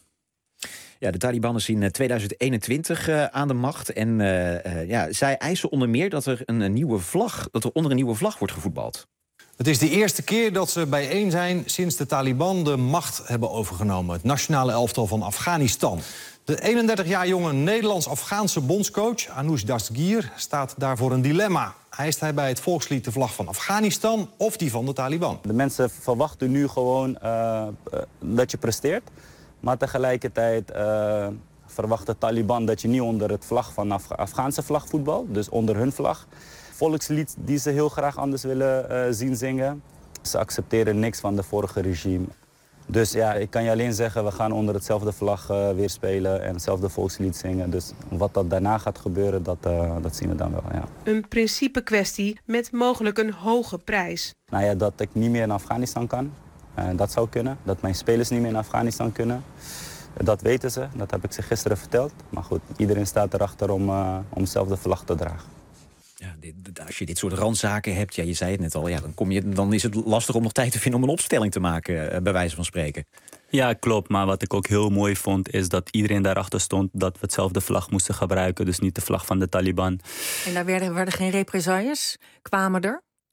Ja, de Taliban is in tweeduizend eenentwintig uh, aan de macht. En uh, uh, ja, zij eisen onder meer dat er een, een nieuwe vlag, dat er onder een nieuwe vlag wordt gevoetbald.
Het is de eerste keer dat ze bijeen zijn sinds de Taliban de macht hebben overgenomen. Het nationale elftal van Afghanistan. De eenendertig jaar jonge Nederlands-Afghaanse bondscoach Anoush Dastgir staat daar voor een dilemma. Eist hij bij het volkslied de vlag van Afghanistan of die van de Taliban?
De mensen verwachten nu gewoon uh, uh, dat je presteert. Maar tegelijkertijd uh, verwacht de Taliban dat je niet onder het vlag van Af- Afghaanse vlag voetbalt. Dus onder hun vlag. Volkslied die ze heel graag anders willen uh, zien zingen. Ze accepteren niks van de vorige regime. Dus ja, ik kan je alleen zeggen, we gaan onder hetzelfde vlag uh, weer spelen en hetzelfde volkslied zingen. Dus wat dat daarna gaat gebeuren, dat, uh, dat zien we dan wel, ja.
Een principe kwestie met mogelijk een hoge prijs.
Nou ja, dat ik niet meer in Afghanistan kan, uh, dat zou kunnen. Dat mijn spelers niet meer in Afghanistan kunnen. Dat weten ze, dat heb ik ze gisteren verteld. Maar goed, iedereen staat erachter om, uh, om dezelfde vlag te dragen.
Ja, dit, als je dit soort randzaken hebt, ja, je zei het net al, ja, dan, kom je, dan is het lastig om nog tijd te vinden om een opstelling te maken, bij wijze van spreken.
Ja, klopt. Maar wat ik ook heel mooi vond, is dat iedereen daarachter stond dat we hetzelfde vlag moesten gebruiken. Dus niet de vlag van de Taliban.
En daar werden, werden geen represailles? Kwamen er?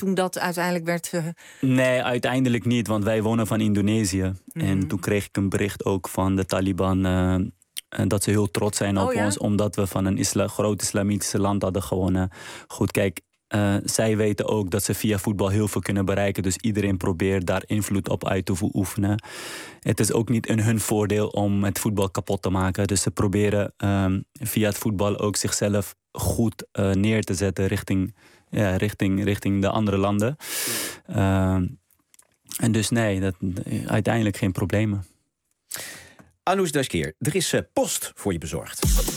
toen dat uiteindelijk werd... Uh...
Nee, uiteindelijk niet, want wij wonen van Indonesië. Mm-hmm. En toen kreeg ik een bericht ook van de Taliban... Uh, dat ze heel trots zijn op oh, ja? ons, omdat we van een isla- groot islamitische land hadden gewonnen. Goed, kijk, uh, zij weten ook dat ze via voetbal heel veel kunnen bereiken. Dus iedereen probeert daar invloed op uit te oefenen. Het is ook niet in hun voordeel om het voetbal kapot te maken. Dus ze proberen um, via het voetbal ook zichzelf goed uh, neer te zetten richting, ja, richting, richting de andere landen. Uh, en dus nee, dat, uiteindelijk geen problemen.
Anoush Dasgir, er is uh, post voor je bezorgd.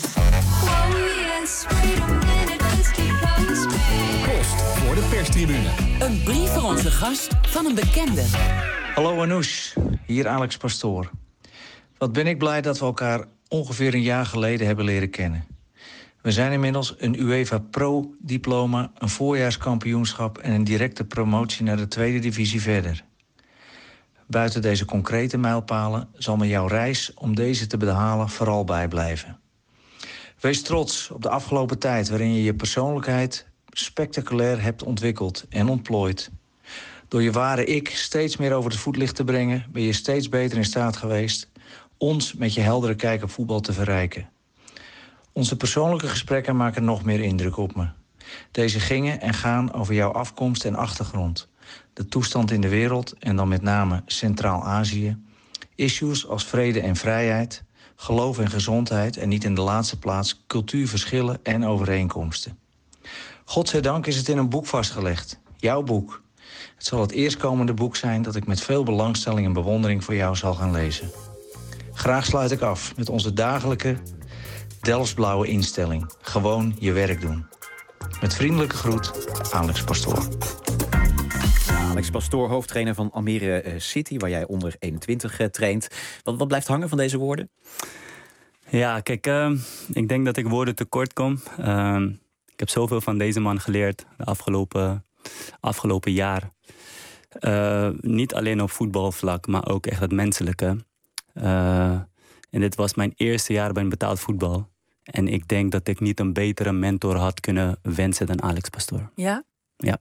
Post voor de perstribune.
Een brief voor onze gast van een bekende.
Hallo Anoush, hier Alex Pastoor. Wat ben ik blij dat we elkaar ongeveer een jaar geleden hebben leren kennen. We zijn inmiddels een UEFA Pro-diploma, een voorjaarskampioenschap... en een directe promotie naar de tweede divisie verder. Buiten deze concrete mijlpalen zal me jouw reis om deze te behalen vooral bijblijven. Wees trots op de afgelopen tijd waarin je je persoonlijkheid spectaculair hebt ontwikkeld en ontplooid. Door je ware ik steeds meer over het voetlicht te brengen, ben je steeds beter in staat geweest ons met je heldere kijk op voetbal te verrijken. Onze persoonlijke gesprekken maken nog meer indruk op me. Deze gingen en gaan over jouw afkomst en achtergrond, de toestand in de wereld en dan met name Centraal-Azië, issues als vrede en vrijheid, geloof en gezondheid en niet in de laatste plaats cultuurverschillen en overeenkomsten. Godzijdank is het in een boek vastgelegd, jouw boek. Het zal het eerstkomende boek zijn dat ik met veel belangstelling en bewondering voor jou zal gaan lezen. Graag sluit ik af met onze dagelijke Delftsblauwe instelling. Gewoon je werk doen. Met vriendelijke groet, Alex Pastoor.
Alex Pastoor, hoofdtrainer van Almere City, waar jij onder eenentwintig uh, traint. Wat, wat blijft hangen van deze woorden?
Ja, kijk, uh, ik denk dat ik woorden tekort kom. Uh, ik heb zoveel van deze man geleerd de afgelopen, afgelopen jaar. Uh, niet alleen op voetbalvlak, maar ook echt het menselijke. Uh, en dit was mijn eerste jaar bij een betaald voetbal. En ik denk dat ik niet een betere mentor had kunnen wensen dan Alex Pastoor.
Ja?
Ja.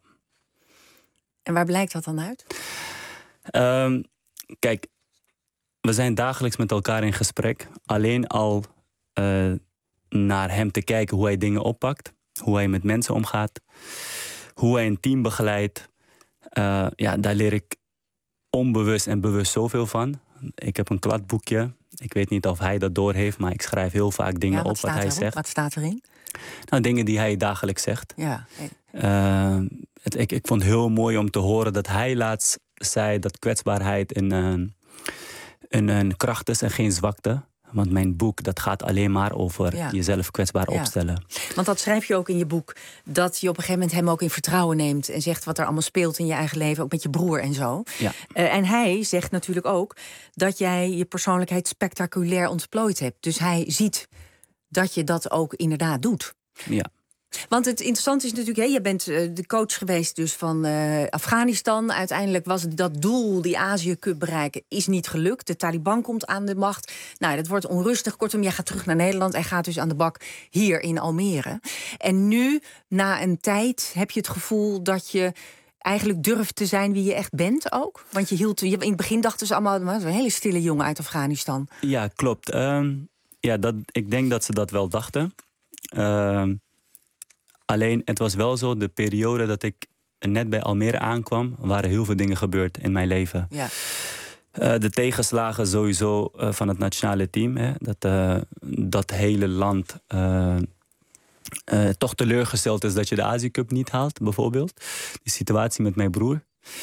En waar blijkt dat dan uit?
Um, kijk, we zijn dagelijks met elkaar in gesprek. Alleen al uh, naar hem te kijken hoe hij dingen oppakt. Hoe hij met mensen omgaat. Hoe hij een team begeleidt. Uh, ja, daar leer ik onbewust en bewust zoveel van. Ik heb een kladboekje. Ik weet niet of hij dat doorheeft, maar ik schrijf heel vaak dingen ja, wat op wat hij
erop?
zegt.
Wat staat erin?
Nou, dingen die hij dagelijks zegt.
Ja.
Uh, het, ik, ik vond het heel mooi om te horen dat hij laatst zei dat kwetsbaarheid een, een, een, een kracht is en geen zwakte. Want mijn boek, dat gaat alleen maar over ja. jezelf kwetsbaar ja. opstellen.
Want dat schrijf je ook in je boek. Dat je op een gegeven moment hem ook in vertrouwen neemt. En zegt wat er allemaal speelt in je eigen leven. Ook met je broer en zo.
Ja.
Uh, en hij zegt natuurlijk ook dat jij je persoonlijkheid spectaculair ontplooid hebt. Dus hij ziet dat je dat ook inderdaad doet.
Ja.
Want het interessante is natuurlijk, hè, je bent uh, de coach geweest dus van uh, Afghanistan. Uiteindelijk was het dat doel, die Azië Cup bereiken, is niet gelukt. De Taliban komt aan de macht. Nou, dat wordt onrustig. Kortom, jij gaat terug naar Nederland en gaat dus aan de bak hier in Almere. En nu, na een tijd, heb je het gevoel dat je eigenlijk durft te zijn wie je echt bent ook? Want je hield, in het begin dachten ze allemaal, maar een hele stille jongen uit Afghanistan.
Ja, klopt. Uh, ja, dat, ik denk dat ze dat wel dachten. Uh, Alleen, het was wel zo, de periode dat ik net bij Almere aankwam, waren heel veel dingen gebeurd in mijn leven.
Ja.
Uh, de tegenslagen sowieso uh, van het nationale team. Hè, dat uh, dat hele land uh, uh, toch teleurgesteld is dat je de Azië Cup niet haalt, bijvoorbeeld. Die situatie met mijn broer.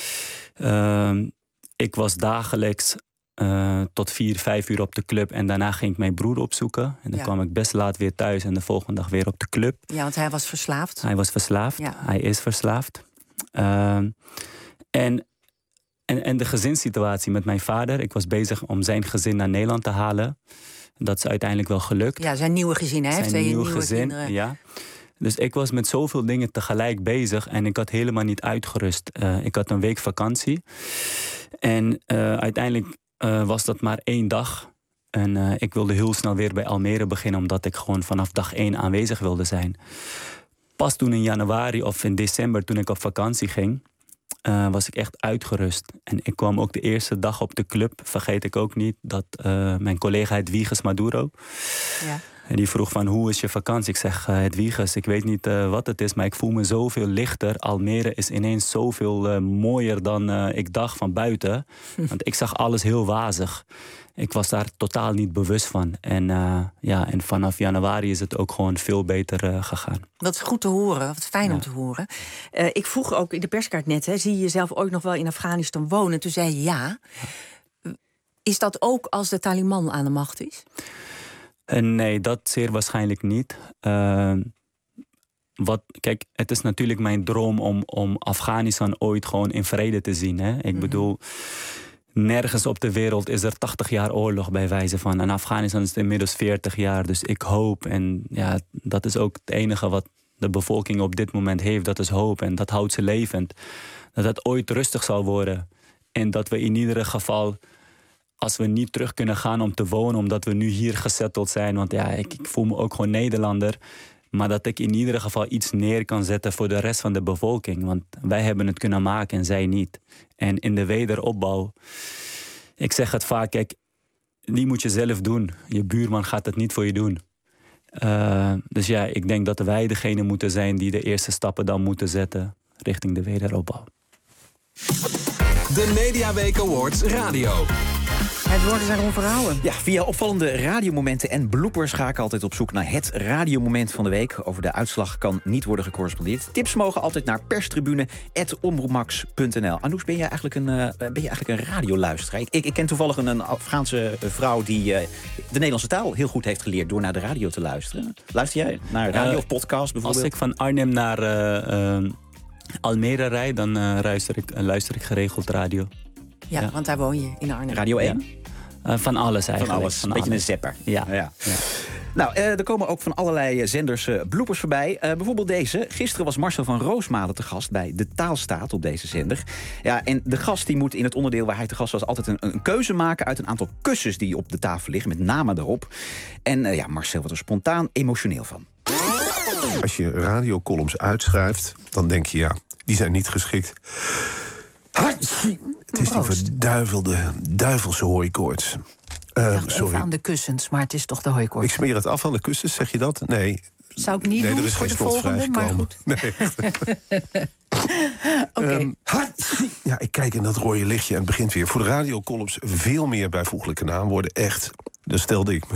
Uh, ik was dagelijks Uh, tot vier, vijf uur op de club. En daarna ging ik mijn broer opzoeken. En dan ja. kwam ik best laat weer thuis. En de volgende dag weer op de club.
Ja, want hij was verslaafd.
Hij was verslaafd.
Ja.
Hij is verslaafd. Uh, en, en, en de gezinssituatie met mijn vader. Ik was bezig om zijn gezin naar Nederland te halen. Dat is uiteindelijk wel gelukt.
Ja, zijn nieuwe gezin. Hij heeft twee nieuwe, nieuwe gezin. Kinderen.
Ja. Dus ik was met zoveel dingen tegelijk bezig. En ik had helemaal niet uitgerust. Uh, ik had een week vakantie. En uh, uiteindelijk Uh, was dat maar één dag. En uh, ik wilde heel snel weer bij Almere beginnen, omdat ik gewoon vanaf dag één aanwezig wilde zijn. Pas toen in januari of in december, toen ik op vakantie ging, uh, was ik echt uitgerust. En ik kwam ook de eerste dag op de club, vergeet ik ook niet, dat uh, mijn collega Hedwiges Maduro... Ja. En die vroeg van, hoe is je vakantie? Ik zeg, uh, Hedwiges, ik weet niet uh, wat het is, maar ik voel me zoveel lichter. Almere is ineens zoveel uh, mooier dan uh, ik dacht van buiten. Want ik zag alles heel wazig. Ik was daar totaal niet bewust van. En, uh, ja, en vanaf januari is het ook gewoon veel beter uh, gegaan.
Dat is goed te horen, wat fijn ja. om te horen. Uh, ik vroeg ook in de perskaart net, hè, zie je jezelf ooit nog wel in Afghanistan wonen? Toen zei je ja. Is dat ook als de Taliban aan de macht is?
Uh, nee, dat zeer waarschijnlijk niet. Uh, wat, kijk, het is natuurlijk mijn droom om, om Afghanistan ooit gewoon in vrede te zien. Hè? Ik mm-hmm. bedoel, nergens op de wereld is er tachtig jaar oorlog bij wijze van. En Afghanistan is inmiddels veertig jaar. Dus ik hoop, en ja, dat is ook het enige wat de bevolking op dit moment heeft. Dat is hoop en dat houdt ze levend. Dat het ooit rustig zal worden. En dat we in ieder geval, als we niet terug kunnen gaan om te wonen, omdat we nu hier gesetteld zijn. Want ja, ik, ik voel me ook gewoon Nederlander. Maar dat ik in ieder geval iets neer kan zetten voor de rest van de bevolking. Want wij hebben het kunnen maken en zij niet. En in de wederopbouw, ik zeg het vaak, kijk, die moet je zelf doen. Je buurman gaat het niet voor je doen. Uh, dus ja, ik denk dat wij degene moeten zijn die de eerste stappen dan moeten zetten richting de wederopbouw.
De Mediaweek Awards Radio.
Het woord is aan Ron Verhouwen.
Ja, via opvallende radiomomenten en bloopers ga ik altijd op zoek naar het radiomoment van de week. Over de uitslag kan niet worden gecorrespondeerd. Tips mogen altijd naar perstribune at omroepmax punt n l. Anouk, ben je eigenlijk een, uh, ben je eigenlijk een radioluisteraar? Ik, ik, ik ken toevallig een, een Afghaanse vrouw die uh, de Nederlandse taal heel goed heeft geleerd door naar de radio te luisteren. Luister jij naar radio uh, of podcast bijvoorbeeld?
Als ik van Arnhem naar uh, uh, Almere rijd, dan uh, luister, ik, uh, luister ik geregeld radio.
Ja, ja, want daar woon je, in Arnhem.
Radio één?
Ja. Uh, van alles eigenlijk.
Van alles,
van
een beetje
alles.
een zepper.
Ja.
ja. ja. Nou, uh, er komen ook van allerlei zenders uh, bloopers voorbij. Uh, bijvoorbeeld deze. Gisteren was Marcel van Roosmalen te gast bij De Taalstaat op deze zender. Ja, en de gast die moet in het onderdeel waar hij te gast was altijd een, een keuze maken uit een aantal kussens die op de tafel liggen, met namen erop. En uh, ja, Marcel wordt er spontaan emotioneel van.
Als je radiocolumns uitschrijft, dan denk je ja, die zijn niet geschikt. Het is die verduivelde, duivelse hooikoorts. Uh,
Dacht sorry. Even aan de kussens, maar het is toch de hooikoorts.
Ik smeer het af aan de kussens, zeg je dat? Nee.
Zou ik niet
nee,
doen
er is
voor
geen
de volgende, maar goed.
Nee.
Okay.
um, ja, ik kijk in dat rode lichtje en het begint weer. Voor de radiocolumns veel meer bijvoeglijke naamwoorden. Echt, dat stelde ik me.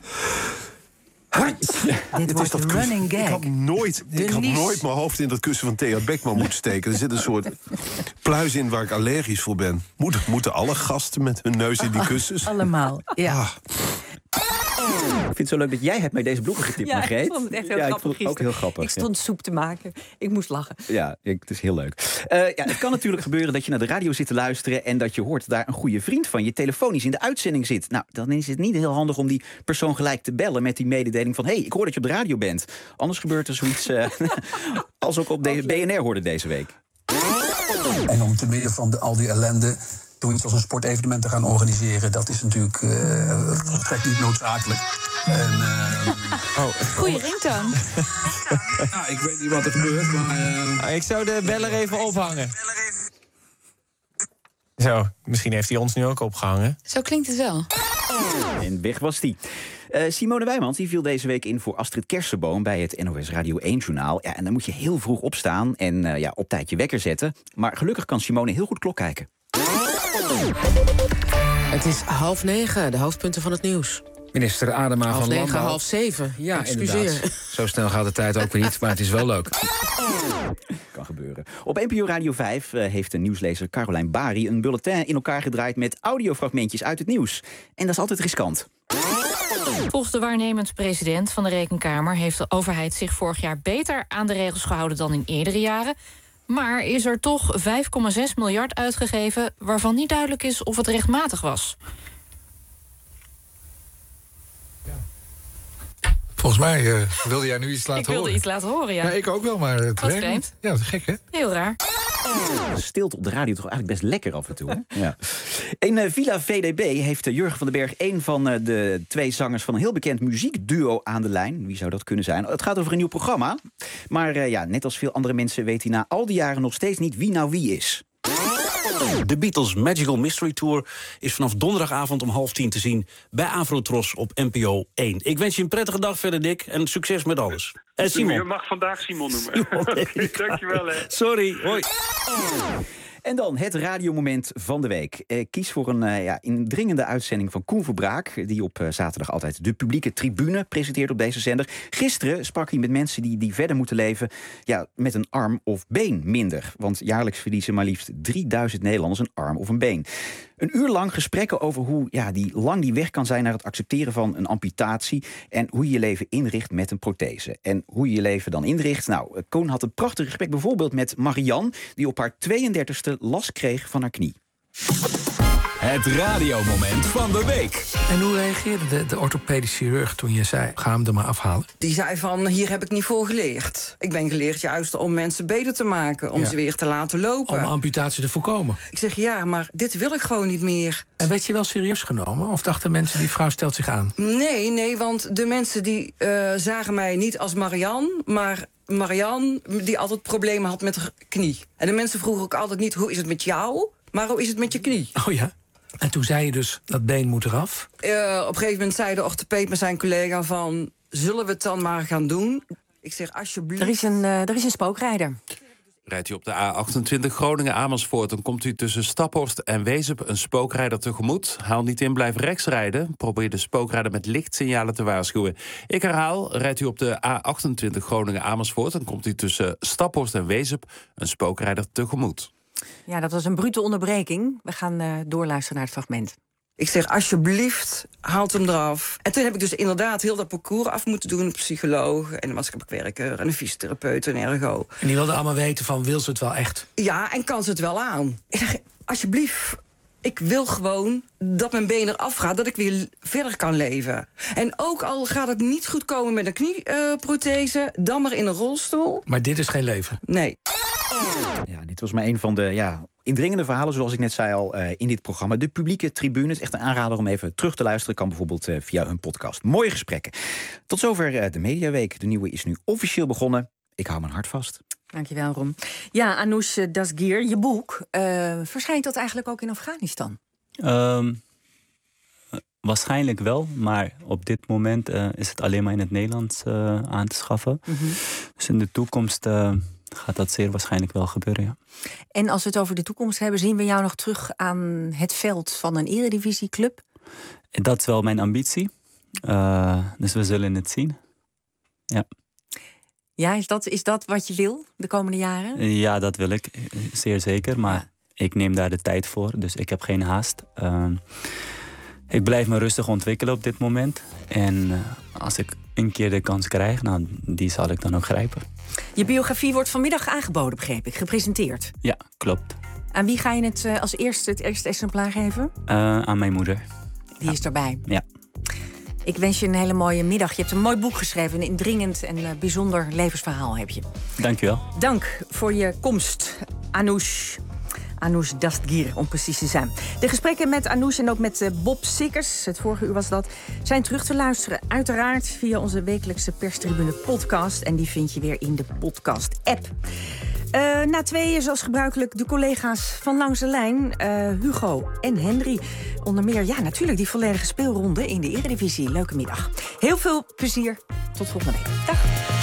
Dit wordt een running gag.
Ik had, nooit, ik had nooit mijn hoofd in dat kussen van Thea Beckman moeten steken. Er zit een soort pluis in waar ik allergisch voor ben. Moeten, moeten alle gasten met hun neus in die kussens?
Allemaal, ja. Ah.
Ik vind het zo leuk dat jij hebt mij deze bloemen getipt,
ja,
Margreet.
Ik vond het echt heel
ja,
grappig.
Ik vond het ook heel grappig.
Ik stond
ja.
soep te maken. Ik moest lachen.
Ja, ik, het is heel leuk. Uh, ja, het kan natuurlijk gebeuren dat je naar de radio zit te luisteren en dat je hoort daar een goede vriend van je telefonisch in de uitzending zit. Nou, dan is het niet heel handig om die persoon gelijk te bellen met die mededeling van hé, hey, ik hoor dat je op de radio bent. Anders gebeurt er zoiets uh, als ook op de B N R hoorde deze week.
En om te midden van de, al die ellende door iets als een sportevenement te gaan organiseren, dat is natuurlijk uh, volstrekt niet noodzakelijk. En, uh,
oh.
Goeie ringtoon.
nou, ik weet niet wat er gebeurt, maar... Uh...
Ik zou de beller even ophangen. Zo, misschien heeft hij ons nu ook opgehangen.
Zo klinkt het wel.
En weg was die. Uh, Simone Wijmans die viel deze week in voor Astrid Kersenboom bij het N O S Radio één-journaal. Ja, en dan moet je heel vroeg opstaan en uh, ja, op tijd je wekker zetten. Maar gelukkig kan Simone heel goed klok kijken.
Het is half negen, de hoofdpunten van het nieuws.
Minister Adema
half
van
negen,
Landbouw.
half zeven. Ja,
Excuseer.
inderdaad.
Zo snel gaat de tijd ook weer niet, maar het is wel leuk.
Kan gebeuren. Op N P O Radio vijf uh, heeft de nieuwslezer Carolijn Bari een bulletin in elkaar gedraaid met audiofragmentjes uit het nieuws. En dat is altijd riskant.
Volgens de waarnemend president van de Rekenkamer heeft de overheid zich vorig jaar beter aan de regels gehouden dan in eerdere jaren. Maar is er toch vijf komma zes miljard uitgegeven waarvan niet duidelijk is of het rechtmatig was.
Volgens mij uh, wilde jij nu iets laten horen.
Ik wilde
horen.
iets laten horen, ja.
Ja, ik ook wel, maar het
Wat
werkt
vreemd.
niet. Ja, dat is gek, hè?
Heel raar.
Stilte op de radio toch eigenlijk best lekker af en toe. Hè? Ja. In uh, Villa V D B heeft uh, Jurgen van den Berg een van uh, de twee zangers van een heel bekend muziekduo aan de lijn. Wie zou dat kunnen zijn? Het gaat over een nieuw programma. Maar uh, ja, net als veel andere mensen weet hij na al die jaren nog steeds niet wie nou wie is.
De Beatles Magical Mystery Tour is vanaf donderdagavond om half tien te zien bij Avrotros op N P O één. Ik wens je een prettige dag verder, Dick, en succes met alles. En Simon.
Je mag vandaag Simon noemen. Dankjewel, hè.
Sorry, hoi.
En dan het radiomoment van de week. Eh, kies voor een uh, ja, indringende uitzending van Koen Verbraak... die op uh, zaterdag altijd de publieke tribune presenteert op deze zender. Gisteren sprak hij met mensen die, die verder moeten leven... Ja, met een arm of been minder. Want jaarlijks verliezen maar liefst drieduizend Nederlanders een arm of een been. Een uur lang gesprekken over hoe ja, die, lang die weg kan zijn... naar het accepteren van een amputatie... en hoe je je leven inricht met een prothese. En hoe je je leven dan inricht? Nou, Koen had een prachtig gesprek bijvoorbeeld met Marianne... die op haar tweeëndertigste last kreeg van haar knie.
Het radiomoment van de week.
En hoe reageerde de, de orthopedisch chirurg toen je zei... ga hem er maar afhalen?
Die zei van, hier heb ik niet voor geleerd. Ik ben geleerd juist om mensen beter te maken. Om
Ja.
ze weer te laten lopen.
Om amputatie te voorkomen.
Ik zeg, ja, maar dit wil ik gewoon niet meer.
En werd je wel serieus genomen? Of dachten mensen, die vrouw stelt zich aan?
Nee, nee, want de mensen die uh, zagen mij niet als Marianne... maar Marianne die altijd problemen had met haar knie. En de mensen vroegen ook altijd niet, hoe is het met jou? Maar hoe is het met je knie?
Oh ja? En toen zei je dus, dat been moet eraf?
Uh, op een gegeven moment zei de orthopeed met zijn collega van... zullen we het dan maar gaan doen? Ik zeg, alsjeblieft...
Er is een, uh, er is een spookrijder.
Rijdt u op de A achtentwintig Groningen-Amersfoort... dan komt u tussen Staphorst en Wezep een spookrijder tegemoet. Haal niet in, blijf rechts rijden. Probeer de spookrijder met lichtsignalen te waarschuwen. Ik herhaal, rijdt u op de A achtentwintig Groningen-Amersfoort... dan komt u tussen Staphorst en Wezep een spookrijder tegemoet.
Ja, dat was een brute onderbreking. We gaan uh, doorluisteren naar het fragment.
Ik zeg, alsjeblieft, haalt hem eraf. En toen heb ik dus inderdaad heel dat parcours af moeten doen. Een psycholoog en een maatschappelijk werker... en een fysiotherapeut en een ergo.
En die wilden allemaal weten van, wil ze het wel echt?
Ja, en kan ze het wel aan? Ik zeg, alsjeblieft, ik wil gewoon dat mijn been eraf gaat... dat ik weer verder kan leven. En ook al gaat het niet goed komen met een knieprothese... dan maar in een rolstoel.
Maar dit is geen leven?
Nee.
Ja, dit was maar een van de ja, indringende verhalen, zoals ik net zei al, uh, in dit programma. De publieke tribune. Het is echt een aanrader om even terug te luisteren. Kan bijvoorbeeld uh, via hun podcast. Mooie gesprekken. Tot zover uh, de Mediaweek. De nieuwe is nu officieel begonnen. Ik hou mijn hart vast.
Dankjewel, Ron. Ja, Anoush Dasgir, je boek. Uh, verschijnt dat eigenlijk ook in Afghanistan?
Um, waarschijnlijk wel, maar op dit moment uh, is het alleen maar in het Nederlands uh, aan te schaffen. Mm-hmm. Dus in de toekomst... Uh, gaat dat zeer waarschijnlijk wel gebeuren, ja.
En als we het over de toekomst hebben... zien we jou nog terug aan het veld van een eredivisieclub?
Dat is wel mijn ambitie. Uh, dus we zullen het zien. Ja.
Ja, is dat, is dat wat je wil de komende jaren?
Ja, dat wil ik. Zeer zeker. Maar ja. Ik neem daar de tijd voor. Dus ik heb geen haast. Uh, ik blijf me rustig ontwikkelen op dit moment. En uh, als ik een keer de kans krijg... nou, die zal ik dan ook grijpen.
Je biografie wordt vanmiddag aangeboden, begreep ik, gepresenteerd.
Ja, klopt.
Aan wie ga je het uh, als eerste het eerste exemplaar geven?
Uh, aan mijn moeder.
Die ja. is erbij?
Ja.
Ik wens je een hele mooie middag. Je hebt een mooi boek geschreven, een indringend en uh, bijzonder levensverhaal heb je.
Dank je wel.
Dank voor je komst, Anoush. Anoush Dasgir, om precies te zijn. De gesprekken met Anoush en ook met uh, Bob Sikkers, het vorige uur was dat, zijn terug te luisteren. Uiteraard via onze wekelijkse Perstribune podcast. En die vind je weer in de podcast-app. Uh, na tweeën, zoals gebruikelijk, de collega's van Langs de Lijn, uh, Hugo en Henry. Onder meer, ja, natuurlijk die volledige speelronde in de Eredivisie. Leuke middag. Heel veel plezier. Tot volgende week. Dag.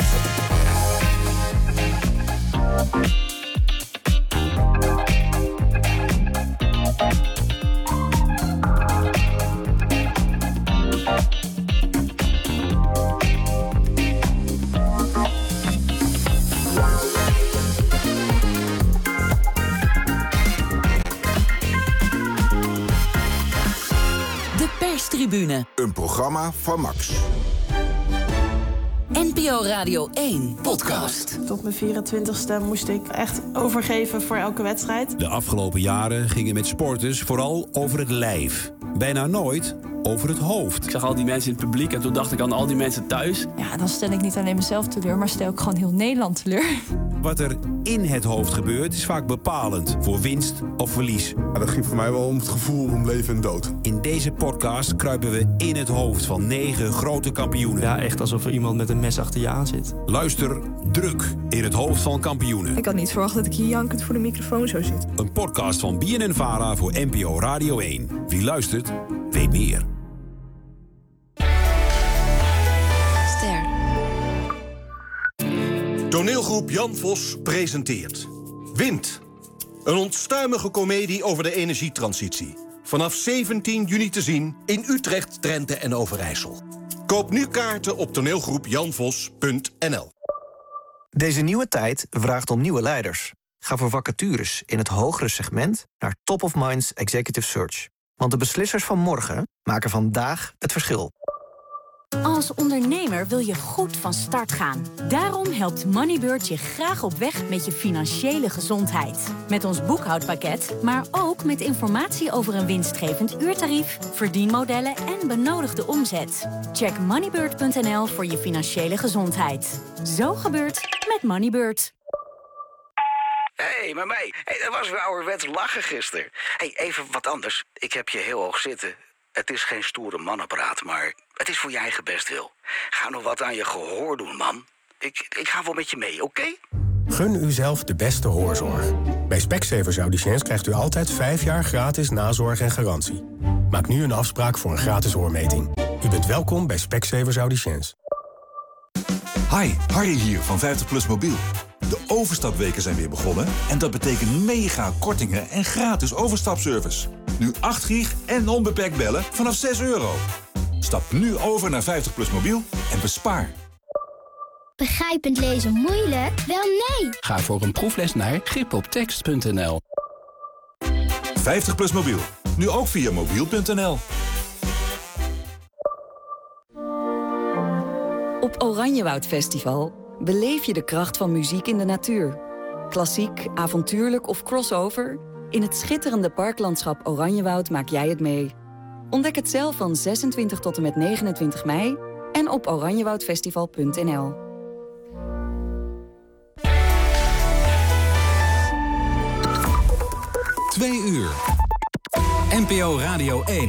Perstribune.
Een programma van Max.
N P O Radio één podcast.
Tot mijn vierentwintigste moest ik echt overgeven voor elke wedstrijd.
De afgelopen jaren gingen met sporters vooral over het lijf. Bijna nooit
over het hoofd.
Ik zag al die mensen in het publiek en toen dacht ik aan al die mensen thuis.
Ja, dan stel ik niet alleen mezelf teleur, maar stel ik gewoon heel Nederland teleur.
Wat er in het hoofd gebeurt is vaak bepalend voor winst of verlies.
Ja, dat ging voor mij wel om het gevoel om leven en dood.
In deze podcast kruipen we in het hoofd van negen grote kampioenen.
Ja, echt alsof er iemand met een mes achter je aan zit.
Luister druk in het hoofd van kampioenen.
Ik had niet verwacht dat ik hier jankend voor de microfoon zou zitten.
Een podcast van B N N Vara voor N P O Radio één. Wie luistert, weet meer.
Ster.
Toneelgroep Jan Vos presenteert Wind. Een onstuimige komedie over de energietransitie. Vanaf zeventien juni te zien in Utrecht, Drenthe en Overijssel. Koop nu kaarten op toneelgroepjanvos punt n l.
Deze nieuwe tijd vraagt om nieuwe leiders. Ga voor vacatures in het hogere segment naar Top of Minds Executive Search. Want de beslissers van morgen maken vandaag het verschil.
Als ondernemer wil je goed van start gaan. Daarom helpt Moneybird je graag op weg met je financiële gezondheid. Met ons boekhoudpakket, maar ook met informatie over een winstgevend uurtarief, verdienmodellen en benodigde omzet. Check moneybird punt n l voor je financiële gezondheid. Zo gebeurt met Moneybird.
Hé, hey, maar mij. Hey, dat was weer ouderwets lachen gisteren. Hey, even wat anders. Ik heb je heel hoog zitten. Het is geen stoere mannenpraat, maar het is voor je eigen bestwil. Ga nog wat aan je gehoor doen, man. Ik, ik ga wel met je mee, oké? Okay?
Gun uzelf de beste hoorzorg. Bij Specsavers Audiciëns krijgt u altijd vijf jaar gratis nazorg en garantie. Maak nu een afspraak voor een gratis hoormeting. U bent welkom bij Specsavers Audiciëns.
Hi, Harry hier van vijftig plus Mobiel. De overstapweken zijn weer begonnen en dat betekent mega kortingen en gratis overstapservice. Nu acht gig en onbeperkt bellen vanaf zes euro. Stap nu over naar vijftig plus Mobiel en bespaar.
Begrijpend lezen moeilijk? Wel nee!
Ga voor een proefles naar grip op tekst punt n l.
vijftig plus Mobiel. Nu ook via mobiel punt n l.
Op Oranjewoud Festival beleef je de kracht van muziek in de natuur. Klassiek, avontuurlijk of crossover, in het schitterende parklandschap Oranjewoud maak jij het mee. Ontdek het zelf van zesentwintig tot en met negenentwintig mei en op oranjewoudfestival punt n l.
Twee uur. N P O Radio één.